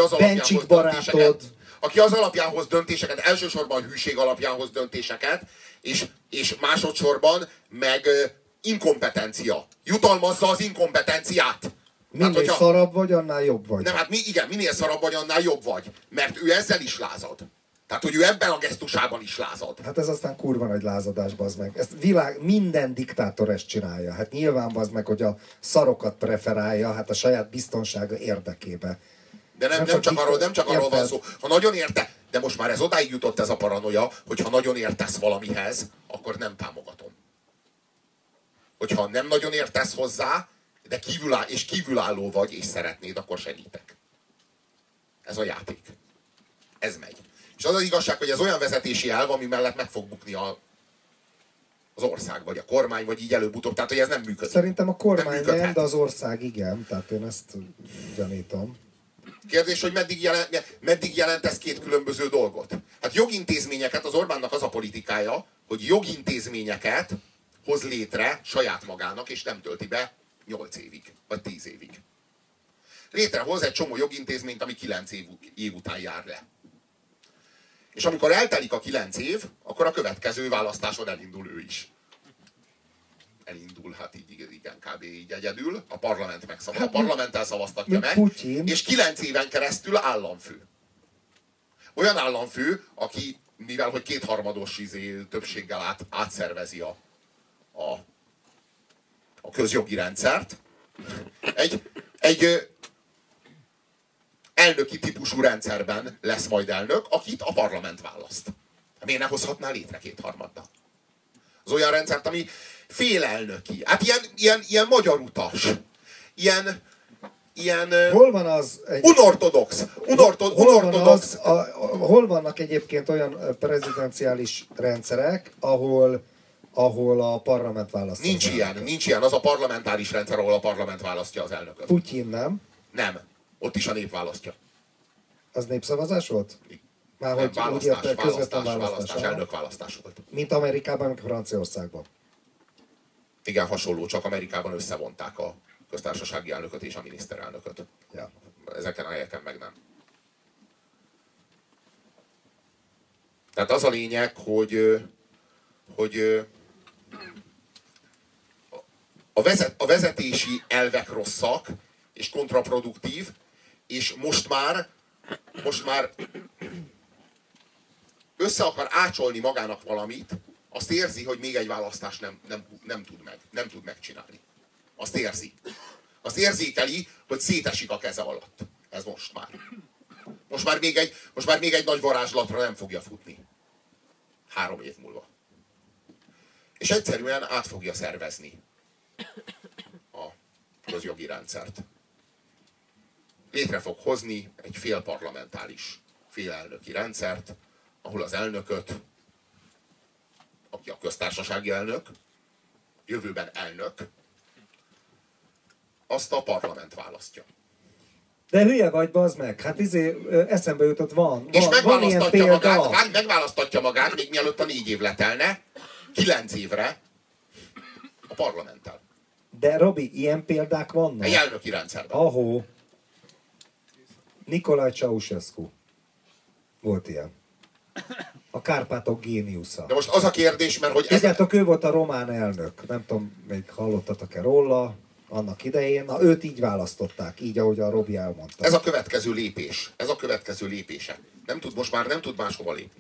[SPEAKER 2] az alapján hoz döntéseket, elsősorban hűség alapján hoz döntéseket, és másodszorban meg inkompetencia. Jutalmazza az inkompetenciát.
[SPEAKER 1] Minél szarabb vagy, annál jobb vagy.
[SPEAKER 2] Nem, hát minél szarabb vagy, annál jobb vagy. Mert ő ezzel is lázad. Tehát, hogy ő ebben a gesztusában is lázad.
[SPEAKER 1] Hát ez aztán kurva nagy lázadás, bazd meg. Ezt minden diktátor ezt csinálja. Hát nyilván, bazd meg, hogy a szarokat preferálja, hát a saját biztonsága érdekébe.
[SPEAKER 2] De nem csak arról van szó. Ha nagyon de most már ez odáig jutott ez a paranoia, hogy ha nagyon értesz valamihez, akkor nem támogatom. Hogyha nem nagyon értesz hozzá, de kívülálló vagy, és szeretnéd, akkor segítek. Ez a játék. Ez megy. És az az igazság, hogy ez olyan vezetési elv, ami mellett meg fog bukni az ország, vagy a kormány, vagy így előbb-utóbb. Tehát, hogy ez nem működik.
[SPEAKER 1] Szerintem a kormány nem, de az ország igen. Tehát én ezt gyanítom.
[SPEAKER 2] Kérdés, hogy meddig jelent ez két különböző dolgot? Hát jogintézményeket, az Orbánnak az a politikája, hogy jogintézményeket hoz létre saját magának, és nem tölti be 8 évig, vagy 10 évig. Létrehoz egy csomó jogintézményt, ami 9 év után jár le. És amikor eltelik a 9 év, akkor a következő választáson elindul ő is. Elindul, hát így igen, kb. Így egyedül. A parlament megszavaz. A parlamenttel szavaztatja meg.
[SPEAKER 1] Putyin.
[SPEAKER 2] És 9 éven keresztül államfő. Olyan államfő, aki, mivel hogy kétharmados többséggel átszervezi a közjogi rendszert, egy elnöki típusú rendszerben lesz majd elnök, akit a parlament választ. Miért ne hozhatná létre kétharmaddal? Az olyan rendszert, ami félelnöki. Hát ilyen magyar utas. Ilyen
[SPEAKER 1] hol van az?
[SPEAKER 2] Unortodox.
[SPEAKER 1] Hol vannak egyébként olyan prezidenciális rendszerek, ahol a parlament választja?
[SPEAKER 2] Nincs ilyen. Az a parlamentáris rendszer, ahol a parlament választja az elnököt.
[SPEAKER 1] Putyin nem?
[SPEAKER 2] Nem. Ott is a nép választja.
[SPEAKER 1] Az népszavazás volt? Már
[SPEAKER 2] nem,
[SPEAKER 1] hogy
[SPEAKER 2] választás, elnökválasztás volt.
[SPEAKER 1] Mint Amerikában, meg Franciaországban.
[SPEAKER 2] Igen, hasonló, csak Amerikában összevonták a köztársasági elnököt és a miniszterelnököt.
[SPEAKER 1] Ja.
[SPEAKER 2] Ezeken a helyeken meg nem. Tehát az a lényeg, hogy a vezetési elvek rosszak és kontraproduktív, és most már össze akar ácsolni magának valamit, azt érzi, hogy még egy választást nem tud megcsinálni. Azt érzi. Azt érzékeli, hogy szétesik a keze alatt. Ez most már. Most már még egy nagy varázslatra nem fogja futni. 3 év múlva. És egyszerűen át fogja szervezni a közjogi rendszert. létre fog hozni egy félparlamentáris, félelnöki rendszert, ahol az elnököt, aki a köztársasági elnök, jövőben elnök, azt a parlament választja.
[SPEAKER 1] De hülye vagy, bazd meg. Hát eszembe jutott, van
[SPEAKER 2] És
[SPEAKER 1] ilyen példa.
[SPEAKER 2] megválasztatja magát, még mielőtt a 4 év letelne, 9 évre a parlamenttel.
[SPEAKER 1] De Robi, ilyen példák vannak?
[SPEAKER 2] Egy elnöki rendszerben.
[SPEAKER 1] Ahó. Nikolaj Ceausescu. Volt ilyen. A Kárpátok géniusza.
[SPEAKER 2] De most az a kérdés, mert hogy...
[SPEAKER 1] Tudjátok, ő volt a román elnök. Nem tudom, még hallottatok-e róla annak idején. Na, őt így választották, így, ahogy a Robi elmondta.
[SPEAKER 2] Ez a következő lépés. Ez a következő lépése. Most már nem tud máshova lépni.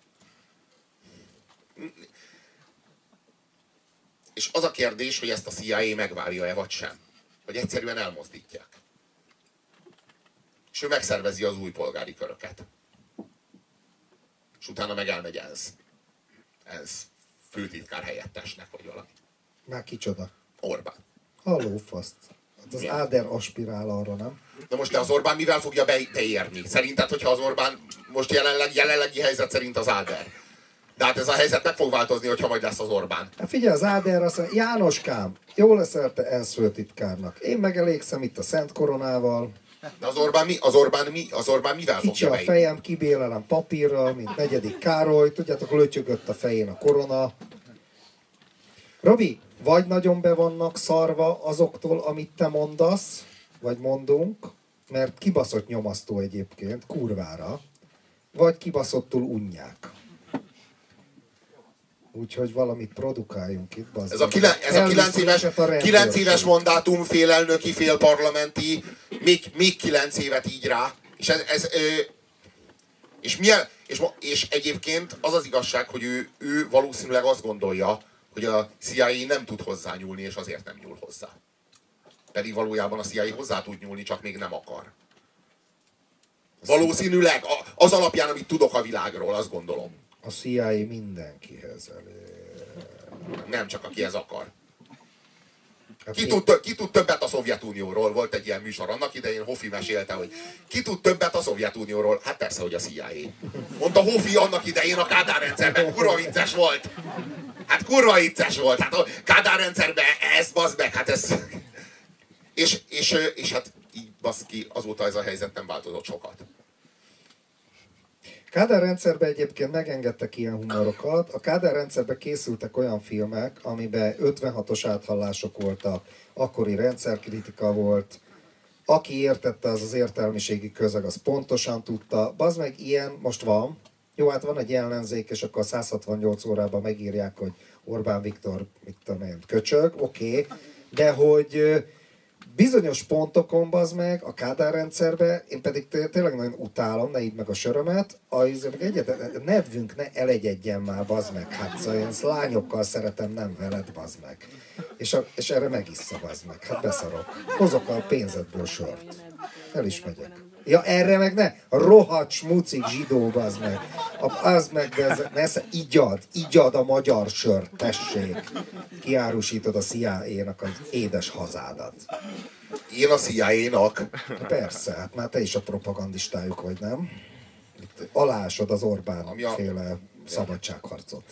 [SPEAKER 2] És az a kérdés, hogy ezt a CIA megvárja-e vagy sem. Vagy egyszerűen elmozdítják. És ő megszervezi az új polgári köröket. És utána meg elmegy ENSZ főtitkár helyettesnek, vagy valami.
[SPEAKER 1] Már kicsoda?
[SPEAKER 2] Orbán.
[SPEAKER 1] Halló, faszt. Hát az Áder aspirál arra, nem?
[SPEAKER 2] Na most az Orbán mivel fogja beérni? Szerinted, hogyha az Orbán most jelenlegi helyzet szerint az Áder. De hát ez a helyzet meg fog változni, hogyha majd lesz az Orbán.
[SPEAKER 1] Hát figyelj, az Áder azt mondja, Jánoskám, jól leszel te ENSZ főtitkárnak. Én megelégszem itt a Szent Koronával.
[SPEAKER 2] De az Orbán mivel
[SPEAKER 1] Kicsi
[SPEAKER 2] fogja
[SPEAKER 1] a
[SPEAKER 2] beírni?
[SPEAKER 1] fejem, kibélelem papírral, mint 4. Károly. Tudjátok, lötyögött a fején a korona. Robi, vagy nagyon be vannak szarva azoktól, amit te mondasz, vagy mondunk, mert kibaszott nyomasztó egyébként, kurvára, vagy kibaszottul unják. Úgyhogy valamit produkáljunk itt.
[SPEAKER 2] Ez a 9 éves mandátum, félelnöki, félparlamenti, még 9 évet így rá. És egyébként az az igazság, hogy ő valószínűleg azt gondolja, hogy a CIA nem tud hozzányúlni, és azért nem nyúl hozzá. Pedig valójában a CIA hozzá tud nyúlni, csak még nem akar. Valószínűleg az alapján, amit tudok a világról, azt gondolom.
[SPEAKER 1] A CIA mindenkihez elér.
[SPEAKER 2] Nem csak akihez akar.
[SPEAKER 1] Hát
[SPEAKER 2] Ki tud többet a Szovjetunióról? Volt egy ilyen műsor annak idején, Hoffi mesélte, hogy ki tud többet a Szovjetunióról? Hát persze, hogy a CIA. Mondta Hoffi annak idején a Kádár rendszerben, kurva vicces volt. Hát kurva vicces volt. Hát a Kádár rendszerben ez, bazd meg, hát ez... És hát így, baszki, azóta ez a helyzet nem változott sokat.
[SPEAKER 1] Kádár rendszerben egyébként megengedtek ilyen humorokat. A Kádár rendszerben készültek olyan filmek, amiben 56-os áthallások voltak, akkori rendszerkritika volt. Aki értette, az értelmiségi közeg, az pontosan tudta. Bazd meg, ilyen most van. Jó, hát van egy ellenzék, és akkor 168 órában megírják, hogy Orbán Viktor, mit tudom én, köcsög, oké. De hogy bizonyos pontokon, bazd meg, a Kádár rendszerben, én pedig tényleg nagyon utálom, ne idd meg a sörömet, a nedvünk ne elegyedjen már, bazd meg, hát szóval én ezt lányokkal szeretem, nem veled, bazd meg. És erre megissza, bazd meg, hát beszarok. Hozok a pénzedből sört. El is megyek. Ja, erre meg ne, rohadt smucik zsidó, bazd meg. Az meg, igyad a magyar sört, tessék. Kiárusítod a CIA-nak az édes hazádat.
[SPEAKER 2] Én a CIA-nak?
[SPEAKER 1] Persze, hát már te is a propagandistájuk vagy, nem? Itt alásod az Orbán-féle szabadságharcot.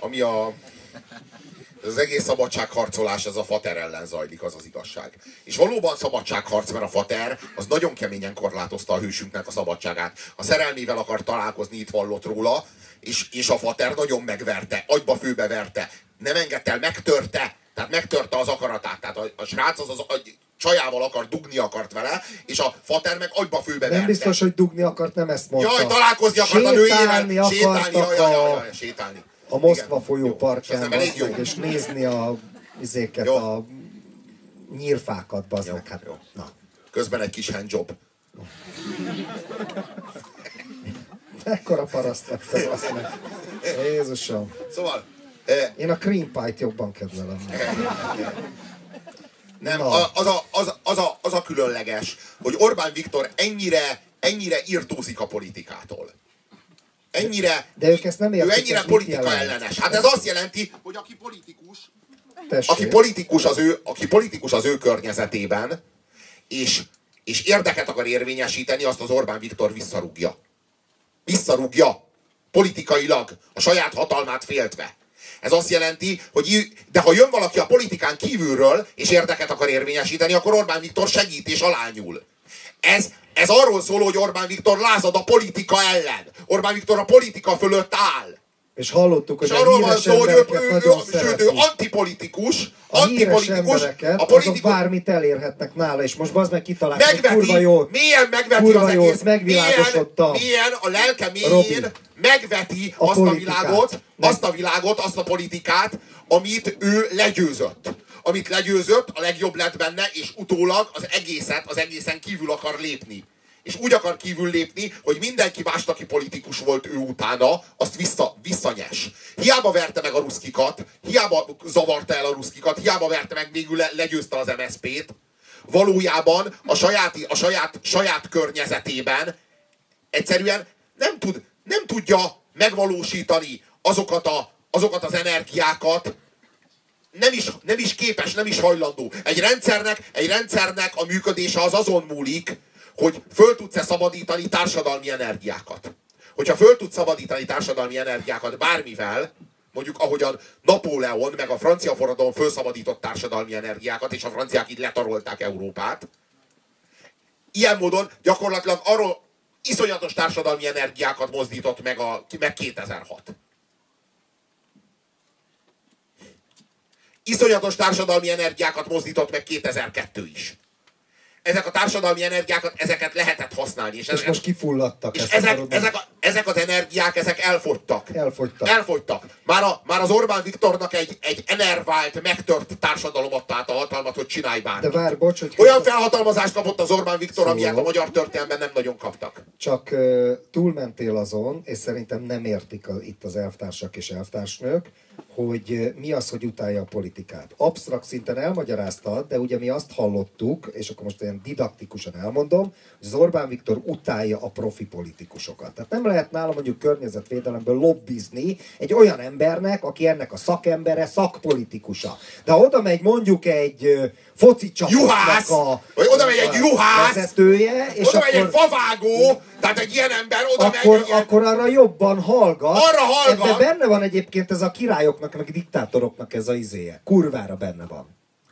[SPEAKER 2] Az egész szabadságharcolás, az a Fater ellen zajlik, az az igazság. És valóban szabadságharc, mert a Fater az nagyon keményen korlátozta a hősünknek a szabadságát. A szerelmével akar találkozni, itt vallott róla, és a Fater nagyon megverte, agyba főbe verte. Nem engedte el, megtörte. Tehát megtörte az akaratát. Tehát a srác az csajával dugni akart vele, és a Fater meg agyba főbe verte.
[SPEAKER 1] Nem biztos, hogy dugni akart, nem ezt mondta.
[SPEAKER 2] Találkozni akart a nőjével. Sétálni.
[SPEAKER 1] A Moszkva folyó partján, és nézni a nyírfákat, bazd meg. Hát, na.
[SPEAKER 2] Közben egy kis handjob.
[SPEAKER 1] Ekkora paraszt lettem, azt meg. Jézusom.
[SPEAKER 2] Szóval...
[SPEAKER 1] Én a cream pie-t jobban kedvelem.
[SPEAKER 2] Nem, az a különleges, hogy Orbán Viktor ennyire irtózik a politikától.
[SPEAKER 1] De ők ezt nem értik,
[SPEAKER 2] ő ennyire politika ellenes. Hát ez azt jelenti, hogy aki politikus az ő környezetében, és és érdeket akar érvényesíteni, azt az Orbán Viktor visszarúgja. Visszarúgja. Politikailag. A saját hatalmát féltve. Ez azt jelenti, hogy de ha jön valaki a politikán kívülről, és érdeket akar érvényesíteni, akkor Orbán Viktor segít és alányul. Ez arról szól, hogy Orbán Viktor lázad a politika ellen. Orbán Viktor a politika fölött áll.
[SPEAKER 1] És hallottuk, hogy
[SPEAKER 2] és arról van szó, hogy ő antipolitikus,
[SPEAKER 1] a híres embereket, azok bármit elérhetnek nála, és most bazd meg kitalálták, hogy kurva jól.
[SPEAKER 2] Mélyen megveti az egész.
[SPEAKER 1] Mélyen
[SPEAKER 2] a lelke mélyén megveti azt a világot, azt a politikát, amit ő legyőzött. Amit legyőzött, a legjobb lett benne, és utólag az egészen kívül akar lépni. És úgy akar kívül lépni, hogy mindenki mást, aki politikus volt ő utána, azt visszanyes. Hiába verte meg a ruszkikat, hiába zavarta el a ruszkikat, hiába verte meg, végül legyőzte az MSZP-t. Valójában a saját környezetében egyszerűen nem tudja megvalósítani azokat az energiákat, nem is képes, nem is hajlandó. Egy rendszernek a működése az azon múlik, hogy föl tudsz-e szabadítani társadalmi energiákat. Hogyha föl tudsz szabadítani társadalmi energiákat bármivel, mondjuk ahogyan Napóleon meg a francia forradalom fölszabadított társadalmi energiákat, és a franciák így letarolták Európát, ilyen módon gyakorlatilag arról iszonyatos társadalmi energiákat mozdított meg 2006. Iszonyatos társadalmi energiákat mozdított meg 2002 is. Ezek a társadalmi energiákat, ezeket lehetett használni. És
[SPEAKER 1] most kifulladtak.
[SPEAKER 2] És ezek az energiák, ezek elfogytak.
[SPEAKER 1] Elfogytak.
[SPEAKER 2] Már az Orbán Viktornak egy enervált, megtört társadalom adta át a hatalmat, hogy csinálj bármit.
[SPEAKER 1] De várj, bocs, hogy
[SPEAKER 2] olyan felhatalmazást kapott az Orbán Viktor, amilyet a magyar történelemben nem nagyon kaptak.
[SPEAKER 1] Csak túlmentél azon, és szerintem nem értik itt az elvtársak és elvtársnők, hogy mi az, hogy utálja a politikát. Absztrakt szinten elmagyaráztad, de ugye mi azt hallottuk, és akkor most ilyen didaktikusan elmondom, hogy az Orbán Viktor utálja a profi politikusokat. Tehát nem lehet nála mondjuk környezetvédelemből lobbizni egy olyan embernek, aki ennek a szakembere, szakpolitikusa. De ha oda megy mondjuk egy foci csapatnak
[SPEAKER 2] vagy oda megy egy juhász,
[SPEAKER 1] vezetője, és
[SPEAKER 2] oda megy egy favágó, tehát egy ilyen ember oda
[SPEAKER 1] akkor arra jobban hallgat.
[SPEAKER 2] Arra hallgat.
[SPEAKER 1] Ebben benne van egyébként ez a királyoknak, meg diktátoroknak ez a izéje. Kurvára benne van.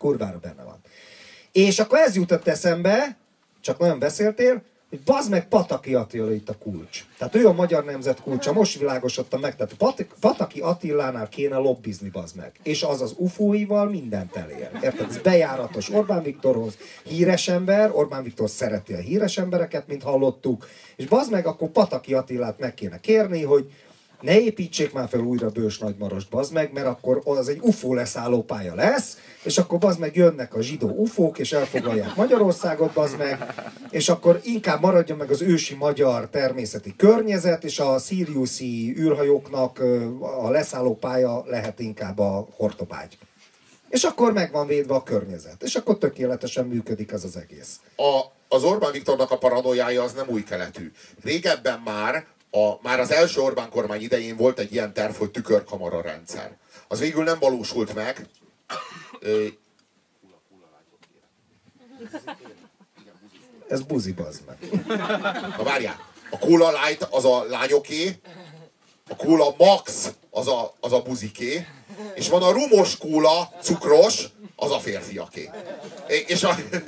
[SPEAKER 1] És akkor ez jutott eszembe, csak nagyon beszéltél, hogy bazd meg Pataki Attila itt a kulcs. Tehát ő a magyar nemzet kulcsa, most világosodtam meg. Tehát Pataki Attilánál kéne lobbizni, bazd meg. És az UFO-ival mindent elér. Érted? Ez bejáratos Orbán Viktorhoz. Híres ember, Orbán Viktor szereti a híres embereket, mint hallottuk. És bazd meg, akkor Pataki Attilát meg kéne kérni, hogy ne építsék már fel újra Bős Nagymarost, bazd meg, mert akkor az egy UFO leszálló pálya lesz, és akkor bazd meg jönnek a zsidó UFO-k, és elfoglalják Magyarországot, bazd meg, és akkor inkább maradjon meg az ősi magyar természeti környezet, és a szíriuszi űrhajóknak a leszálló pálya lehet inkább a Hortobágy. És akkor meg van védve a környezet, és akkor tökéletesen működik ez az egész.
[SPEAKER 2] Az Orbán Viktornak a paranoiája az nem új keletű. Régebben már az első Orbán kormány idején volt egy ilyen terv, hogy tükörkamara rendszer. Az végül nem valósult meg.
[SPEAKER 1] Ez buzi, bazd meg.
[SPEAKER 2] Na várjál, a Cola Light az a lányoké, a Cola Max az a buziké, és van a rumos kóla, cukros, az a férfiaké. És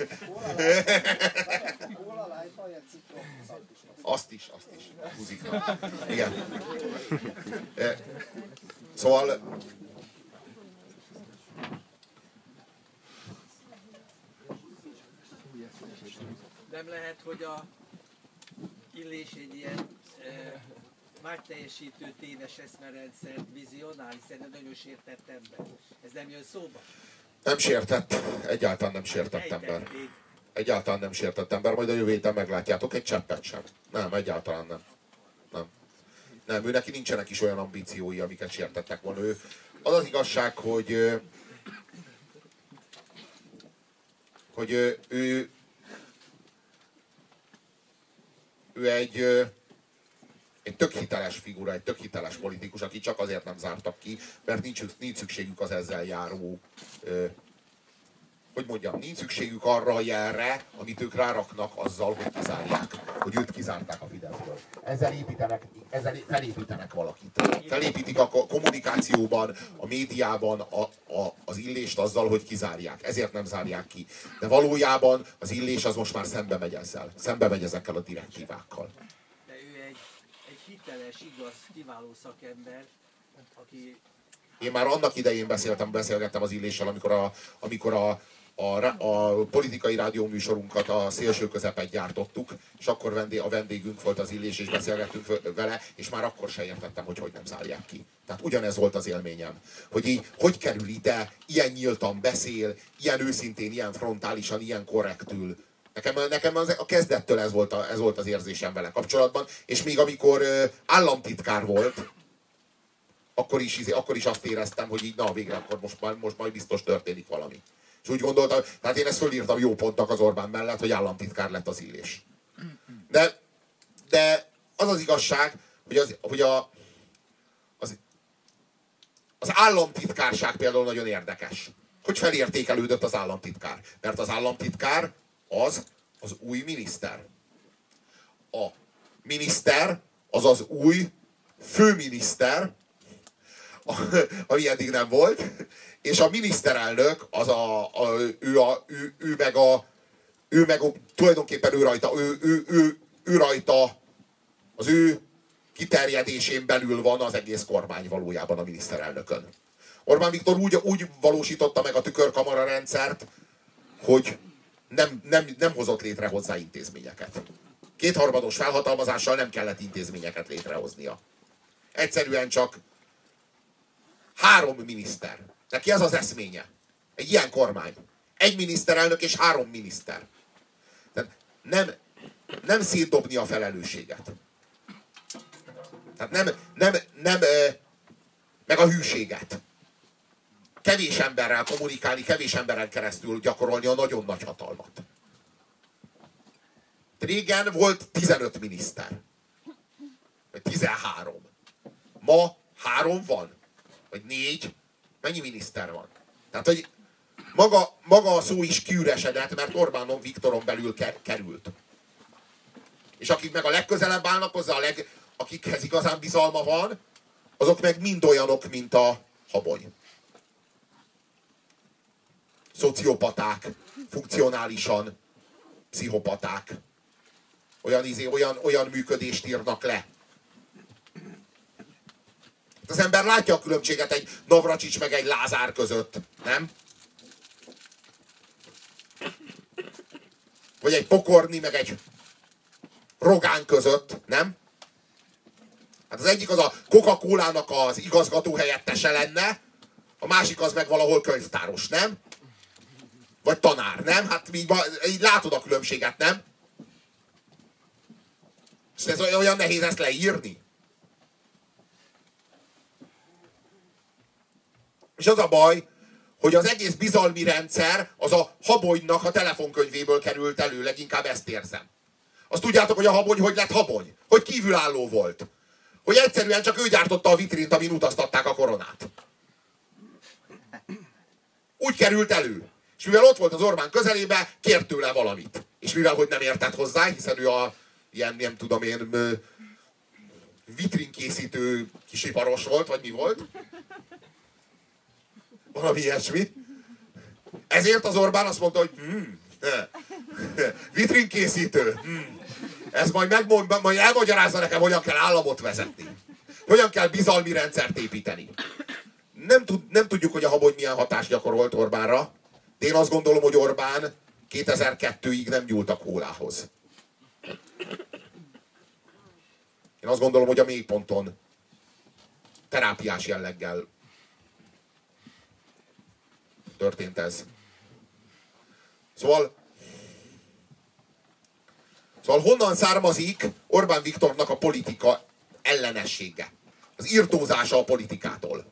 [SPEAKER 2] Azt is. Buzikra. Igen. Szóval...
[SPEAKER 3] Nem lehet, hogy a Illés egy ilyen mágteljesítő téves eszmerendszert vizionál, hiszen nagyon sértett ember. Ez nem jön szóba? Nem sértett.
[SPEAKER 2] Egyáltalán nem sértett ember. Egyáltalán nem sértett ember, majd a jövő héten meglátjátok, egy cseppet sem. Nem, egyáltalán nem. Nem, ő neki nincsenek is olyan ambíciói, amiket sértettek volna. Az az igazság, hogy ő egy tök hiteles figura, egy tök hiteles politikus, aki csak azért nem zártak ki, mert nincs szükségük az ezzel járó, hogy mondjam, nincs szükségük arra a jelre, amit ők ráraknak azzal, hogy kizárják. Hogy őt kizárták a Fideszből. Ezzel felépítenek valakit. Felépítik a kommunikációban, a médiában az Illést azzal, hogy kizárják. Ezért nem zárják ki. De valójában az Illés az most már szembe megy ezzel. Szembe megy ezekkel a direktívákkal.
[SPEAKER 3] De ő egy hiteles, igaz, kiváló szakember, aki...
[SPEAKER 2] Én már annak idején beszélgettem az Illéssel, amikor a politikai rádióműsorunkat, a Szélső Közepet gyártottuk, és akkor a vendégünk volt az Illés, és beszélgettünk vele, és már akkor se értettem, hogy nem zárják ki. Tehát ugyanez volt az élményem. Hogy kerül ide, ilyen nyíltan beszél, ilyen őszintén, ilyen frontálisan, ilyen korrektül. Nekem a kezdettől ez volt az érzésem vele kapcsolatban, és még amikor államtitkár volt, akkor is azt éreztem, hogy így na végre, akkor most majd biztos történik valami. És úgy gondoltam, tehát én ezt fölírtam jó pontnak az Orbán mellett, hogy államtitkár lett az Illés. De az az igazság, hogy az államtitkárság például nagyon érdekes. Hogy felértékelődött az államtitkár? Mert az államtitkár az új miniszter. A miniszter az új főminiszter, ami eddig nem volt, és a miniszterelnök ő meg tulajdonképpen ő rajta az ő kiterjedésén belül van az egész kormány valójában a miniszterelnökön. Orbán Viktor úgy valósította meg a tükörkamara rendszert, hogy nem hozott létre hozzá intézményeket. Kétharmados felhatalmazással nem kellett intézményeket létrehoznia. Egyszerűen csak 3 miniszter. Neki ez az eszménye. Egy ilyen kormány. 1 miniszterelnök és 3 miniszter. Tehát nem szétdobni a felelősséget. Tehát nem meg a hűséget. Kevés emberrel kommunikálni, kevés emberen keresztül gyakorolni a nagyon nagy hatalmat. Régen volt 15 miniszter. Vagy 13. Ma 3 van. Vagy 4. Mennyi miniszter van? Tehát, hogy maga a szó is kiüresedett, mert Orbán Viktoron belül került. És akik meg a legközelebb állnak hozzá, akikhez igazán bizalma van, azok meg mind olyanok, mint a Habony. Szociopaták, funkcionálisan pszichopaták. Olyan működést írnak le. Az ember látja a különbséget egy Navracsics meg egy Lázár között, nem? Vagy egy Pokorni meg egy Rogán között, nem? Hát az egyik az a Coca-Cola-nak az igazgató helyettese lenne, a másik az meg valahol könyvtáros, nem? Vagy tanár, nem? Hát így látod a különbséget, nem? És ez olyan nehéz ezt leírni. És az a baj, hogy az egész bizalmi rendszer az a Habonynak a telefonkönyvéből került elő, leginkább ezt érzem. Azt tudjátok, hogy a Habony hogy lett Habony? Hogy kívülálló volt. Hogy egyszerűen csak ő gyártotta a vitrint, amin utaztatták a koronát. Úgy került elő. És mivel ott volt az Orbán közelébe, kért tőle valamit. És mivel hogy nem értett hozzá, hiszen ő ilyen, nem tudom én, vitrinkészítő kisiparos volt, vagy mi volt? Valami ilyesmi. Ezért az Orbán azt mondta, hogy vitrinkészítő. Ez majd elmagyarázza nekem, hogyan kell államot vezetni. Hogyan kell bizalmi rendszert építeni. Nem tudjuk, hogy a Habony milyen hatást gyakorolt Orbánra, de én azt gondolom, hogy Orbán 2002-ig nem nyúlt a kólához. Én azt gondolom, hogy a mélyponton terápiás jelleggel történt ez. Szóval honnan származik Orbán Viktornak a politika ellenessége? Az irtózása a politikától.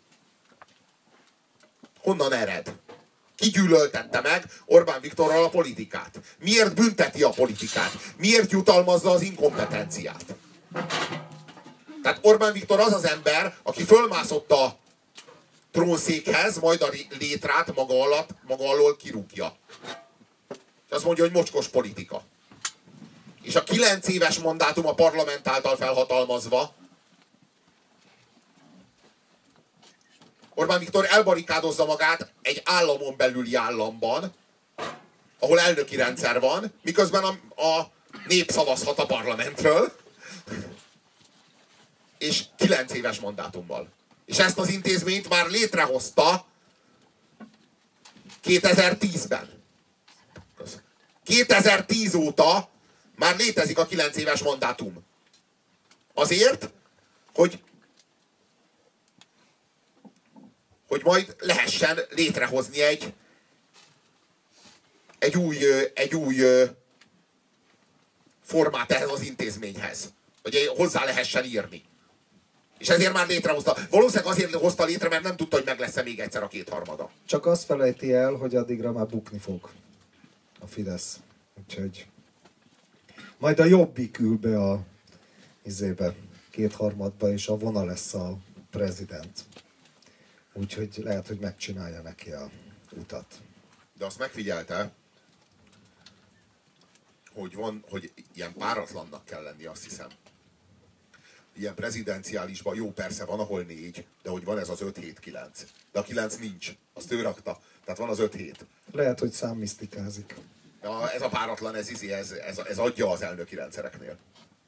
[SPEAKER 2] Honnan ered? Ki gyűlöltette meg Orbán Viktorral a politikát? Miért bünteti a politikát? Miért jutalmazza az inkompetenciát? Tehát Orbán Viktor az az ember, aki fölmászott a trónszékhez, majd a létrát maga alól kirúgja. És azt mondja, hogy mocskos politika. És a 9 éves mandátum a parlament által felhatalmazva, Orbán Viktor elbarikádozza magát egy államon belüli államban, ahol elnöki rendszer van, miközben a nép szavazhat a parlamentről, és 9 éves mandátummal. És ezt az intézményt már létrehozta 2010-ben. 2010 óta már létezik a 9 éves mandátum. Azért, hogy majd lehessen létrehozni egy új formát ehhez az intézményhez. Hogy hozzá lehessen írni. És ezért már létrehozta. Valószínűleg azért hozta létre, mert nem tudta, hogy meg lesz-e még egyszer a 2/3.
[SPEAKER 1] Csak azt felejti el, hogy addigra már bukni fog a Fidesz. Úgyhogy majd a Jobbik ül be a 2/3, és a Vona lesz a prezident. Úgyhogy lehet, hogy megcsinálja neki a utat.
[SPEAKER 2] De azt megfigyelte, hogy ilyen páratlannak kell lenni, azt hiszem. Ilyen prezidenciálisban jó, persze van, ahol 4, de hogy van ez az 5-7-9. De a 9 nincs. Azt ő rakta. Tehát van az 5-7.
[SPEAKER 1] Lehet, hogy számmisztikázik.
[SPEAKER 2] Ja, ez a páratlan, ez adja az elnöki rendszereknél.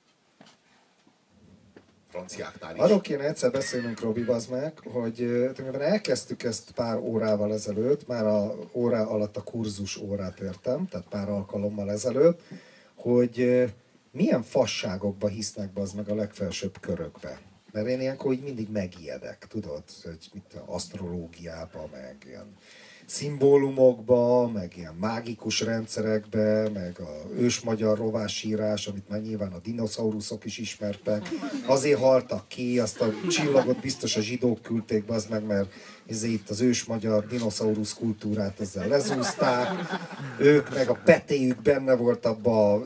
[SPEAKER 2] Franciáknál is.
[SPEAKER 1] Arról kéne egyszer beszélnünk, Robi, bazd meg, hogy tulajdonképpen elkezdtük ezt pár órával ezelőtt, már a órá alatt a kurzus órát értem, tehát pár alkalommal ezelőtt, hogy milyen fasságokba hisznek bazd meg a legfelsőbb körökbe. Mert én ilyenkor így mindig megijedek, tudod, hogy mit asztrológiába, meg ilyen szimbólumokba, meg ilyen mágikus rendszerekbe, meg a ősmagyar rovásírás, amit már nyilván a dinoszauruszok is ismertek. Azért haltak ki, azt a csillagot biztos a zsidók küldték be, az meg, mert itt az ősmagyar dinoszaurusz kultúrát ezzel lezúzták. Ők meg a petéjük benne volt abba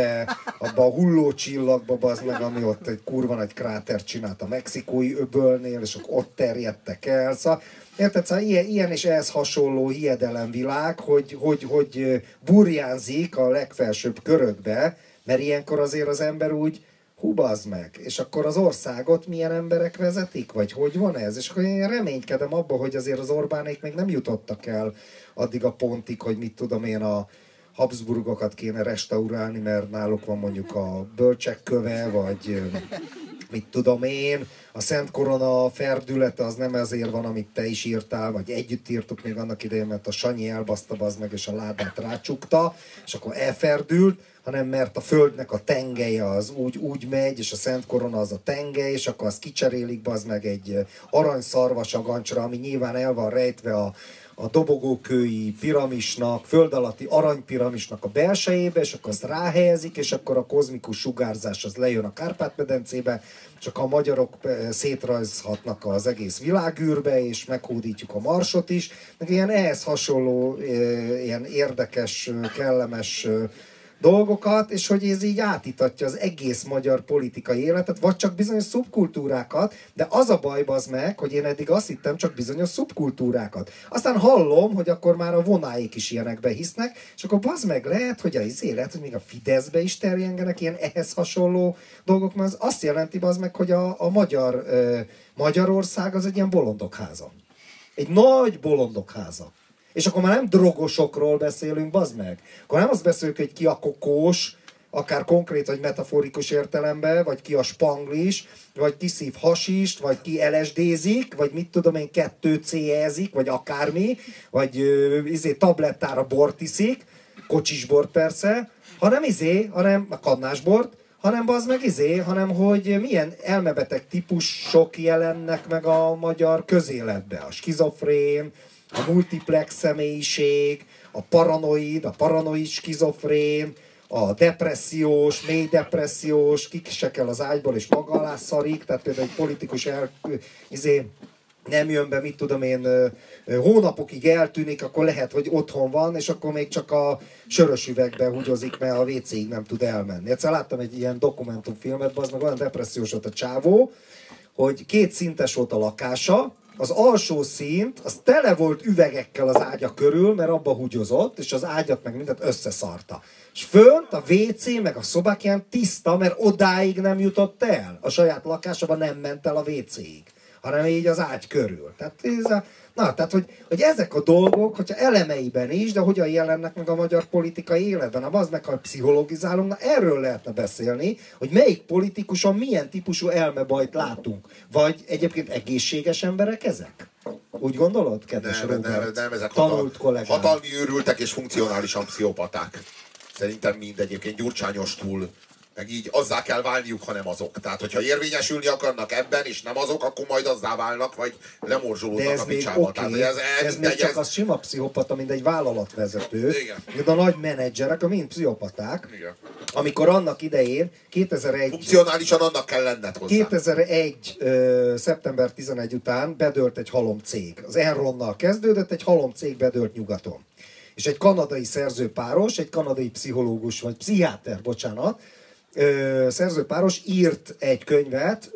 [SPEAKER 1] a hullócsillagba, az meg, ami ott egy kurva nagy krátert csinált a mexikói öbölnél, és ott terjedtek el. Szóval, érted? Szóval ilyen és ehhez hasonló hiedelemvilág, hogy burjánzik a legfelsőbb körökbe, mert ilyenkor azért az ember úgy, hú, bazd meg, és akkor az országot milyen emberek vezetik, vagy hogy van ez? És akkor én reménykedem abba, hogy azért az Orbánék még nem jutottak el addig a pontig, hogy mit tudom én, a Habsburgokat kéne restaurálni, mert náluk van mondjuk a bölcsek köve, vagy mit tudom én, a Szent Korona ferdülete az nem ezért van, amit te is írtál, vagy együtt írtuk még annak idején, mert a Sanyi elbaszta bazd meg, és a ládát rácsukta, és akkor elferdült, hanem mert a földnek a tengelye az úgy megy, és a Szent Korona az a tengely, és akkor azt kicserélik bazd meg egy aranyszarvasagancsra, ami nyilván el van rejtve a dobogókői piramisnak, föld alatti aranypiramisnak a belsejébe, és akkor azt ráhelyezik, és akkor a kozmikus sugárzás az lejön a Kárpát-medencébe, csak a magyarok szétrajzhatnak az egész világűrbe, és meghódítjuk a Marsot is. Meg ilyen ehhez hasonló, ilyen érdekes, kellemes dolgokat, és hogy ez így átítatja az egész magyar politikai életet, vagy csak bizonyos szubkultúrákat, de az a baj az meg, hogy én eddig azt hittem csak bizonyos szubkultúrákat. Aztán hallom, hogy akkor már a vonáik is ilyenekbe hisznek, és akkor bazd meg lehet, hogy az élet, hogy még a Fideszbe is terjengenek ilyen ehhez hasonló dolgok, mert az azt jelenti bazd meg, hogy a Magyarország az egy ilyen bolondokháza. Egy nagy bolondokháza. És akkor már nem drogosokról beszélünk, bazd meg. Akkor nem azt beszélünk, hogy ki a kokós, akár konkrét vagy metaforikus értelemben, vagy ki a spanglis, vagy ki szív hasist, vagy ki LSD-zik, vagy mit tudom én, 2C-ezik, vagy akármi, vagy tablettára bort iszik, kocsisbort persze, hanem a kannásbort, hanem bazd meg hanem hogy milyen elmebeteg típusok jelennek meg a magyar közéletbe. A skizofrén, a multiplex személyiség, a paranoid skizofrén, a depressziós, mély depressziós, kisekel az ágyból és maga alá szarik, tehát például egy politikus nem jön be, mit tudom én, hónapokig eltűnik, akkor lehet, hogy otthon van, és akkor még csak a sörös üvegbe húgyozik, mert a WC-ig nem tud elmenni. Egyszer láttam egy ilyen dokumentumfilmet, az meg olyan depressziós volt a csávó, hogy 2 szintes volt a lakása, az alsó szint, az tele volt üvegekkel az ágya körül, mert abba húgyozott, és az ágyat meg mindent összeszarta. És fönt a WC meg a szobák ilyen tiszta, mert odáig nem jutott el. A saját lakásában nem ment el a WC-ig, hanem így az ágy körül. Tehát, hogy ezek a dolgok, hogyha elemeiben is, de hogyan jelennek meg a magyar politikai életben, az meg, ha pszichologizálunk, na erről lehetne beszélni, hogy melyik politikuson milyen típusú elmebajt látunk. Vagy egyébként egészséges emberek ezek? Úgy gondolod, kedves Róbert?
[SPEAKER 2] Nem, ezek
[SPEAKER 1] tanult kollégám.
[SPEAKER 2] Hatalmi őrültek és funkcionálisan pszichopaták. Szerintem mind egyébként Gyurcsányostól, meg így azzá kell válniuk, hanem azok. Tehát, hogyha érvényesülni akarnak ebben, és nem azok, akkor majd azzá válnak, vagy lemorzsolódnak a picsába.
[SPEAKER 1] Okay. Ez még csak az sima pszichopata, mint egy vállalatvezető. De a nagy menedzserek, mind pszichopaták.
[SPEAKER 2] Igen.
[SPEAKER 1] Amikor annak idején, 2001...
[SPEAKER 2] Funkcionálisan annak kell lenned hozzá.
[SPEAKER 1] 2001. Szeptember 11 után bedőlt egy halomcég. Az Enronnal kezdődött, egy halomcég bedőlt nyugaton. És egy kanadai szerzőpáros, egy kanadai pszichológus, vagy pszichiáter, bocsánat, szerzőpáros írt egy könyvet,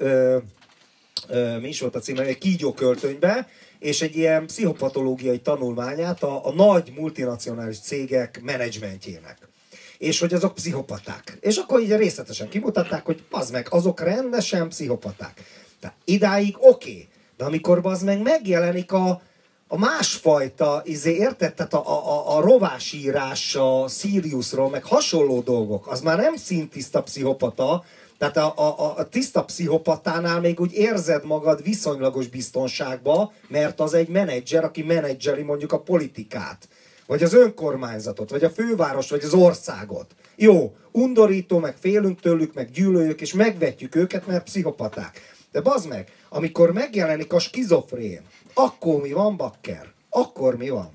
[SPEAKER 1] mi is volt a címe, egy kígyóköltönybe, és egy ilyen pszichopatológiai tanulmányát a nagy multinacionális cégek menedzsmentjének. És hogy azok pszichopaták. És akkor így részletesen kimutatták, hogy bazd meg, azok rendesen pszichopaták. Tehát idáig oké. De amikor bazd meg megjelenik a másfajta, érted? Tehát a rovásírás a Siriusról, meg hasonló dolgok, az már nem szintiszta pszichopata, tehát a tiszta pszichopatánál még úgy érzed magad viszonylagos biztonságba, mert az egy menedzser, aki menedzseli mondjuk a politikát, vagy az önkormányzatot, vagy a főváros, vagy az országot. Jó, undorító, meg félünk tőlük, meg gyűlöljük, és megvetjük őket, mert pszichopaták. De bazd meg, amikor megjelenik a skizofrén, akkor mi van, bakker? Akkor mi van?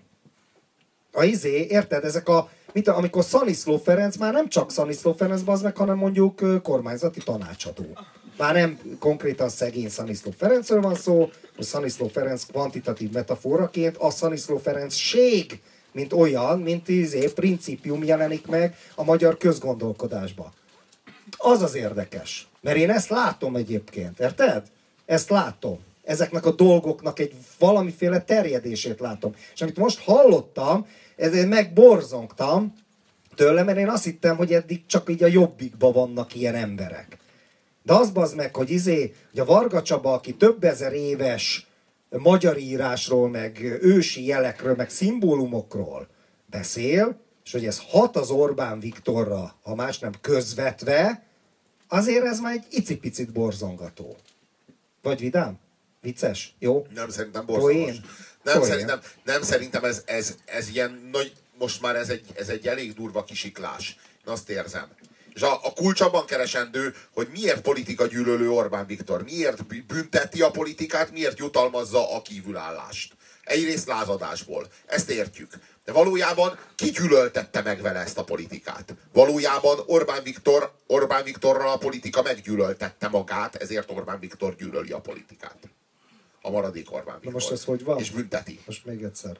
[SPEAKER 1] Érted? Ezek amikor Szaniszló Ferenc, már nem csak Szaniszló Ferenc, bazd meg, hanem mondjuk kormányzati tanácsadó. Már nem konkrétan szegény Szaniszló Ferencről van szó, hogy Szaniszló Ferenc kvantitatív metaforaként, a Szaniszló Ferenc-ség, mint olyan, mint principium jelenik meg a magyar közgondolkodásba. Az az érdekes. Mert én ezt látom egyébként, érted? Ezt látom. Ezeknek a dolgoknak egy valamiféle terjedését látom. És amit most hallottam, ezért megborzongtam tőle, mert én azt hittem, hogy eddig csak így a Jobbikban vannak ilyen emberek. De az bazd meg, hogy a Varga Csaba, aki több ezer éves magyar írásról, meg ősi jelekről, meg szimbólumokról beszél, és hogy ez hat az Orbán Viktorra, ha más nem közvetve, azért ez már egy icipicit borzongató. Vagy vidám? Vicces? Jó?
[SPEAKER 2] Nem, szerintem borzalmas. Nem, szerintem ez ilyen nagy, most már ez egy elég durva kisiklás. Én azt érzem. És a kulcs abban keresendő, hogy miért politika gyűlölő Orbán Viktor, miért bünteti a politikát, miért jutalmazza a kívülállást. Egyrészt lázadásból. Ezt értjük. De valójában ki gyűlöltette meg vele ezt a politikát? Valójában Orbán Viktorral a politika meggyűlöltette magát, ezért Orbán Viktor gyűlöli a politikát. A maradék Orbán Viktor.
[SPEAKER 1] Na most ez hogy van?
[SPEAKER 2] És bünteti.
[SPEAKER 1] Most még egyszer.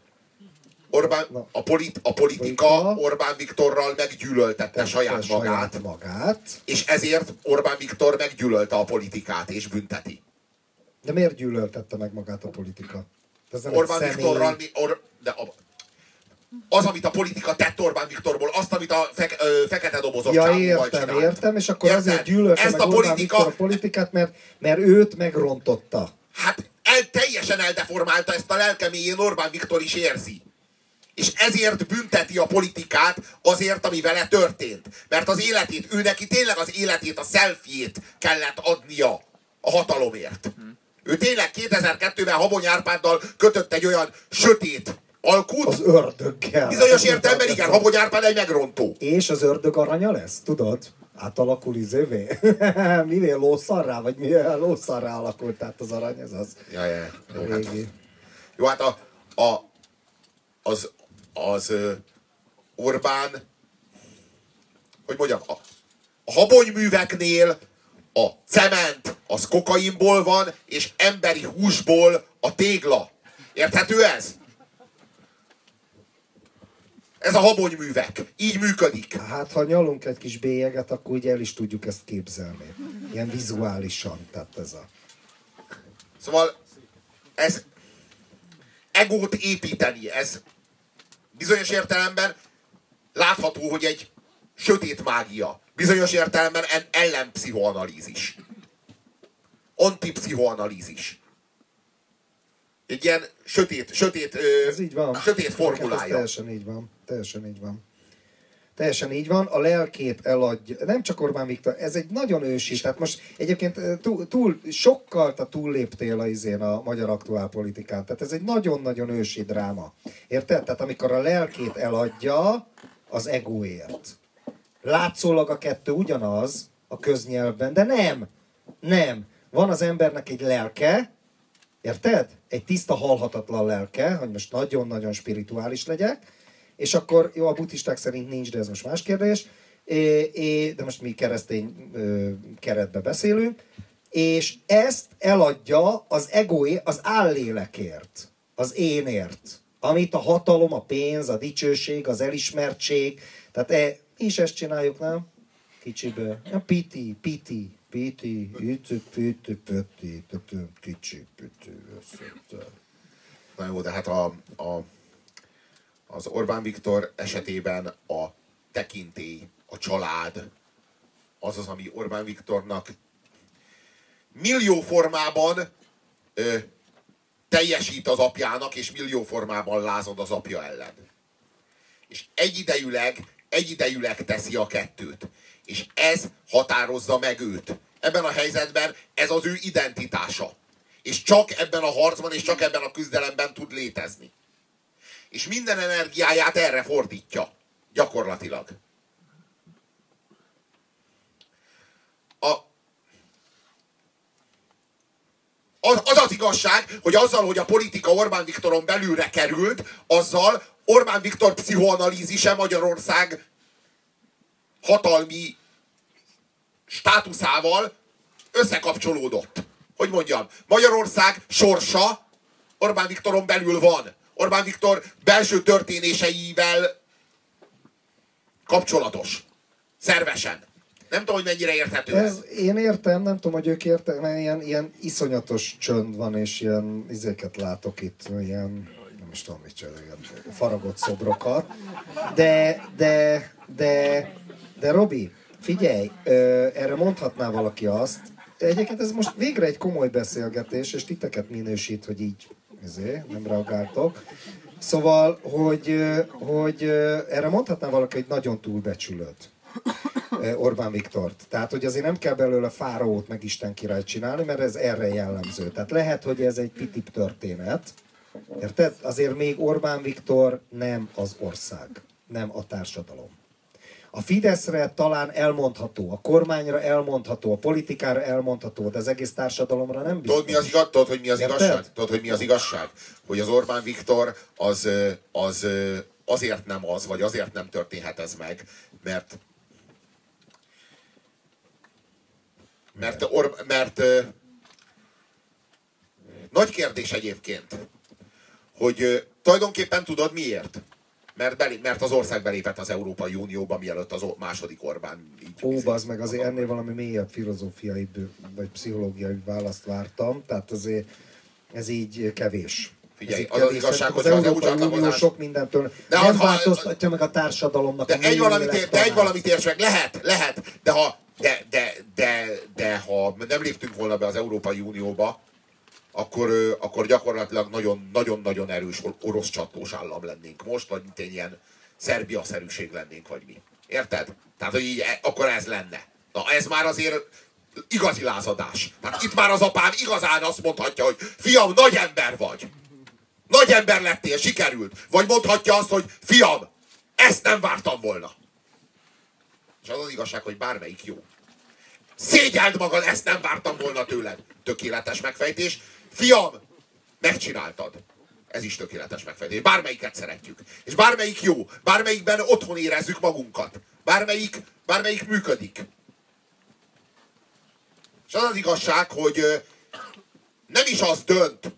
[SPEAKER 2] A politika Orbán Viktorral meggyűlöltette saját magát. És ezért Orbán Viktor meggyűlölte a politikát és bünteti.
[SPEAKER 1] De miért gyűlöltette meg magát a politika?
[SPEAKER 2] Orbán Viktorral... Az, amit a politika tett Orbán Viktorból, azt, amit a fekete dobozos csávóval csinált.
[SPEAKER 1] Értem, és akkor azért gyűlölte meg Orbán Viktor a politikát, mert őt megrontotta.
[SPEAKER 2] Hát teljesen eldeformálta, ezt a lelkeméjén Orbán Viktor is érzi. És ezért bünteti a politikát azért, ami vele történt. Mert az életét, ő neki tényleg az életét, a selfie-t kellett adnia a hatalomért. Ő tényleg 2002-ben Habony Árpáddal kötött egy olyan sötét alkut.
[SPEAKER 1] Az ördöggel.
[SPEAKER 2] Bizonyos értelemben igen, Habony Árpád egy megrontó.
[SPEAKER 1] És az ördög aranya lesz, tudod? Átalakul izévé? Minél lószarrá, vagy minél lószarrá alakult át az arany, ez az.
[SPEAKER 2] Ja. Jó, hát az Orbán, hogy mondjam, a habonyműveknél a cement az kokainból van, és emberi húsból a tégla. Érthető ez? Ez a habonyművek. Így működik.
[SPEAKER 1] Hát, ha nyalunk egy kis bélyeget, akkor ugye el is tudjuk ezt képzelni. Ilyen vizuálisan. Tehát ez a...
[SPEAKER 2] Szóval ez... egót építeni. Ez bizonyos értelemben látható, hogy egy sötét mágia. Bizonyos értelemben ellenpszichoanalízis. Antipszichoanalízis. Egy ilyen sötét formulája. Ez
[SPEAKER 1] teljesen így van. Teljesen így van. A lelkét eladja. Nem csak Orbán Viktor, ez egy nagyon ősi. Tehát most egyébként sokkal túlléptél a magyar aktuálpolitikán. Tehát ez egy nagyon-nagyon ősi dráma. Érted? Tehát amikor a lelkét eladja az egóért. Látszólag a kettő ugyanaz a köznyelvben, de nem. Van az embernek egy lelke, érted? Egy tiszta, halhatatlan lelke, hogy most nagyon-nagyon spirituális legyek, és akkor, jó, a buddhisták szerint nincs, de ez most más kérdés, de most mi keresztény keretbe beszélünk, és ezt eladja az egóé, az állélekért, az énért, amit a hatalom, a pénz, a dicsőség, az elismertség, tehát mi is ezt csináljuk, nem? Kicsibe. Piti.
[SPEAKER 2] Na jó, de hát az Orbán Viktor esetében a tekintély, a család, az, ami Orbán Viktornak millió formában teljesít az apjának, és millió formában lázad az apja ellen. És egyidejűleg teszi a kettőt. És ez határozza meg őt. Ebben a helyzetben ez az ő identitása. És csak ebben a harcban, és csak ebben a küzdelemben tud létezni. És minden energiáját erre fordítja. Gyakorlatilag. Az igazság, hogy azzal, hogy a politika Orbán Viktoron belülre került, azzal Orbán Viktor pszichoanalízise Magyarország hatalmi státuszával összekapcsolódott. Hogy mondjam, Magyarország sorsa Orbán Viktoron belül van. Orbán Viktor belső történéseivel kapcsolatos. Szervesen. Nem tudom, hogy mennyire érthető ez.
[SPEAKER 1] Én értem, nem tudom, hogy ők értem, mert ilyen iszonyatos csönd van, és ilyen izéket látok itt, ilyen, nem is tudom, mit csinál, ilyen faragott szobrokat. De Robi, figyelj, erre mondhatná valaki azt, egyébként ez most végre egy komoly beszélgetés, és titeket minősít, hogy így nem reagáltok. Szóval, hogy erre mondhatná valaki, hogy nagyon túlbecsülöd Orbán Viktort. Tehát, hogy azért nem kell belőle fáraót meg Isten királyt csinálni, mert ez erre jellemző. Tehát lehet, hogy ez egy pitip történet. Érted? Azért még Orbán Viktor nem az ország, nem a társadalom. A Fideszre talán elmondható, a kormányra elmondható, a politikára elmondható, de az egész társadalomra nem biztos.
[SPEAKER 2] Tudod, hogy mi az igazság? Tudod, hogy mi az igazság? Hogy az Orbán Viktor az azért nem az, vagy azért nem történhet ez meg, mert nagy kérdés egyébként, hogy tulajdonképpen tudod miért? Mert az ország belépett az Európai Unióba, mielőtt az második Orbán így...
[SPEAKER 1] Bazd meg, azért ennél valami mélyebb filozófiai vagy pszichológiai választ vártam, tehát azért ez így kevés.
[SPEAKER 2] Figyelj, az az igazság, hogy
[SPEAKER 1] az Európai Unió sok mindentől nem változtatja meg a társadalomnak a
[SPEAKER 2] De egy valamit érts meg, lehet, de ha nem léptünk volna be az Európai Unióba, akkor gyakorlatilag nagyon-nagyon erős orosz csatlós állam lennénk most, vagy mint egy ilyen Szerbia-szerűség lennénk, vagy mi. Érted? Tehát, hogy így, akkor ez lenne. Na, ez már azért igazi lázadás. Tehát itt már az apám igazán azt mondhatja, hogy fiam, nagy ember vagy. Nagy ember lettél, sikerült. Vagy mondhatja azt, hogy fiam, ezt nem vártam volna. És az az igazság, hogy bármelyik jó. Szégyeld magad, ezt nem vártam volna tőled. Tökéletes megfejtés. Fiam, megcsináltad. Ez is tökéletes megfejtés. Bármelyiket szeretjük. És bármelyik jó. Bármelyikben otthon érezzük magunkat. Bármelyik működik. És az az igazság, hogy nem is az dönt,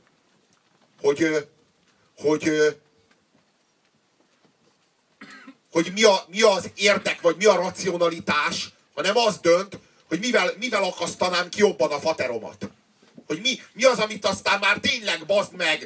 [SPEAKER 2] hogy mi az érdek, vagy mi a racionalitás, hanem az dönt, hogy mivel akasztanám ki jobban a fateromat. Hogy mi az, amit aztán már tényleg, bazd meg,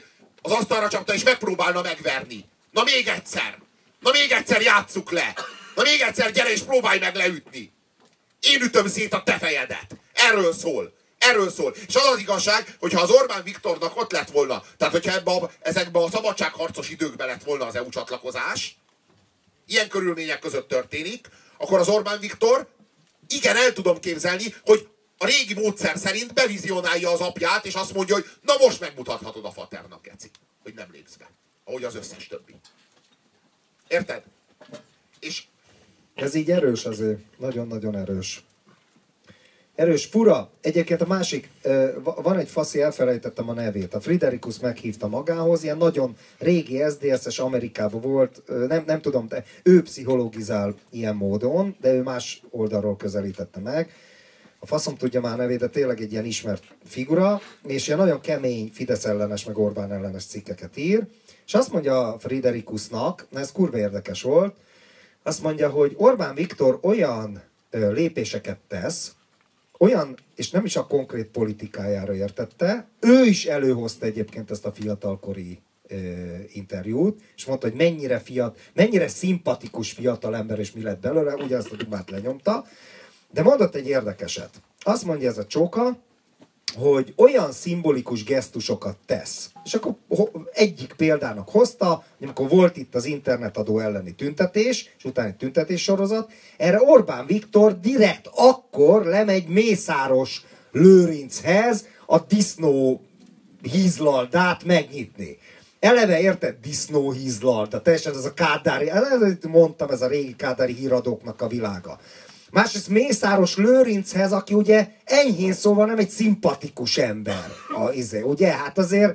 [SPEAKER 2] Az asztalra csapta és megpróbálna megverni. Na még egyszer! Na még egyszer játsszuk le! Na még egyszer gyere és próbálj meg leütni! Én ütöm szét a te fejedet! Erről szól! Erről szól. És az az igazság, hogyha az Orbán Viktornak ott lett volna, tehát hogyha ezekben a szabadságharcos időkben lett volna az EU csatlakozás, ilyen körülmények között történik, akkor az Orbán Viktor, igen, el tudom képzelni, hogy a régi módszer szerint bevizionálja az apját, és azt mondja, hogy na most megmutathatod a faternak, geci, hogy nem lépsz be. Ahogy az összes többi. Érted? És...
[SPEAKER 1] Ez így erős azért. Nagyon-nagyon erős. Erős, fura. Egyébként a másik, van egy faszi, elfelejtettem a nevét. A Friderikus meghívta magához, ilyen nagyon régi SZDSZ-es Amerikában volt, nem tudom, de ő pszichologizál ilyen módon, de ő más oldalról közelítette meg. A faszom tudja már nevét, de tényleg egy ilyen ismert figura, és ilyen nagyon kemény Fidesz ellenes, meg Orbán ellenes cikkeket ír, és azt mondja Friderikusnak, ez kurva érdekes volt, azt mondja, hogy Orbán Viktor olyan lépéseket tesz, olyan, és nem is a konkrét politikájára értette, ő is előhozta egyébként ezt a fiatalkori interjút, és mondta, hogy mennyire szimpatikus fiatal ember, és mi lett belőle, ugyanazt a dumát lenyomta, de mondott egy érdekeset. Azt mondja ez a csóka, hogy olyan szimbolikus gesztusokat tesz. És akkor egyik példának hozta, amikor volt itt az internetadó elleni tüntetés, és utána egy tüntetés sorozat, erre Orbán Viktor direkt akkor lemegy Mészáros Lőrinchez a disznó hízlaldát megnyitni. Eleve érted? Disznó hízlalda, teljesen ez a kádári, mondtam, ez a régi kádári híradóknak a világa. Másrészt Mészáros Lőrinchez, aki ugye enyhén szóval nem egy szimpatikus ember. Ugye? Hát azért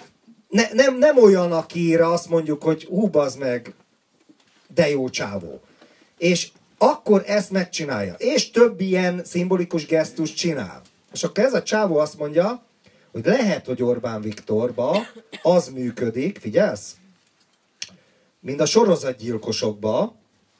[SPEAKER 1] nem olyan, akire azt mondjuk, hogy hú, bazd meg, de jó csávó. És akkor ezt megcsinálja. És több ilyen szimbolikus gesztust csinál. És akkor ez a csávó azt mondja, hogy lehet, hogy Orbán Viktorba az működik, figyelsz? Mint a sorozatgyilkosokba,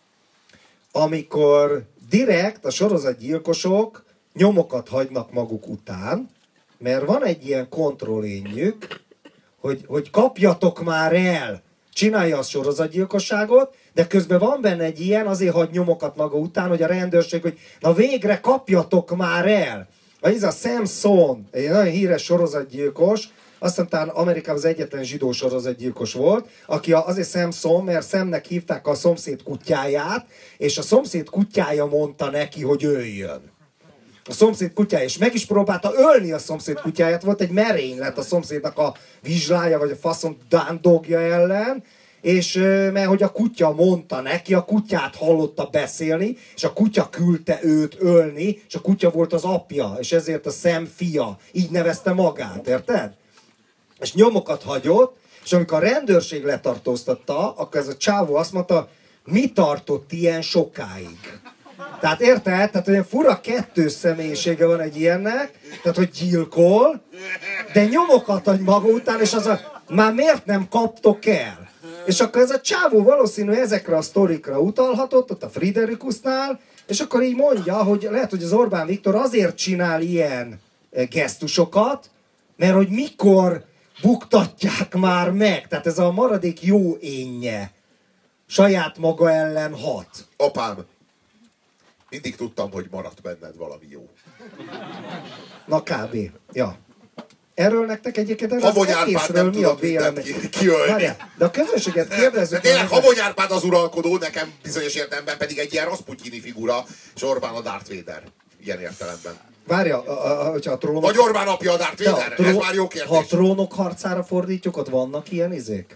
[SPEAKER 1] amikor direkt a sorozatgyilkosok nyomokat hagynak maguk után, mert van egy ilyen kontrollényük, hogy kapjatok már el, csinálja a sorozatgyilkosságot, de közben van benne egy ilyen, azért hagy nyomokat maga után, hogy a rendőrség, hogy na végre kapjatok már el. Ez a Samson, egy nagyon híres sorozatgyilkos, azt hiszem talán Amerikában az egyetlen zsidó sorozatgyilkos volt, aki azért Samson, mert Samnek hívták a szomszéd kutyáját, és a szomszéd kutyája mondta neki, hogy öljön. A szomszéd kutyája, és meg is próbálta ölni a szomszéd kutyáját, volt egy merénylet a szomszédnak a vizslája, vagy a faszom dándogja ellen, és mert hogy a kutya mondta neki, a kutyát hallotta beszélni, és a kutya küldte őt ölni, és a kutya volt az apja, és ezért a Sam fia, így nevezte magát, érted? És nyomokat hagyott, és amikor a rendőrség letartóztatta, akkor ez a csávó azt mondta, mi tartott ilyen sokáig? Tehát érted? Tehát olyan fura kettős személyisége van egy ilyennek, tehát hogy gyilkol, de nyomokat hagy maga után, és az már miért nem kaptok el? És akkor ez a csávó valószínű ezekre a sztorikra utalhatott, ott a Friderikusnál, és akkor így mondja, hogy lehet, hogy az Orbán Viktor azért csinál ilyen gesztusokat, mert hogy mikor buktatják már meg. Tehát ez a maradék jó énje saját maga ellen hat.
[SPEAKER 2] Apám, mindig tudtam, hogy maradt benned valami jó.
[SPEAKER 1] Na kb. Ja. Erről nektek egyébként
[SPEAKER 2] az egészről mi a vélemény? Kiölni.
[SPEAKER 1] De a közönséget kérdezzük.
[SPEAKER 2] De tényleg Habony Árpád az uralkodó, nekem bizonyos értelemben pedig egy ilyen Rasputyini figura, és Orbán a Darth Vader. Ilyen értelemben.
[SPEAKER 1] Várja, hogyha a trónok...
[SPEAKER 2] Vagy Orbán apja a Darth Vader? Ez már jó kérdés.
[SPEAKER 1] Ha a trónok harcára fordítjuk, ott vannak ilyen izék?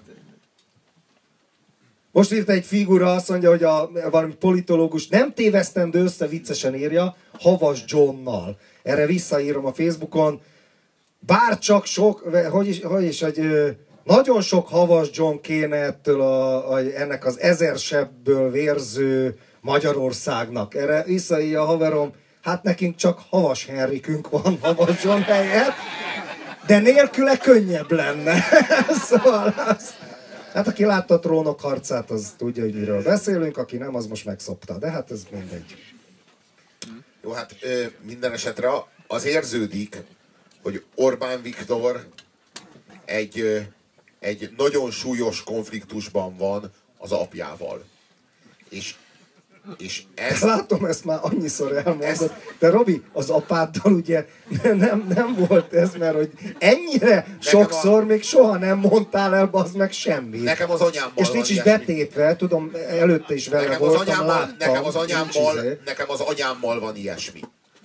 [SPEAKER 1] Most írta egy figura, azt mondja, hogy valami politológus nem tévesztendő össze, viccesen írja, Havas Johnnal. Erre visszaírom a Facebookon. Bárcsak sok, nagyon sok Havas John kéne ettől ennek az 1000 sebből vérző Magyarországnak. Erre visszaírja a haverom, hát nekünk csak Havas Henrikünk van Havas John helyett, de nélküle könnyebb lenne. Szóval hát aki látta a Trónok harcát, az tudja, hogy miről beszélünk, aki nem, az most megszopta, de hát ez mindegy.
[SPEAKER 2] Jó, hát minden esetre az érződik, hogy Orbán Viktor egy egy nagyon súlyos konfliktusban van az apjával. És ez...
[SPEAKER 1] Látom, ezt már annyiszor elmondod. De Robi, az apáddal ugye nem volt ez, mert hogy ennyire sokszor még soha nem mondtál el, bazd meg semmit.
[SPEAKER 2] Nekem az anyámmal
[SPEAKER 1] és nincs is betétve, tudom, előtte is vele voltam, láttam.
[SPEAKER 2] Nekem az anyámmal van ilyesmi.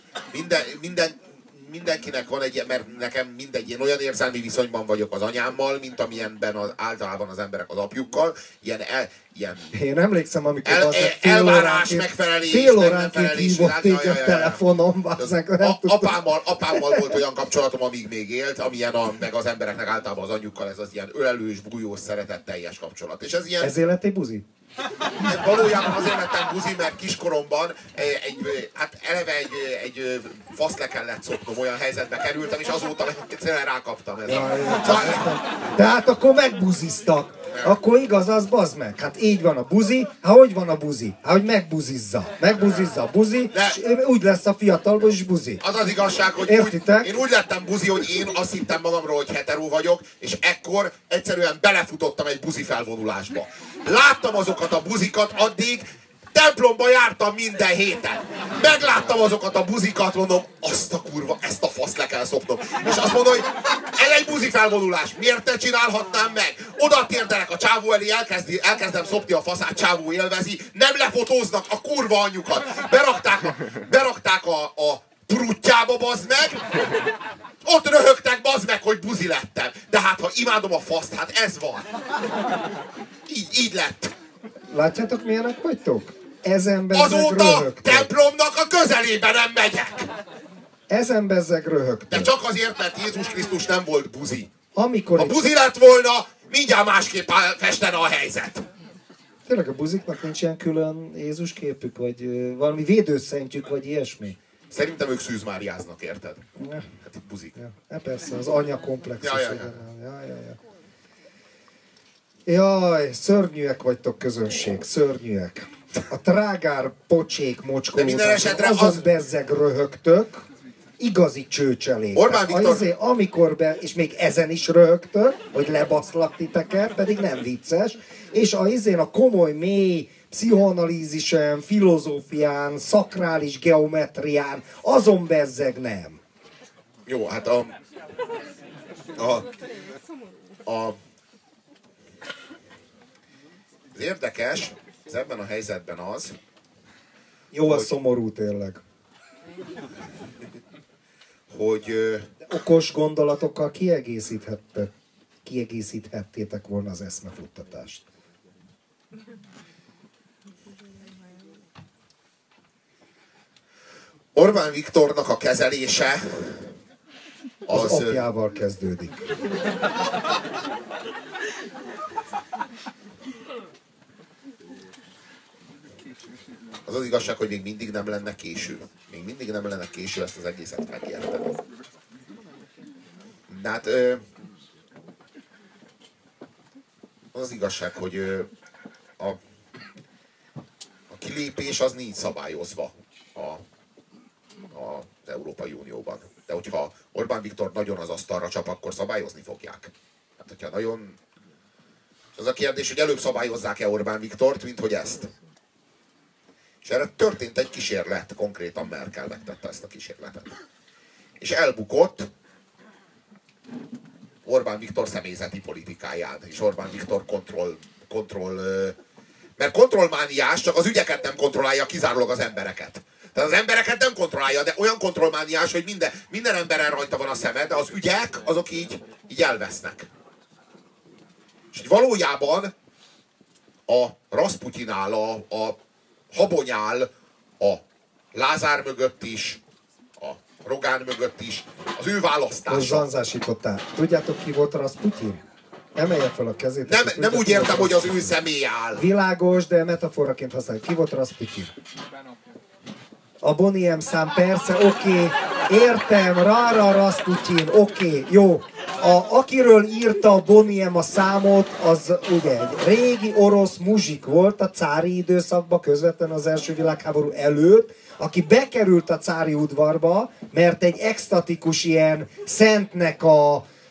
[SPEAKER 2] Mindenkinek van egy, mert nekem mindegy, én olyan érzelmi viszonyban vagyok az anyámmal, mint amilyenben általában az emberek az apjukkal. Ilyen
[SPEAKER 1] én emlékszem, amikor
[SPEAKER 2] elvárás, megfelelés,
[SPEAKER 1] fél óránként hívott így a telefonom.
[SPEAKER 2] Apámmal volt olyan kapcsolatom, amíg még élt, amilyen meg az embereknek általában az anyjukkal, ez az ilyen ölelős, bújós, szeretetteljes kapcsolat. És ez ilyen...
[SPEAKER 1] Ezért lett egy buzi?
[SPEAKER 2] Valójában azért lettem buzi, mert kiskoromban eleve egy faszt le kellett szopnom, olyan helyzetbe kerültem, és azóta egyszerűen rákaptam ezzel.
[SPEAKER 1] Tehát akkor megbuziztak. Akkor igaz az, bazd meg. Hát így van a buzi. Hát hogy van a buzi? Hát hogy megbuzizza. Megbuzizza a buzi, és úgy lesz a fiatalból is buzi.
[SPEAKER 2] Az az igazság, hogy én úgy lettem buzi, hogy én azt hittem magamról, hogy hetero vagyok, és ekkor egyszerűen belefutottam egy buzi felvonulásba. Láttam azokat a buzikat, addig templomba jártam minden héten. Megláttam azokat a buzikat, mondom, azt a kurva, ezt a faszt le kell szopnom. És azt mondom, hogy ez egy buzi felvonulás, miért ne csinálhatnám meg? Oda térdelek a csávó elé, elkezdem szopni a faszát, csávó élvezi, nem lefotóznak a kurva anyjukat. Berakták a pruttyába, bazd meg. Ott röhögtek, bazd meg, hogy buzi lettem. De hát, ha imádom a faszt, hát ez van. Így lett.
[SPEAKER 1] Látjátok, milyenek vagytok? Ezen bezzeg
[SPEAKER 2] azóta templomnak a közelébe nem megyek.
[SPEAKER 1] Ezen bezzeg röhögtök.
[SPEAKER 2] De csak azért, mert Jézus Krisztus nem volt buzi.
[SPEAKER 1] Amikor
[SPEAKER 2] ha buzi lett volna, mindjárt másképp festene a helyzet.
[SPEAKER 1] Tényleg a buziknak nincs ilyen külön Jézus képük, vagy valami védőszentjük, vagy ilyesmi?
[SPEAKER 2] Szerintem ők szűzmáriáznak, érted?
[SPEAKER 1] Ja.
[SPEAKER 2] Hát itt buzik.
[SPEAKER 1] Ja, persze, az anya komplexus.
[SPEAKER 2] Ja.
[SPEAKER 1] Jaj, szörnyűek vagytok, közönség, szörnyűek. A trágár, pocsék, mocskolódás, azon bezzeg röhögtök, igazi csőcselék.
[SPEAKER 2] Orbán Viktor...
[SPEAKER 1] amikor és még ezen is röhögtök, hogy lebaszlak titeket, pedig nem vicces, és a komoly, mély, pszichoanalízisen, filozófián, szakrális geometrián, azon bezzeg nem.
[SPEAKER 2] Jó, hát az érdekes, ez ebben a helyzetben az...
[SPEAKER 1] Jó, a szomorú tényleg.
[SPEAKER 2] Hogy...
[SPEAKER 1] okos gondolatokkal kiegészíthettétek volna az eszmefuttatást.
[SPEAKER 2] Orbán Viktornak a kezelése
[SPEAKER 1] az apjával kezdődik.
[SPEAKER 2] Az az igazság, hogy még mindig nem lenne késő. Még mindig nem lenne késő ezt az egészet megérteni. De hát az igazság, hogy a kilépés az nincs szabályozva az Európai Unióban. De hogyha Orbán Viktor nagyon az asztalra csap, akkor szabályozni fogják. Hát hogyha nagyon... Az a kérdés, hogy előbb szabályozzák-e Orbán Viktort, mint hogy ezt. És erre történt egy kísérlet, konkrétan Merkel megtette ezt a kísérletet. És elbukott Orbán Viktor személyzeti politikáján, és Orbán Viktor mert kontrollmániás, csak az ügyeket nem kontrollálja, kizárólag az embereket. Tehát az embereket nem kontrollálja, de olyan kontrollmániás, hogy minden emberen rajta van a szeme, de az ügyek, azok így elvesznek. És hogy valójában a Rasputyinál, a Habonyál, a Lázár mögött is, a Rogán mögött is, az ő választása.
[SPEAKER 1] Most zanzásítottál. Tudjátok, ki volt a Rasputyin? Emelje fel a kezét.
[SPEAKER 2] Nem úgy értem, hogy az ő személy áll.
[SPEAKER 1] Világos, de metaforaként használjuk. Ki volt a Rasputyin? A Boniem szám, persze, oké. Értem, Rara Rasputyin, oké, jó. Akiről írta a Boniem a számot, az ugye egy régi orosz muzsik volt a cári időszakban, közvetlenül az első világháború előtt, aki bekerült a cári udvarba, mert egy extatikus ilyen szentnek a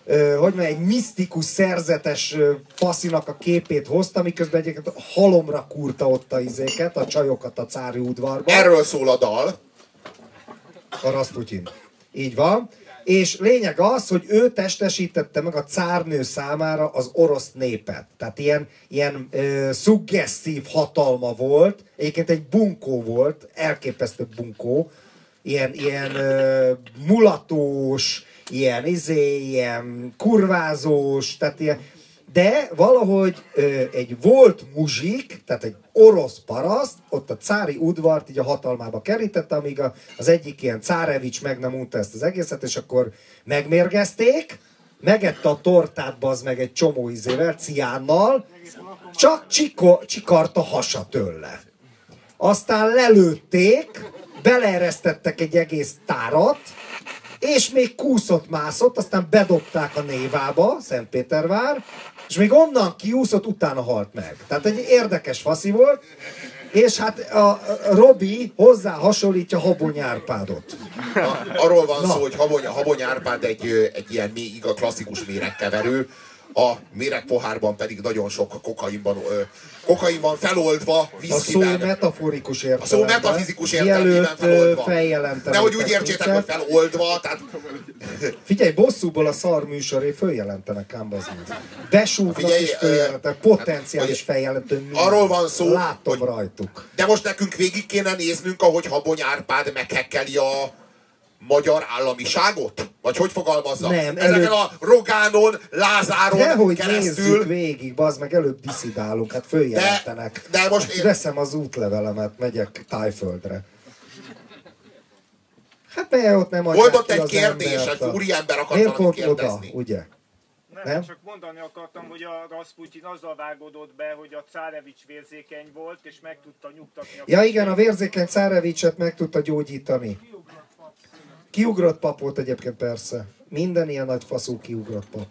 [SPEAKER 1] hogy mondjam, egy misztikus, szerzetes faszinak a képét hozta, miközben egyébként halomra kúrta ott a izéket, a csajokat a cári udvarban.
[SPEAKER 2] Erről szól a dal.
[SPEAKER 1] A Rasputin. Így van. És lényeg az, hogy ő testesítette meg a cárnő számára az orosz népet. Tehát ilyen szuggesszív hatalma volt. Egyébként egy bunkó volt, elképesztő bunkó. Ilyen mulatós, ilyen kurvázós, tehát ilyen, de valahogy egy volt muzsik, tehát egy orosz paraszt, ott a cári udvart így a hatalmába kerítette, amíg az egyik ilyen cárevics meg nem unta ezt az egészet, és akkor megmérgezték, megette a tortát, bazd meg egy csomó izével, ciánnal, csak csikart a hasa tőle. Aztán lelőtték, beleeresztettek egy egész tárat, és még kúszott-mászott, aztán bedobták a Névába, Szentpétervár, és még onnan kiúszott, utána halt meg. Tehát egy érdekes faszi volt, és hát a Robi hozzá hasonlítja Habony Árpádot.
[SPEAKER 2] Arról van szó, hogy Habony Árpád egy ilyen klasszikus méregkeverő, a méregpohárban pedig nagyon sok kokain van feloldva, viszkiben.
[SPEAKER 1] A szó metaforikus értelemben.
[SPEAKER 2] A szó metafizikus értelemben feloldva.
[SPEAKER 1] Nehogy
[SPEAKER 2] úgy értsétek, hogy feloldva. Tehát...
[SPEAKER 1] Figyelj, bosszúból a szar műsoré följelentenek ám, bazd meg. Besúgnak is följelentenek, potenciális feljelentő.
[SPEAKER 2] Arról van szó,
[SPEAKER 1] látom hogy rajtuk.
[SPEAKER 2] De most nekünk végig kéne néznünk, ahogy Habony Árpád meghekkeli a magyar államiságot? Vagy hogy fogalmazza?
[SPEAKER 1] Nem,
[SPEAKER 2] ezeken a Rogánon, Lázáron
[SPEAKER 1] dehogy
[SPEAKER 2] keresztül...
[SPEAKER 1] nézzük végig, bazd meg, előbb diszidálunk, hát följelentenek.
[SPEAKER 2] De most
[SPEAKER 1] én... Veszem az útlevelemet, megyek Tájföldre. Hát ne, ott nem adják.
[SPEAKER 2] Volt ott egy kérdés, egy úriember akarta kérdezni.
[SPEAKER 1] Miért oda, ugye?
[SPEAKER 4] Nem, csak mondani akartam, hogy a Rasputin azzal vágódott be, hogy a cárevics vérzékeny volt, és meg tudta nyugtatni a...
[SPEAKER 1] Ja igen, a vérzékeny cárevicset meg tudta gyógyítani. Kiugrott pap volt egyébként, persze. Minden ilyen nagy faszú kiugrott pap.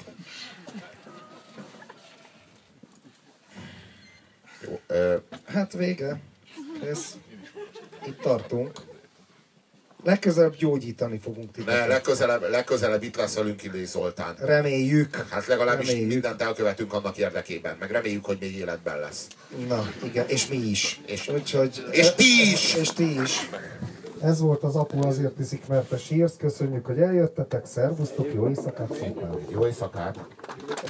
[SPEAKER 2] Jó,
[SPEAKER 1] hát vége. Itt tartunk. Legközelebb gyógyítani fogunk titeket.
[SPEAKER 2] Legközelebb itt lesz velünk Illés Zoltán.
[SPEAKER 1] Reméljük.
[SPEAKER 2] Hát legalábbis mindent elkövetünk annak érdekében. Meg reméljük, hogy még életben lesz.
[SPEAKER 1] Na, igen. És mi is.
[SPEAKER 2] Úgyhogy... És ti is!
[SPEAKER 1] És ti is. Ez volt az Apu azért iszik, mert te sírsz. Köszönjük, hogy eljöttetek. Szervusztok, jó éjszakát szépen.
[SPEAKER 2] Jó éjszakát.